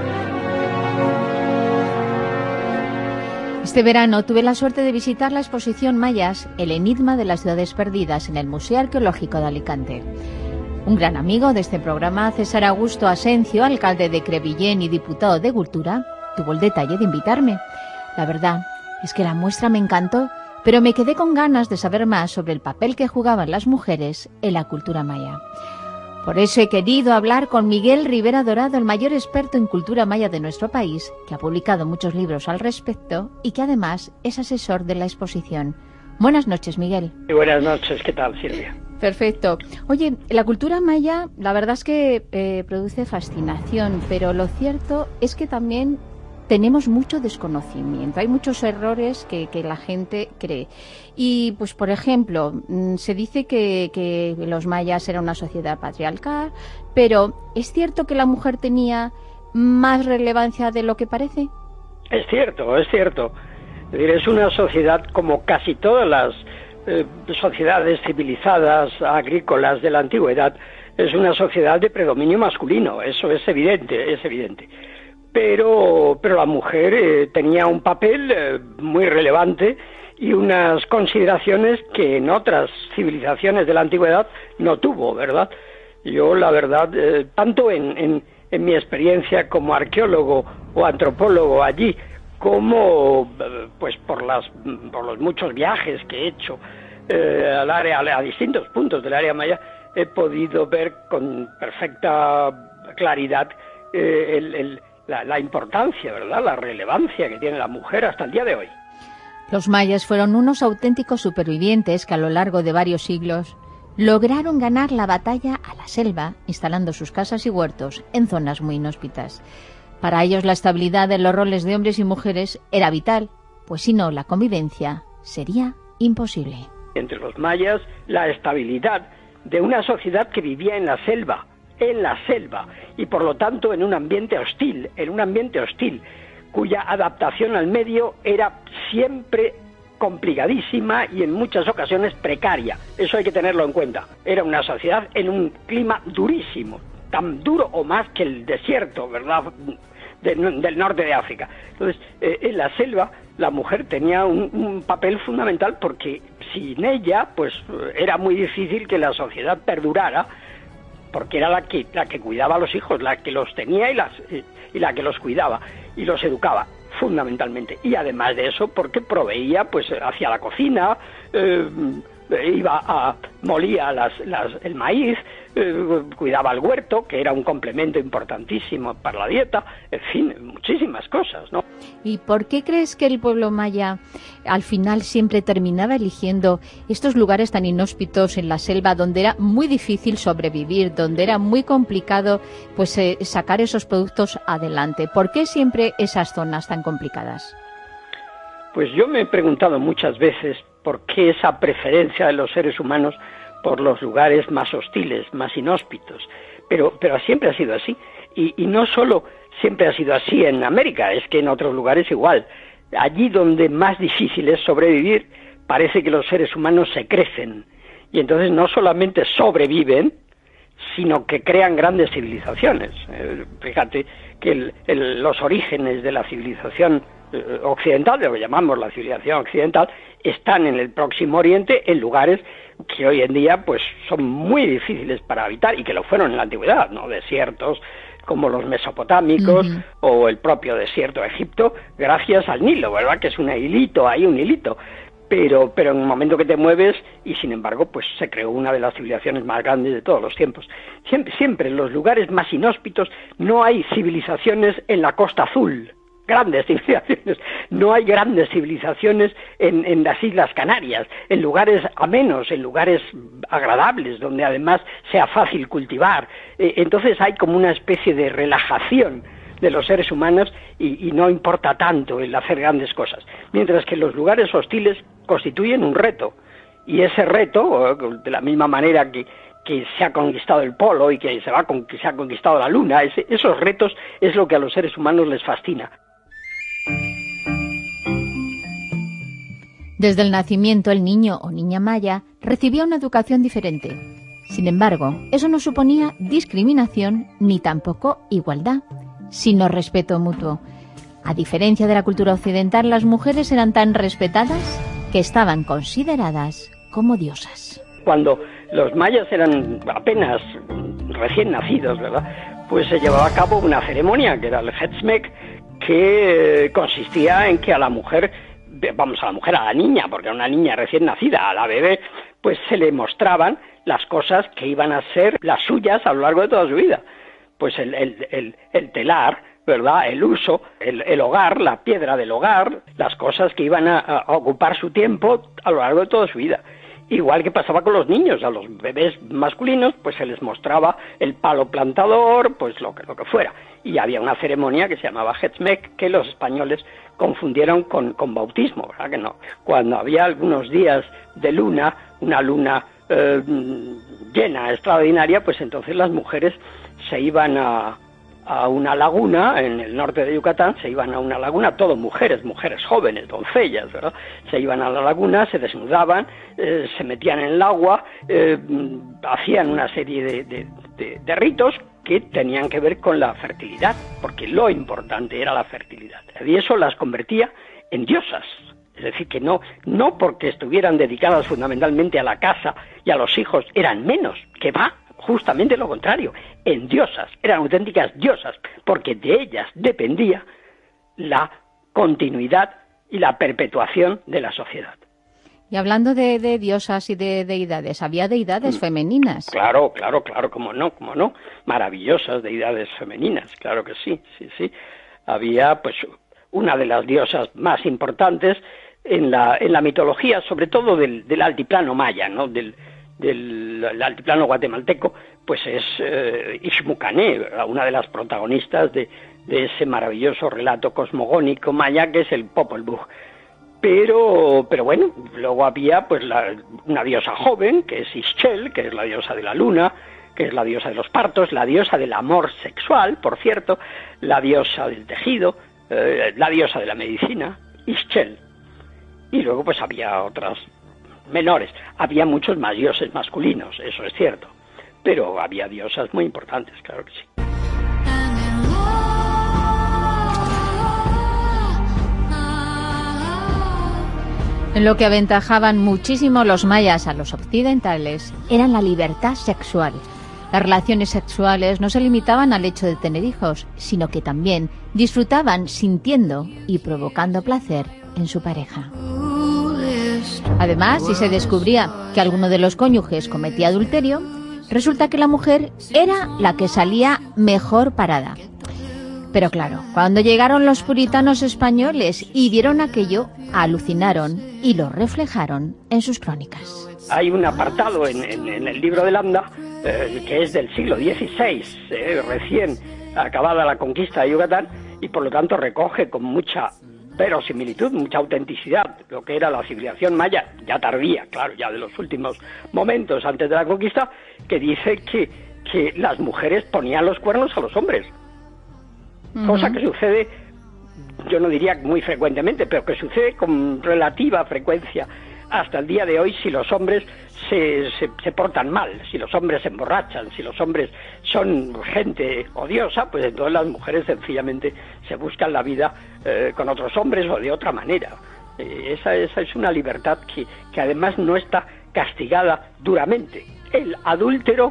Este verano tuve la suerte de visitar la exposición Mayas, el enigma de las ciudades perdidas, en el Museo Arqueológico de Alicante. Un gran amigo de este programa, César Augusto Asencio, alcalde de Crevillén y diputado de Cultura, tuvo el detalle de invitarme. La verdad es que la muestra me encantó, pero me quedé con ganas de saber más sobre el papel que jugaban las mujeres en la cultura maya. Por eso he querido hablar con Miguel Rivera Dorado, el mayor experto en cultura maya de nuestro país, que ha publicado muchos libros al respecto y que además es asesor de la exposición. Buenas noches, Miguel. Y buenas noches, ¿qué tal, Silvia? Perfecto. Oye, la cultura maya, la verdad es que eh, produce fascinación, pero lo cierto es que también tenemos mucho desconocimiento. Hay muchos errores que, que la gente cree. Y, pues, por ejemplo, se dice que, que los mayas eran una sociedad patriarcal, pero ¿es cierto que la mujer tenía más relevancia de lo que parece? Es cierto, es cierto. Es decir, es una sociedad como casi todas las eh, sociedades civilizadas, agrícolas de la antigüedad, es una sociedad de predominio masculino, eso es evidente, es evidente. Pero, pero la mujer eh, tenía un papel eh, muy relevante y unas consideraciones que en otras civilizaciones de la antigüedad no tuvo, ¿verdad? Yo, la verdad, eh, tanto en, en, en mi experiencia como arqueólogo o antropólogo allí, como pues por las por los muchos viajes que he hecho eh, al área, a distintos puntos del área maya, he podido ver con perfecta claridad eh, el, el, la, la importancia, ¿verdad?, la relevancia que tiene la mujer hasta el día de hoy. Los mayas fueron unos auténticos supervivientes que a lo largo de varios siglos lograron ganar la batalla a la selva, instalando sus casas y huertos en zonas muy inhóspitas. Para ellos la estabilidad de los roles de hombres y mujeres era vital, pues si no, la convivencia sería imposible. Entre los mayas, la estabilidad de una sociedad que vivía en la selva, en la selva, y por lo tanto en un ambiente hostil, en un ambiente hostil, cuya adaptación al medio era siempre complicadísima y en muchas ocasiones precaria. Eso hay que tenerlo en cuenta. Era una sociedad en un clima durísimo, tan duro o más que el desierto, ¿verdad?, de, del norte de África. Entonces, eh, en la selva la mujer tenía un, un papel fundamental, porque sin ella, pues era muy difícil que la sociedad perdurara, porque era la que la que cuidaba a los hijos, la que los tenía y las y la que los cuidaba y los educaba fundamentalmente. Y además de eso, porque proveía, pues hacía la cocina, eh, iba a molía las, las, el maíz, eh, cuidaba el huerto, que era un complemento importantísimo para la dieta, en fin, muchísimas cosas, ¿no? ¿Y por qué crees que el pueblo maya al final siempre terminaba eligiendo estos lugares tan inhóspitos en la selva, donde era muy difícil sobrevivir, donde era muy complicado pues eh, sacar esos productos adelante? ¿Por qué siempre esas zonas tan complicadas? Pues yo me he preguntado muchas veces por qué esa preferencia de los seres humanos por los lugares más hostiles, más inhóspitos, pero, pero siempre ha sido así, y, y no solo siempre ha sido así en América, es que en otros lugares igual. Allí donde más difícil es sobrevivir, parece que los seres humanos se crecen, y entonces no solamente sobreviven, sino que crean grandes civilizaciones. Eh, fíjate que el, el, los orígenes de la civilización eh, occidental, de lo que llamamos la civilización occidental, están en el Próximo Oriente, en lugares que hoy en día pues son muy difíciles para habitar, y que lo fueron en la antigüedad, ¿no? Desiertos como los mesopotámicos, uh-huh, o el propio desierto de Egipto, gracias al Nilo, ¿verdad?, que es un hilito, hay un hilito. Pero, pero en el momento que te mueves, y sin embargo, pues se creó una de las civilizaciones más grandes de todos los tiempos. Siempre, siempre en los lugares más inhóspitos no hay civilizaciones en la Costa Azul, grandes civilizaciones, no hay grandes civilizaciones en, en las Islas Canarias, en lugares amenos, en lugares agradables, donde además sea fácil cultivar. Eh, entonces hay como una especie de relajación de los seres humanos, y, y no importa tanto el hacer grandes cosas, mientras que los lugares hostiles constituyen un reto, y ese reto, de la misma manera que, que se ha conquistado el polo y que se, va con, que se ha conquistado la luna, ese, esos retos es lo que a los seres humanos les fascina. Desde el nacimiento, el niño o niña maya recibía una educación diferente. Sin embargo, eso no suponía discriminación ni tampoco igualdad, sino respeto mutuo. A diferencia de la cultura occidental, las mujeres eran tan respetadas que estaban consideradas como diosas. Cuando los mayas eran apenas recién nacidos, ¿verdad?, pues se llevaba a cabo una ceremonia que era el Hetzmek, que consistía en que a la mujer, vamos, a la mujer, a la niña, porque era una niña recién nacida, a la bebé, pues se le mostraban las cosas que iban a ser las suyas a lo largo de toda su vida. Pues el, el, el, el telar, ¿verdad?, el uso, el, el hogar, la piedra del hogar, las cosas que iban a, a ocupar su tiempo a lo largo de toda su vida. Igual que pasaba con los niños, a los bebés masculinos, pues se les mostraba el palo plantador, pues lo que, lo que fuera. Y había una ceremonia que se llamaba Hetzmek, que los españoles confundieron con, con bautismo, ¿verdad que no? Cuando había algunos días de luna, una luna eh, llena, extraordinaria, pues entonces las mujeres se iban a, a una laguna, en el norte de Yucatán, se iban a una laguna, todo mujeres, mujeres jóvenes, doncellas, ¿verdad? Se iban a la laguna, se desnudaban, eh, se metían en el agua, eh, hacían una serie de, de, de, de ritos que tenían que ver con la fertilidad, porque lo importante era la fertilidad. Y eso las convertía en diosas, Es decir, que no, no porque estuvieran dedicadas fundamentalmente a la casa y a los hijos eran menos, que va, justamente lo contrario, en diosas, eran auténticas diosas, porque de ellas dependía la continuidad y la perpetuación de la sociedad. Y hablando de, de diosas y de deidades, ¿había deidades femeninas? Claro, claro, claro, cómo no, cómo no, maravillosas deidades femeninas, claro que sí, sí, sí. Había, pues, una de las diosas más importantes en la, en la mitología, sobre todo del, del altiplano maya, ¿no?, del, del el altiplano guatemalteco, pues es eh, Ixmucané, una de las protagonistas de, de ese maravilloso relato cosmogónico maya que es el Popol Vuh. Pero, pero bueno, luego había pues la, una diosa joven, que es Ixchel, que es la diosa de la luna, que es la diosa de los partos, la diosa del amor sexual, por cierto, la diosa del tejido, eh, la diosa de la medicina, Ixchel. Y luego pues había otras menores. Había muchos más dioses masculinos, eso es cierto, pero había diosas muy importantes, claro que sí. En lo que aventajaban muchísimo los mayas a los occidentales era la libertad sexual. Las relaciones sexuales no se limitaban al hecho de tener hijos, sino que también disfrutaban sintiendo y provocando placer en su pareja. Además, si se descubría que alguno de los cónyuges cometía adulterio, resulta que la mujer era la que salía mejor parada. Pero claro, cuando llegaron los puritanos españoles y vieron aquello, alucinaron y lo reflejaron en sus crónicas. Hay un apartado en, en, en el libro de Landa eh, que es del siglo dieciséis, eh, recién acabada la conquista de Yucatán, y por lo tanto recoge con mucha verosimilitud, mucha autenticidad lo que era la civilización maya, ya tardía, claro, ya de los últimos momentos antes de la conquista, que dice que, que las mujeres ponían los cuernos a los hombres. Cosa que sucede, yo no diría muy frecuentemente, pero que sucede con relativa frecuencia hasta el día de hoy si los hombres se, se, se portan mal, si los hombres se emborrachan, si los hombres son gente odiosa, pues entonces las mujeres sencillamente se buscan la vida eh, con otros hombres o de otra manera. Eh, esa, esa es una libertad que, que además no está castigada duramente. El adúltero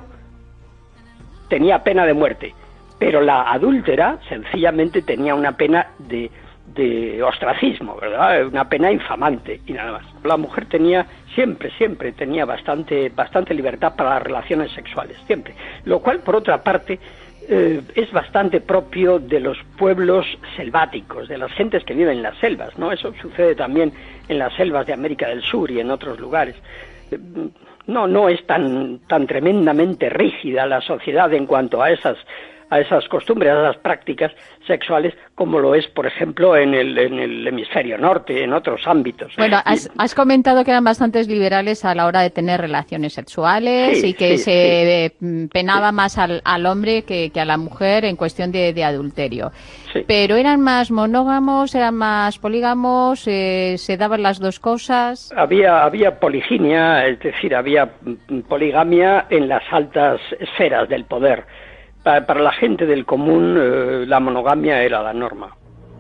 tenía pena de muerte, pero la adúltera sencillamente tenía una pena de, de ostracismo, ¿verdad? Una pena infamante y nada más. La mujer tenía, siempre, siempre tenía bastante, bastante libertad para las relaciones sexuales, siempre. Lo cual, por otra parte, eh, es bastante propio de los pueblos selváticos, de las gentes que viven en las selvas, ¿no? Eso sucede también en las selvas de América del Sur y en otros lugares. Eh, no, no es tan, tan tremendamente rígida la sociedad en cuanto a esas a esas costumbres, a esas prácticas sexuales, como lo es, por ejemplo, en el, en el hemisferio norte, en otros ámbitos. Bueno, has, has comentado que eran bastantes liberales a la hora de tener relaciones sexuales, sí, y que sí, se sí. penaba sí. más al, al hombre que, que a la mujer en cuestión de, de adulterio. Sí. Pero ¿eran más monógamos, eran más polígamos, eh, se daban las dos cosas? Había, había poliginia, es decir, había poligamia en las altas esferas del poder. Para la gente del común, eh, la monogamia era la norma.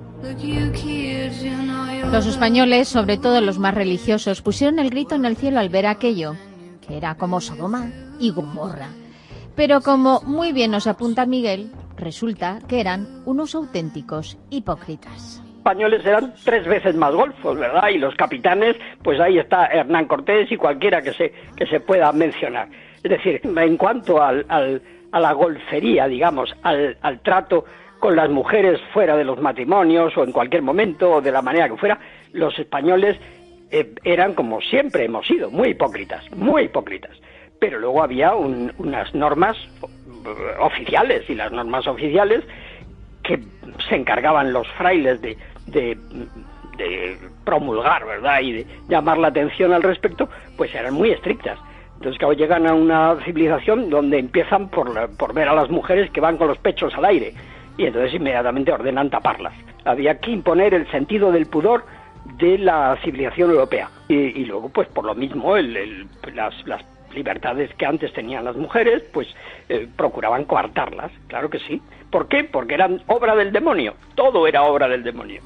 Los españoles, sobre todo los más religiosos, pusieron el grito en el cielo al ver aquello, que era como Sodoma y Gomorra. Pero como muy bien nos apunta Miguel, resulta que eran unos auténticos hipócritas. Los españoles eran tres veces más golfos, ¿verdad? Y los capitanes, pues ahí está Hernán Cortés y cualquiera que se, que se pueda mencionar. Es decir, en cuanto al... al a la golfería, digamos, al, al trato con las mujeres fuera de los matrimonios o en cualquier momento o de la manera que fuera, los españoles eh, eran, como siempre hemos sido, muy hipócritas, muy hipócritas. Pero luego había un, unas normas oficiales, y las normas oficiales que se encargaban los frailes de, de, de promulgar, ¿verdad?, y de llamar la atención al respecto, pues eran muy estrictas. Entonces, claro, llegan a una civilización donde empiezan por, por ver a las mujeres que van con los pechos al aire, y entonces inmediatamente ordenan taparlas. Había que imponer el sentido del pudor de la civilización europea. Y, y luego, pues por lo mismo, el, el, las, las libertades que antes tenían las mujeres, pues eh, procuraban coartarlas, claro que sí. ¿Por qué? Porque eran obra del demonio, todo era obra del demonio.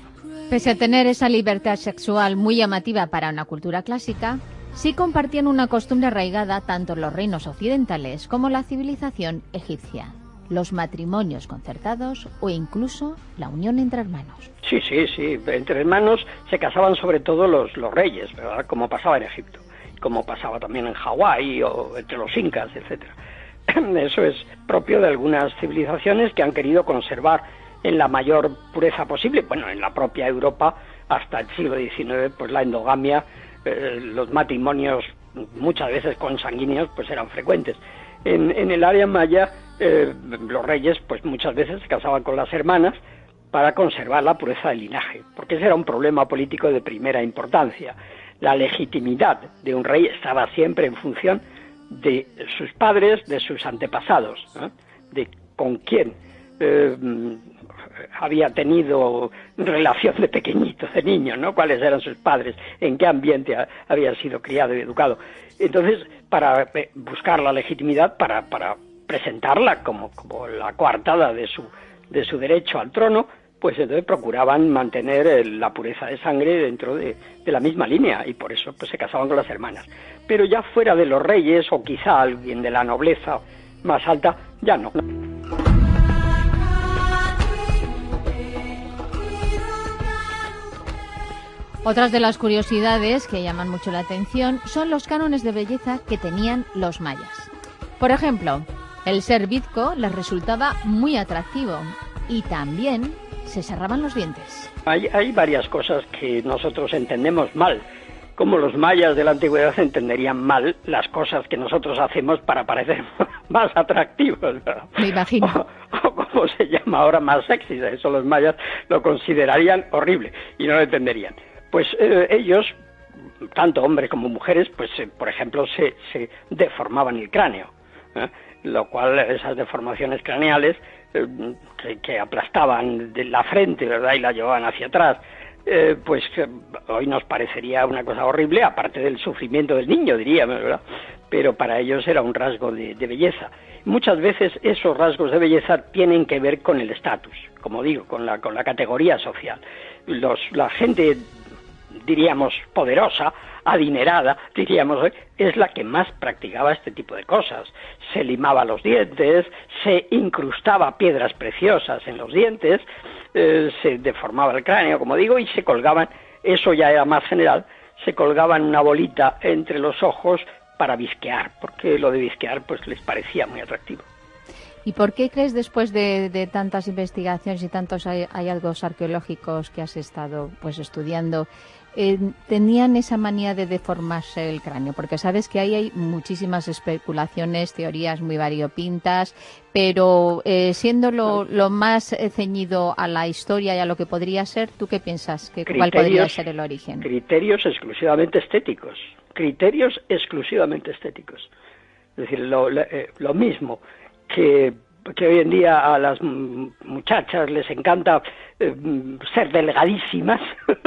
Pese a tener esa libertad sexual muy llamativa para una cultura clásica, sí compartían una costumbre arraigada tanto en los reinos occidentales como la civilización egipcia: los matrimonios concertados o incluso la unión entre hermanos. Sí, sí, sí. Entre hermanos se casaban sobre todo los, los reyes, ¿verdad? Como pasaba en Egipto, como pasaba también en Hawái o entre los incas, etcétera. Eso es propio de algunas civilizaciones que han querido conservar en la mayor pureza posible, bueno, en la propia Europa hasta el siglo diecinueve, pues la endogamia, eh, los matrimonios muchas veces consanguíneos, pues eran frecuentes. En, en el área maya, eh, los reyes, pues muchas veces se casaban con las hermanas para conservar la pureza del linaje, porque ese era un problema político de primera importancia. La legitimidad de un rey estaba siempre en función de sus padres, de sus antepasados, ¿eh? De con quién eh, había tenido relación de pequeñito, de niño, ¿no? Cuáles eran sus padres, en qué ambiente ha, había sido criado y educado. Entonces, para eh, buscar la legitimidad, para, para presentarla como, como la coartada de su, de su derecho al trono, pues entonces procuraban mantener eh, la pureza de sangre dentro de, de la misma línea, y por eso pues se casaban con las hermanas. Pero ya fuera de los reyes, o quizá alguien de la nobleza más alta, ya no. Otras de las curiosidades que llaman mucho la atención son los cánones de belleza que tenían los mayas. Por ejemplo, el ser bizco les resultaba muy atractivo y también se cerraban los dientes. Hay, hay varias cosas que nosotros entendemos mal, como los mayas de la antigüedad entenderían mal las cosas que nosotros hacemos para parecer más atractivos, ¿verdad? Me imagino. O, o como se llama ahora, más sexy. Eso los mayas lo considerarían horrible y no lo entenderían. Pues eh, ellos, tanto hombres como mujeres, pues eh, por ejemplo se, se deformaban el cráneo, ¿eh? Lo cual esas deformaciones craneales eh, que, que aplastaban de la frente, ¿verdad? Y la llevaban hacia atrás, eh, pues eh, hoy nos parecería una cosa horrible, aparte del sufrimiento del niño, diríamos, ¿verdad? Pero para ellos era un rasgo de, de belleza. Muchas veces esos rasgos de belleza tienen que ver con el estatus, como digo, con la, con la categoría social. Los, la gente, diríamos, poderosa, adinerada, diríamos, es la que más practicaba este tipo de cosas. Se limaba los dientes, se incrustaba piedras preciosas en los dientes, eh, se deformaba el cráneo, como digo, y se colgaban, eso ya era más general, se colgaban una bolita entre los ojos para visquear, porque lo de visquear pues les parecía muy atractivo. ¿Y por qué crees, después de, de tantas investigaciones y tantos hallazgos arqueológicos que has estado pues estudiando, eh, tenían esa manía de deformarse el cráneo? Porque sabes que ahí hay muchísimas especulaciones, teorías muy variopintas, pero eh, siendo lo, lo más ceñido a la historia y a lo que podría ser, ¿tú qué piensas? Que, ¿Cuál podría ser el origen? Criterios exclusivamente estéticos, criterios exclusivamente estéticos. Es decir, lo, lo, eh, lo mismo que, que hoy en día a las muchachas les encanta eh, ser delgadísimas,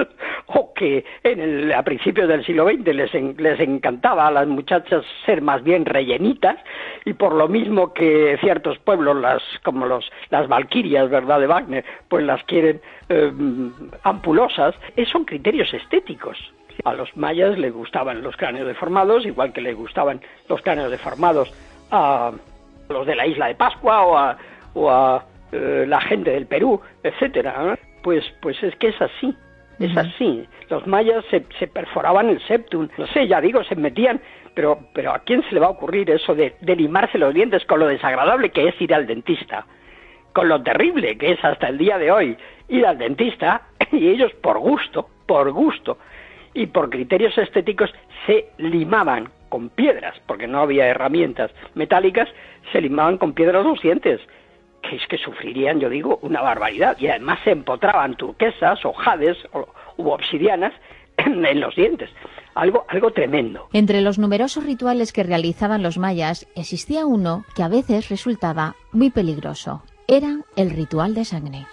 o que en el, a principios del siglo veinte les, en, les encantaba a las muchachas ser más bien rellenitas, y por lo mismo que ciertos pueblos, las como los las valquirias, ¿verdad?, de Wagner, pues las quieren eh, ampulosas. Esos son criterios estéticos. A los mayas les gustaban los cráneos deformados, igual que les gustaban los cráneos deformados a los de la isla de Pascua o a, o a eh, la gente del Perú, etcétera, ¿no? Pues, pues es que es así, es así. Los mayas se, se perforaban el septum, no sé, ya digo, se metían, pero, pero ¿a quién se le va a ocurrir eso de, de limarse los dientes con lo desagradable que es ir al dentista? Con lo terrible que es hasta el día de hoy ir al dentista, y ellos por gusto, por gusto, y por criterios estéticos se limaban con piedras, porque no había herramientas metálicas, se limaban con piedras los dientes, que es que sufrirían, yo digo, una barbaridad, y además se empotraban turquesas o jades o, u obsidianas en, en los dientes, algo, algo tremendo. Entre los numerosos rituales que realizaban los mayas, existía uno que a veces resultaba muy peligroso, era el ritual de sangre.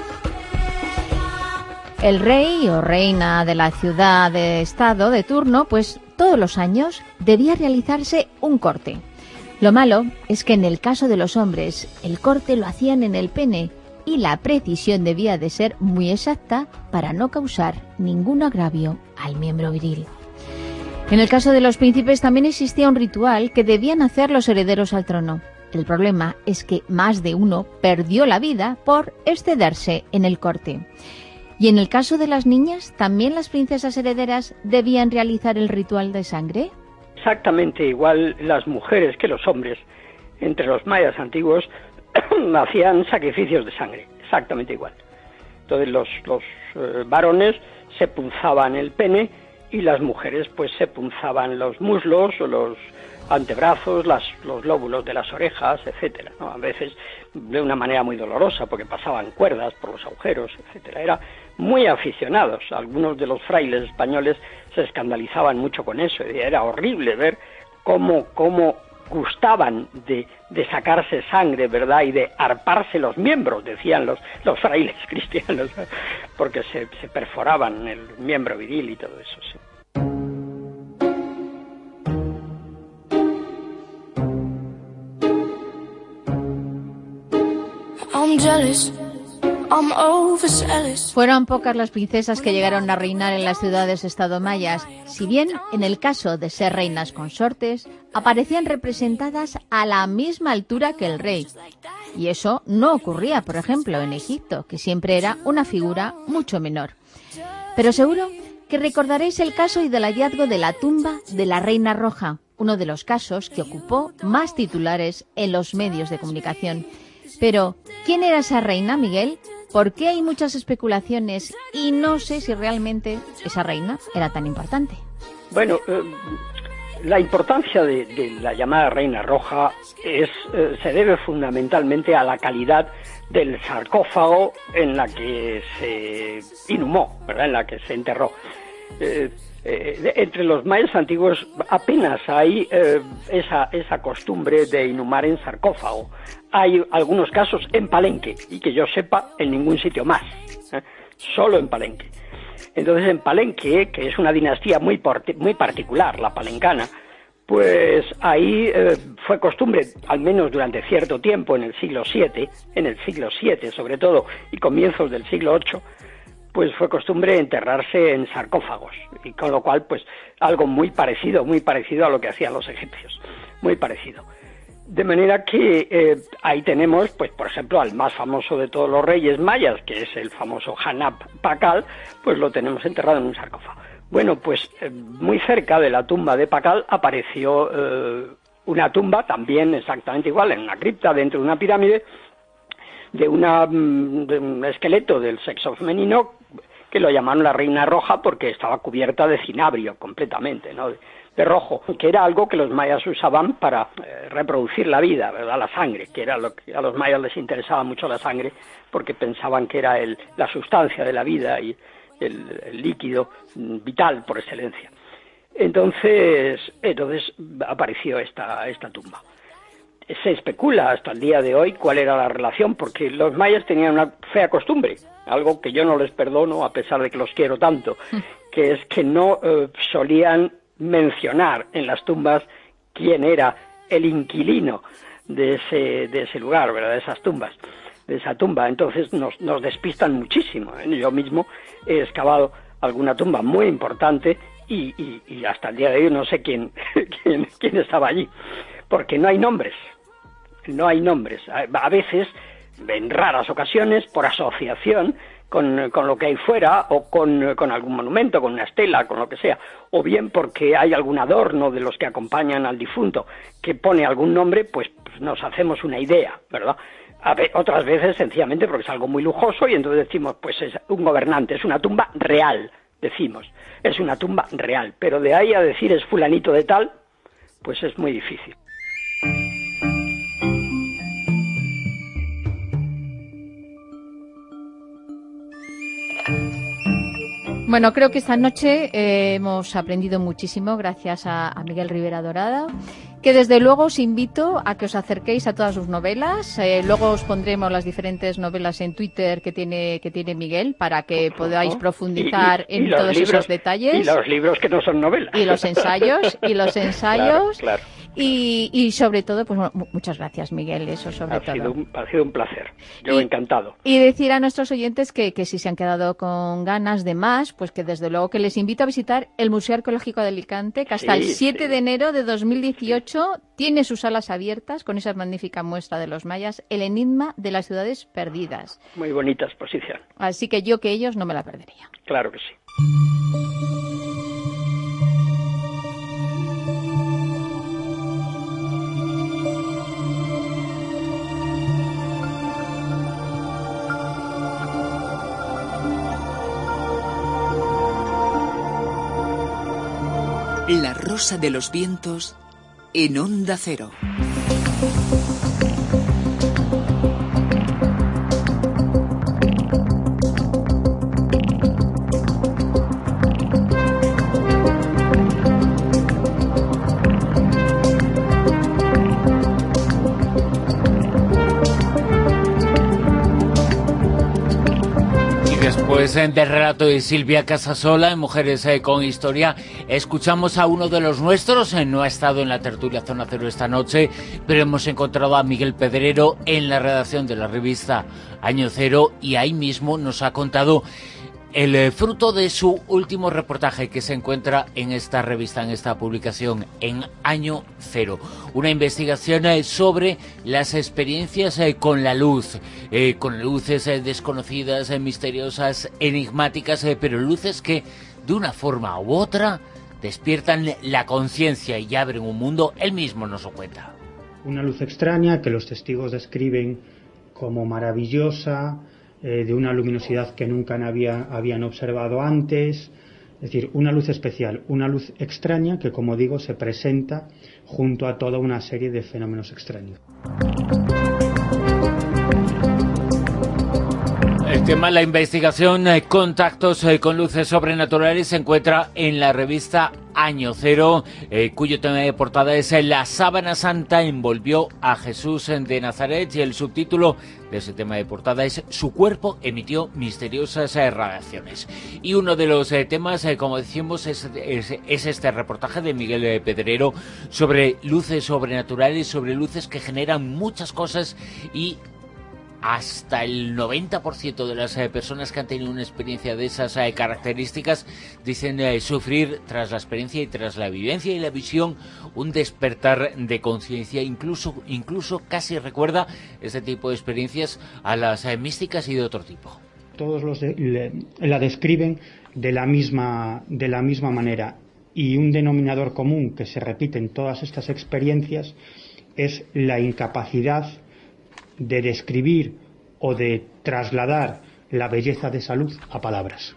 El rey o reina de la ciudad de estado de turno, pues todos los años debía realizarse un corte. Lo malo es que en el caso de los hombres, el corte lo hacían en el pene, y la precisión debía de ser muy exacta para no causar ningún agravio al miembro viril. En el caso de los príncipes también existía un ritual que debían hacer los herederos al trono. El problema es que más de uno perdió la vida por excederse en el corte. Y en el caso de las niñas, ¿también las princesas herederas debían realizar el ritual de sangre? Exactamente igual las mujeres que los hombres. Entre los mayas antiguos hacían sacrificios de sangre, exactamente igual. Entonces los, los eh, varones se punzaban el pene y las mujeres pues se punzaban los muslos o los antebrazos, las, los lóbulos de las orejas, etcétera, ¿no? A veces de una manera muy dolorosa porque pasaban cuerdas por los agujeros, etcétera. Era muy aficionados. Algunos de los frailes españoles se escandalizaban mucho con eso. Era horrible ver cómo, cómo gustaban de, de sacarse sangre, ¿verdad? Y de arparse los miembros, decían los, los frailes cristianos, porque se, se perforaban el miembro viril y todo eso, sí. Fueron pocas las princesas que llegaron a reinar en las ciudades-estado mayas, si bien en el caso de ser reinas consortes, aparecían representadas a la misma altura que el rey. Y eso no ocurría, por ejemplo, en Egipto, que siempre era una figura mucho menor. Pero seguro que recordaréis el caso y del hallazgo de la tumba de la Reina Roja, uno de los casos que ocupó más titulares en los medios de comunicación. Pero, ¿quién era esa reina, Miguel? ¿Por qué hay muchas especulaciones? Y no sé si realmente esa reina era tan importante. Bueno, eh, la importancia de, de la llamada Reina Roja es, eh, se debe fundamentalmente a la calidad del sarcófago en la que se inhumó, ¿verdad? En la que se enterró. Eh, eh, de, entre los mayas antiguos apenas hay eh, esa, esa costumbre de inhumar en sarcófago. Hay algunos casos en Palenque, y que yo sepa, en ningún sitio más, ¿eh? Solo en Palenque. Entonces, en Palenque, que es una dinastía muy, muy particular, la palencana, pues ahí eh, fue costumbre, al menos durante cierto tiempo, en el siglo siete, en el siglo siete sobre todo, y comienzos del siglo ocho, pues fue costumbre enterrarse en sarcófagos, y con lo cual, pues, algo muy parecido, muy parecido a lo que hacían los egipcios, muy parecido. De manera que eh, ahí tenemos, pues por ejemplo, al más famoso de todos los reyes mayas, que es el famoso Hanap Pakal, pues lo tenemos enterrado en un sarcófago. Bueno, pues eh, muy cerca de la tumba de Pakal apareció eh, una tumba, también exactamente igual, en una cripta dentro de una pirámide, de, una, de un esqueleto del sexo femenino, que lo llamaron la Reina Roja porque estaba cubierta de cinabrio completamente, ¿no? De rojo, que era algo que los mayas usaban para eh, reproducir la vida, ¿verdad? La sangre, que era lo que a los mayas les interesaba mucho la sangre, porque pensaban que era el, la sustancia de la vida y el, el líquido vital por excelencia. Entonces, entonces apareció esta, esta tumba. Se especula hasta el día de hoy cuál era la relación, porque los mayas tenían una fea costumbre, algo que yo no les perdono a pesar de que los quiero tanto, que es que no eh, solían mencionar en las tumbas quién era el inquilino de ese, de ese lugar, ¿verdad? De esas tumbas, de esa tumba. Entonces nos, nos despistan muchísimo, ¿eh? Yo mismo he excavado alguna tumba muy importante y, y, y hasta el día de hoy no sé quién, quién, quién estaba allí, porque no hay nombres, no hay nombres. A, a veces, en raras ocasiones, por asociación, Con, con lo que hay fuera, o con, con algún monumento, con una estela, con lo que sea, o bien porque hay algún adorno de los que acompañan al difunto que pone algún nombre, pues, pues nos hacemos una idea, ¿verdad? A ver, otras veces sencillamente porque es algo muy lujoso y entonces decimos, pues es un gobernante, es una tumba real, decimos, es una tumba real, pero de ahí a decir es fulanito de tal, pues es muy difícil. Bueno, creo que esta noche eh, hemos aprendido muchísimo gracias a, a Miguel Rivera Dorada, que desde luego os invito a que os acerquéis a todas sus novelas. Eh, luego os pondremos las diferentes novelas en Twitter que tiene que tiene Miguel para que podáis profundizar y, y, en y todos libros, esos detalles. Y los libros que no son novelas. Y los ensayos, y los ensayos. Claro, claro. Y, y sobre todo, pues muchas gracias, Miguel, eso sobre ha todo. Sido un, ha sido un placer, yo y, encantado. Y decir a nuestros oyentes que, que si se han quedado con ganas de más, pues que desde luego que les invito a visitar el Museo Arqueológico de Alicante, que hasta sí, el siete sí. de enero de dos mil dieciocho sí. tiene sus salas abiertas con esa magnífica muestra de los mayas, el enigma de las ciudades perdidas. Muy bonita exposición. Así que yo que ellos no me la perdería. Claro que sí. La Rosa de los Vientos en Onda Cero. Después del relato de Silvia Casasola en Mujeres eh, con Historia, escuchamos a uno de los nuestros. Eh, no ha estado en la tertulia Zona Cero esta noche, pero hemos encontrado a Miguel Pedrero en la redacción de la revista Año Cero y ahí mismo nos ha contado el eh, fruto de su último reportaje que se encuentra en esta revista, en esta publicación, en Año Cero. Una investigación eh, sobre las experiencias eh, con la luz, eh, con luces eh, desconocidas, eh, misteriosas, enigmáticas, eh, pero luces que de una forma u otra despiertan la conciencia y abren un mundo. Él mismo nos lo cuenta. Una luz extraña que los testigos describen como maravillosa, Eh, de una luminosidad que nunca había, habían observado antes, es decir, una luz especial, una luz extraña que, como digo, se presenta junto a toda una serie de fenómenos extraños. El tema de la investigación, eh, contactos eh, con luces sobrenaturales, se encuentra en la revista Año Cero, eh, cuyo tema de portada es eh, La sábana santa envolvió a Jesús de Nazaret, y el subtítulo de ese tema de portada es Su cuerpo emitió misteriosas eh, radiaciones. Y uno de los eh, temas, eh, como decimos, es, es, es este reportaje de Miguel eh, Pedrero sobre luces sobrenaturales, sobre luces que generan muchas cosas, y hasta el noventa por ciento de las eh, personas que han tenido una experiencia de esas eh, características dicen eh, sufrir tras la experiencia y tras la vivencia y la visión un despertar de conciencia. Incluso, incluso casi recuerda este tipo de experiencias a las eh, místicas y de otro tipo. Todos los de, le, la describen de la misma de la misma manera, y un denominador común que se repite en todas estas experiencias es la incapacidad de describir o de trasladar la belleza de esa luz a palabras.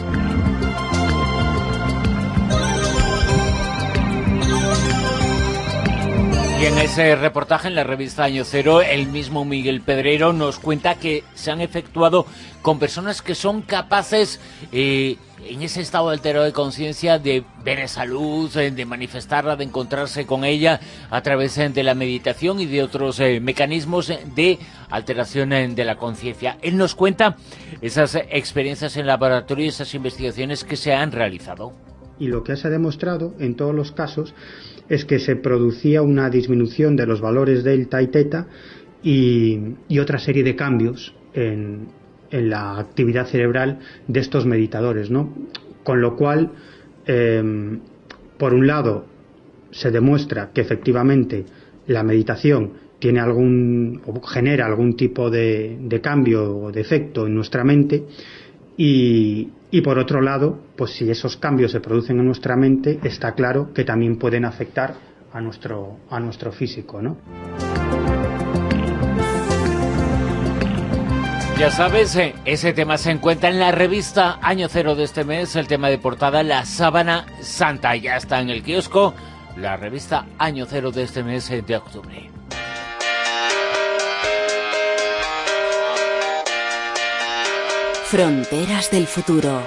Y en ese reportaje en la revista Año Cero, el mismo Miguel Pedrero nos cuenta que se han efectuado con personas que son capaces, eh, en ese estado alterado de conciencia, de ver esa luz, eh, de manifestarla, de encontrarse con ella a través eh, de la meditación y de otros eh, mecanismos de alteración eh, de la conciencia. Él nos cuenta esas eh, experiencias en laboratorio y esas investigaciones que se han realizado. Y lo que se ha demostrado en todos los casos es que se producía una disminución de los valores delta y teta y, y otra serie de cambios en, en la actividad cerebral de estos meditadores, ¿no? Con lo cual, eh, por un lado, se demuestra que efectivamente la meditación tiene algún, o genera algún tipo de, de cambio o de efecto en nuestra mente, y, y por otro lado, pues si esos cambios se producen en nuestra mente, está claro que también pueden afectar a nuestro, a nuestro físico, ¿no? Ya sabes, eh, ese tema se encuentra en la revista Año Cero de este mes, el tema de portada La sábana santa. Ya está en el kiosco, la revista Año Cero de este mes de octubre. Fronteras del futuro.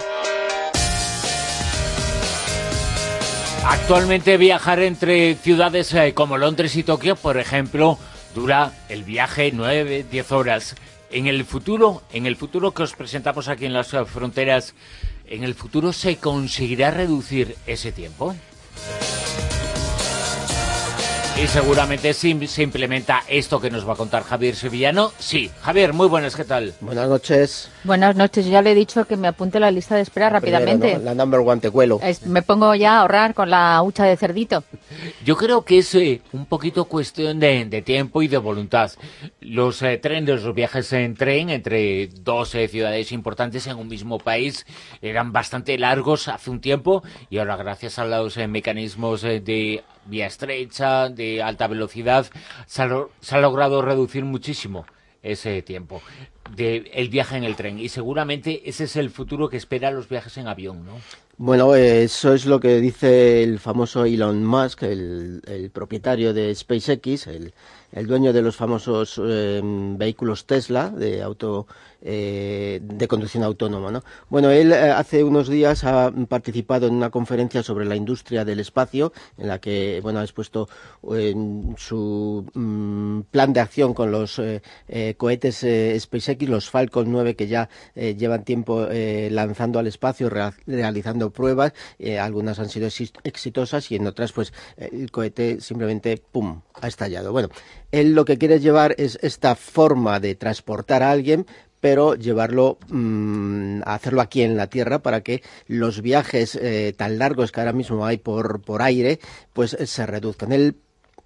Actualmente viajar entre ciudades eh, como Londres y Tokio, por ejemplo, dura el viaje nueve, diez horas. En el futuro, en el futuro que os presentamos aquí en las uh, fronteras, ¿en el futuro se conseguirá reducir ese tiempo? Y seguramente si se implementa esto que nos va a contar Javier Sevillano, sí. Javier, muy buenas, ¿qué tal? Buenas noches. Buenas noches, yo ya le he dicho que me apunte la lista de espera La rápidamente. primera, ¿no? La number one, te cuelo. Es- me pongo ya a ahorrar con la hucha de cerdito. Yo creo que es eh, un poquito cuestión de, de tiempo y de voluntad. Los eh, trenes, los viajes en tren entre dos eh, ciudades importantes en un mismo país eran bastante largos hace un tiempo y ahora gracias a los eh, mecanismos eh, de vía estrecha, de alta velocidad, se ha, lo- se ha logrado reducir muchísimo ese tiempo de el viaje en el tren y seguramente ese es el futuro que espera los viajes en avión, ¿no? Bueno, eh, eso es lo que dice el famoso Elon Musk, el, el propietario de SpaceX, el, el dueño de los famosos eh, vehículos Tesla de auto eh, de conducción autónoma, ¿no? Bueno, él eh, hace unos días ha participado en una conferencia sobre la industria del espacio, en la que bueno ha expuesto eh, su mm, plan de acción con los eh, eh, cohetes eh, SpaceX, los Falcon nueve que ya eh, llevan tiempo eh, lanzando al espacio, rea- realizando pruebas, eh, algunas han sido exi- exitosas y en otras pues el cohete simplemente pum ha estallado. Bueno, él lo que quiere llevar es esta forma de transportar a alguien, pero llevarlo mmm, a hacerlo aquí en la Tierra para que los viajes eh, tan largos que ahora mismo hay por, por aire pues eh, se reduzcan. Él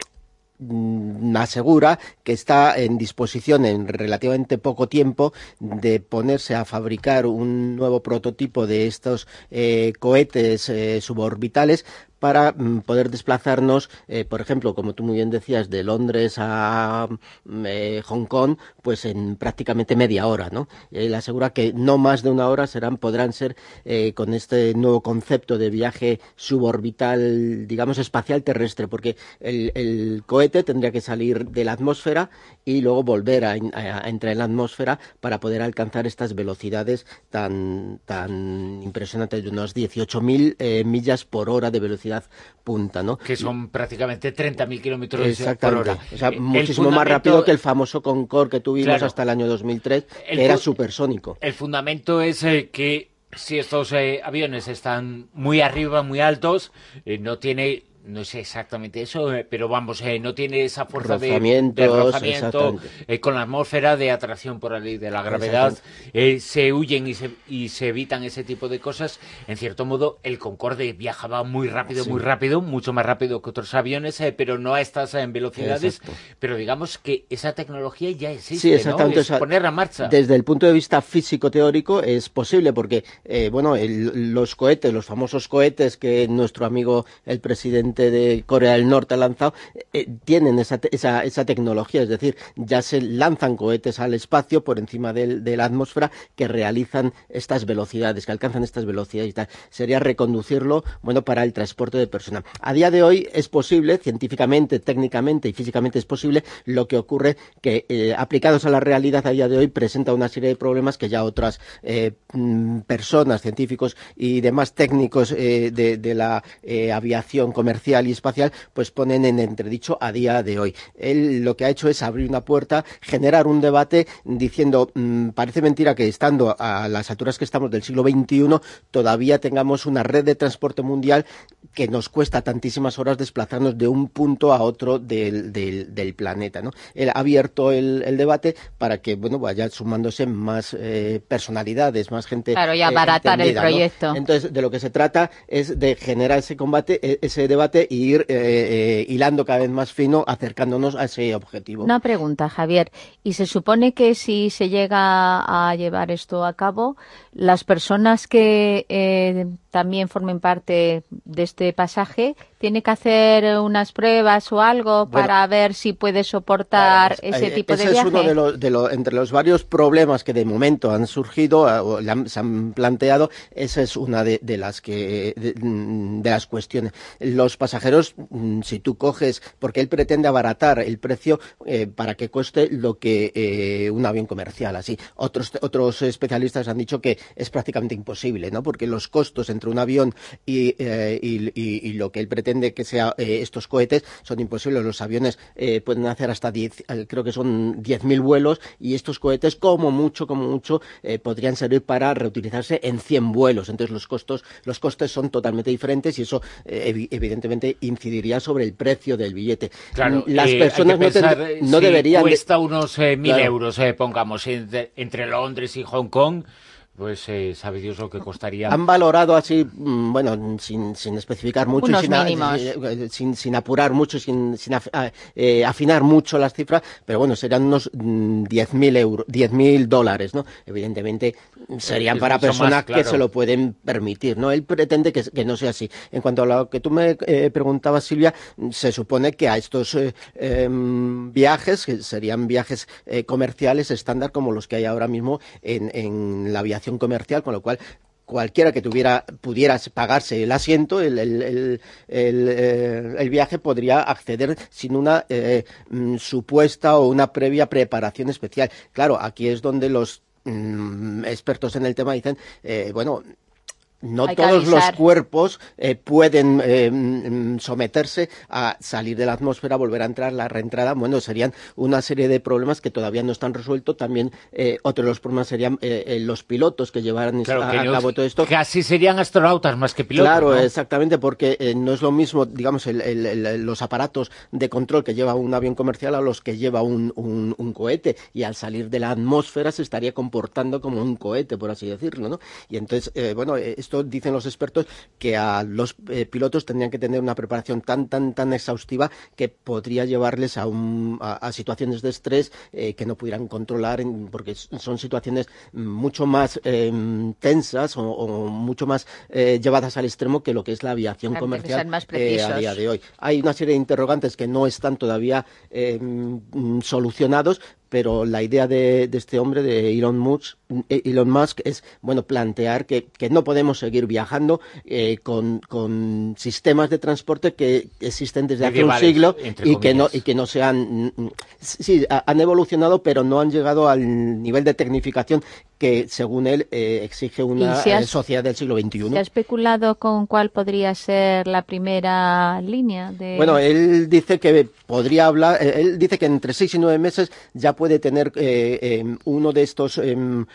mm, asegura que está en disposición en relativamente poco tiempo de ponerse a fabricar un nuevo prototipo de estos eh, cohetes eh, suborbitales para mm, poder desplazarnos, eh, por ejemplo, como tú muy bien decías, de Londres a mm, eh, Hong Kong, pues en prácticamente media hora, ¿no? Él asegura que no más de una hora serán, podrán ser eh, con este nuevo concepto de viaje suborbital, digamos, espacial terrestre, porque el, el cohete tendría que salir de la atmósfera y luego volver a, a, a entrar en la atmósfera para poder alcanzar estas velocidades tan, tan impresionantes de unos dieciocho mil eh, millas por hora de velocidad punta, ¿no? Que son prácticamente treinta mil kilómetros por Exactamente. hora. O sea, El muchísimo fundamento- más rápido que el famoso Concorde que tuvimos Claro. hasta el año dos mil tres, El que era fu- supersónico. El fundamento es eh, que si estos eh, aviones están muy arriba, muy altos, eh, no tiene, no sé exactamente eso, eh, pero vamos, eh, no tiene esa fuerza de, de Rozamientos, rozamiento exactamente. eh, con la atmósfera de atracción por la ley de la gravedad, eh, se huyen y se, y se evitan ese tipo de cosas. En cierto modo, el Concorde viajaba muy rápido, Sí. muy rápido, mucho más rápido que otros aviones, eh, pero no a estas eh, velocidades. Exacto. Pero digamos que esa tecnología ya existe, Sí, exactamente. ¿no? O Es sea, ponerla en marcha. Desde el punto de vista físico-teórico es posible porque, eh, bueno, el- los cohetes, los famosos cohetes que nuestro amigo, el presidente de Corea del Norte ha lanzado, eh, tienen esa, te- esa, esa tecnología, es decir, ya se lanzan cohetes al espacio por encima del- de la atmósfera que realizan estas velocidades, que alcanzan estas velocidades y tal. Sería reconducirlo, bueno, para el transporte de personas. A día de hoy es posible, científicamente, técnicamente y físicamente es posible, lo que ocurre que, eh, aplicados a la realidad a día de hoy, presenta una serie de problemas que ya otras eh, mm, personas, científicos y demás técnicos eh, de, de la eh, aviación comercial y espacial, pues ponen en entredicho a día de hoy. Él lo que ha hecho es abrir una puerta, generar un debate diciendo, mmm, parece mentira que estando a las alturas que estamos del siglo veintiuno todavía tengamos una red de transporte mundial que nos cuesta tantísimas horas desplazarnos de un punto a otro del, del, del planeta, ¿no? Él ha abierto el, el debate para que, bueno, vaya sumándose más eh, personalidades, más gente. Claro, y eh, abaratar el entendida, ¿no? proyecto. Entonces, de lo que se trata es de generar ese combate, e- ese debate y ir eh, eh, hilando cada vez más fino, acercándonos a ese objetivo. Una pregunta, Javier. ¿Y se supone que si se llega a llevar esto a cabo, las personas que eh, también formen parte de este pasaje tienen que hacer unas pruebas o algo Bueno, para ver si puede soportar Pues, ese eh, tipo ese de viaje? es uno de los, de los, entre los varios problemas que de momento han surgido eh, o le han- se han planteado, esa es una de, de las que de, mm, de las cuestiones. Los pasajeros, mm, si tú coges, porque él pretende abaratar el precio eh, para que cueste lo que eh, un avión comercial, así. Otros otros especialistas han dicho que es prácticamente imposible, ¿no? Porque los costos entre un avión y, eh, y, y, y lo que él pretende pretende que sea eh, estos cohetes son imposibles. Los aviones eh, pueden hacer hasta diez, creo que son diez mil vuelos, y estos cohetes como mucho, como mucho, eh, podrían servir para reutilizarse en cien vuelos. Entonces los costos, los costes son totalmente diferentes y eso eh, ev evidentemente incidiría sobre el precio del billete. Claro, las eh, personas hay que pensar, no, ten, no si deberían... cuesta unos eh, mil claro. euros, eh, pongamos, entre, entre Londres y Hong Kong, pues eh, sabe Dios lo que costaría. Han valorado así, bueno, sin, sin especificar mucho, unos y sin, mínimos. Eh, sin, sin apurar mucho, sin, sin af, eh, afinar mucho las cifras, pero bueno, serían unos mm, diez mil euros, diez mil dólares, ¿no? Evidentemente serían es para personas más, claro. que se lo pueden permitir, ¿no? Él pretende que, que no sea así. En cuanto a lo que tú me eh, preguntabas, Silvia, se supone que a estos eh, eh, viajes, que serían viajes eh, comerciales estándar como los que hay ahora mismo en, en la aviación comercial, con lo cual cualquiera que tuviera pudiera pagarse el asiento, el, el, el, el, eh, el viaje podría acceder sin una eh, mm, supuesta o una previa preparación especial. Claro, aquí es donde los mm, expertos en el tema dicen, eh, bueno, no Hay todos los cuerpos eh, pueden eh, someterse a salir de la atmósfera, volver a entrar, la reentrada. Bueno, serían una serie de problemas que todavía no están resueltos. También eh, otro de los problemas serían eh, eh, los pilotos que llevaran claro, a, que a no, cabo todo esto. Casi serían astronautas más que pilotos. Claro, ¿no? exactamente, porque eh, no es lo mismo, digamos, el, el, el, los aparatos de control que lleva un avión comercial a los que lleva un, un, un cohete, y al salir de la atmósfera se estaría comportando como un cohete, por así decirlo, ¿no? Y entonces, eh, bueno, eh, esto dicen los expertos que a los eh, pilotos tendrían que tener una preparación tan, tan, tan exhaustiva que podría llevarles a, un, a, a situaciones de estrés eh, que no pudieran controlar, en, porque son situaciones mucho más eh, tensas o, o mucho más eh, llevadas al extremo que lo que es la aviación Claro, comercial más eh, a día de hoy. Hay una serie de interrogantes que no están todavía eh, solucionados, pero la idea de, de este hombre, de Elon Musk, Elon Musk es, bueno, plantear que, que no podemos seguir viajando eh, con, con sistemas de transporte que existen desde hace un siglo y que, no, y que no se han... Sí, han evolucionado, pero no han llegado al nivel de tecnificación que, según él, eh, exige una si has, eh, sociedad del siglo veintiuno. ¿Se ha especulado con cuál podría ser la primera línea? De... Bueno, él dice que podría hablar, él dice que entre seis y nueve meses ya puede tener eh, eh, uno de estos eh,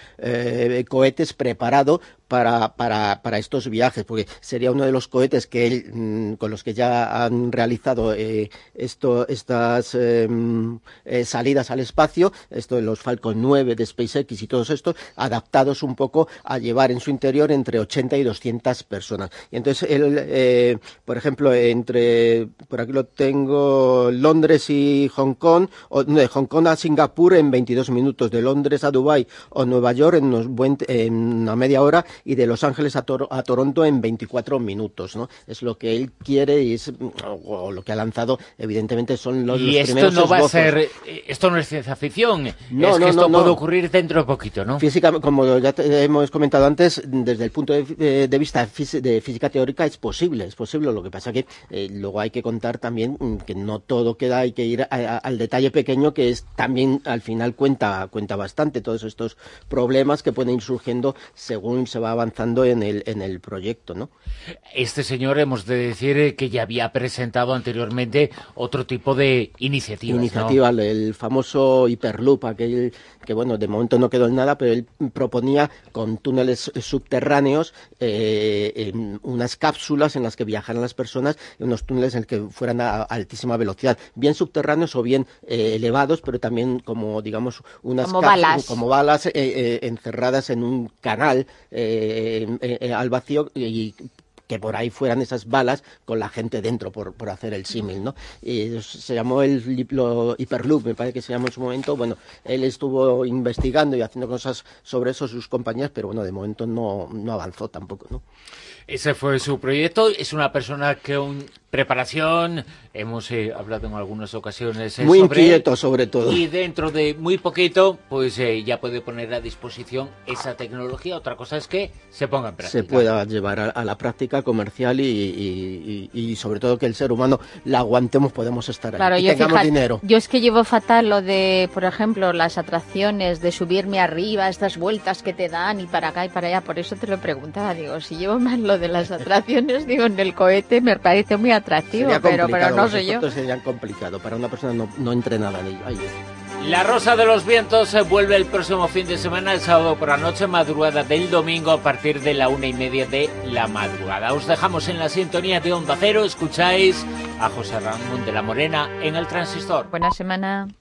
eh, cohetes preparado para, para, para estos viajes, porque sería uno de los cohetes que él, mmm, con los que ya han realizado eh, esto, estas eh, eh, salidas al espacio, esto de los Falcon nueve de SpaceX y todos estos, adaptados un poco a llevar en su interior entre ochenta y doscientas personas. Y entonces él, eh, por ejemplo, entre, por aquí lo tengo, Londres y Hong Kong, o no, de Hong Kong a Singapur en veintidós minutos, de Londres a Dubái o Nueva York en, unos buen, en una media hora, y de Los Ángeles a, Tor a Toronto en veinticuatro minutos, ¿no? Es lo que él quiere y es o lo que ha lanzado, evidentemente son los, y los esto primeros no va esbozos. a ser, esto no es ciencia ficción, no, es no, que esto no, puede no. ocurrir dentro de poquito, ¿no? Física, como ya te, hemos comentado antes, desde el punto de, de vista fisi de física teórica es posible, es posible, lo que pasa que eh, luego hay que contar también que no todo queda, hay que ir a, a, al detalle pequeño, que es también al final cuenta, cuenta bastante todos estos problemas que pueden ir surgiendo según se va avanzando en el, en el proyecto, ¿no? Este señor, hemos de decir que ya había presentado anteriormente otro tipo de iniciativas, Iniciativa, ¿no? El famoso Hyperloop, aquel que, bueno, de momento no quedó en nada, pero él proponía con túneles subterráneos eh, en unas cápsulas en las que viajaran las personas, en unos túneles en los que fueran a altísima velocidad, bien subterráneos o bien eh, elevados, pero también como, digamos, unas como cápsulas, balas, como balas eh, eh, encerradas en un canal eh, eh, eh, al vacío, y que por ahí fueran esas balas con la gente dentro, por, por hacer el símil, ¿no? Y se llamó el lo, Hyperloop, me parece que se llamó en su momento. Bueno, él estuvo investigando y haciendo cosas sobre eso, sus compañías, pero bueno, de momento no, no avanzó tampoco, ¿no? Ese fue su proyecto. Es una persona que con preparación, hemos eh, hablado en algunas ocasiones eh, muy sobre inquieto él, sobre todo, y dentro de muy poquito pues eh, ya puede poner a disposición esa tecnología. Otra cosa es que se ponga en práctica, se pueda llevar a, a la práctica comercial y, y, y, y sobre todo que el ser humano la aguantemos, podemos estar ahí, claro, y yo tengamos fíjate, dinero. Yo es que llevo fatal lo de, por ejemplo, las atracciones de subirme arriba, estas vueltas que te dan y para acá y para allá, por eso te lo preguntaba, digo, si llevo mal lo de las atracciones, digo, en el cohete me parece muy atractivo atractivo, pero, pero no sé yo. Sería complicado para una persona no, no entrenada en ello. Ay, La Rosa de los Vientos se vuelve el próximo fin de semana, el sábado por la noche, madrugada del domingo a partir de la una y media de la madrugada. Os dejamos en la sintonía de Onda Cero, escucháis a José Ramón de la Morena en el Transistor. Buena semana.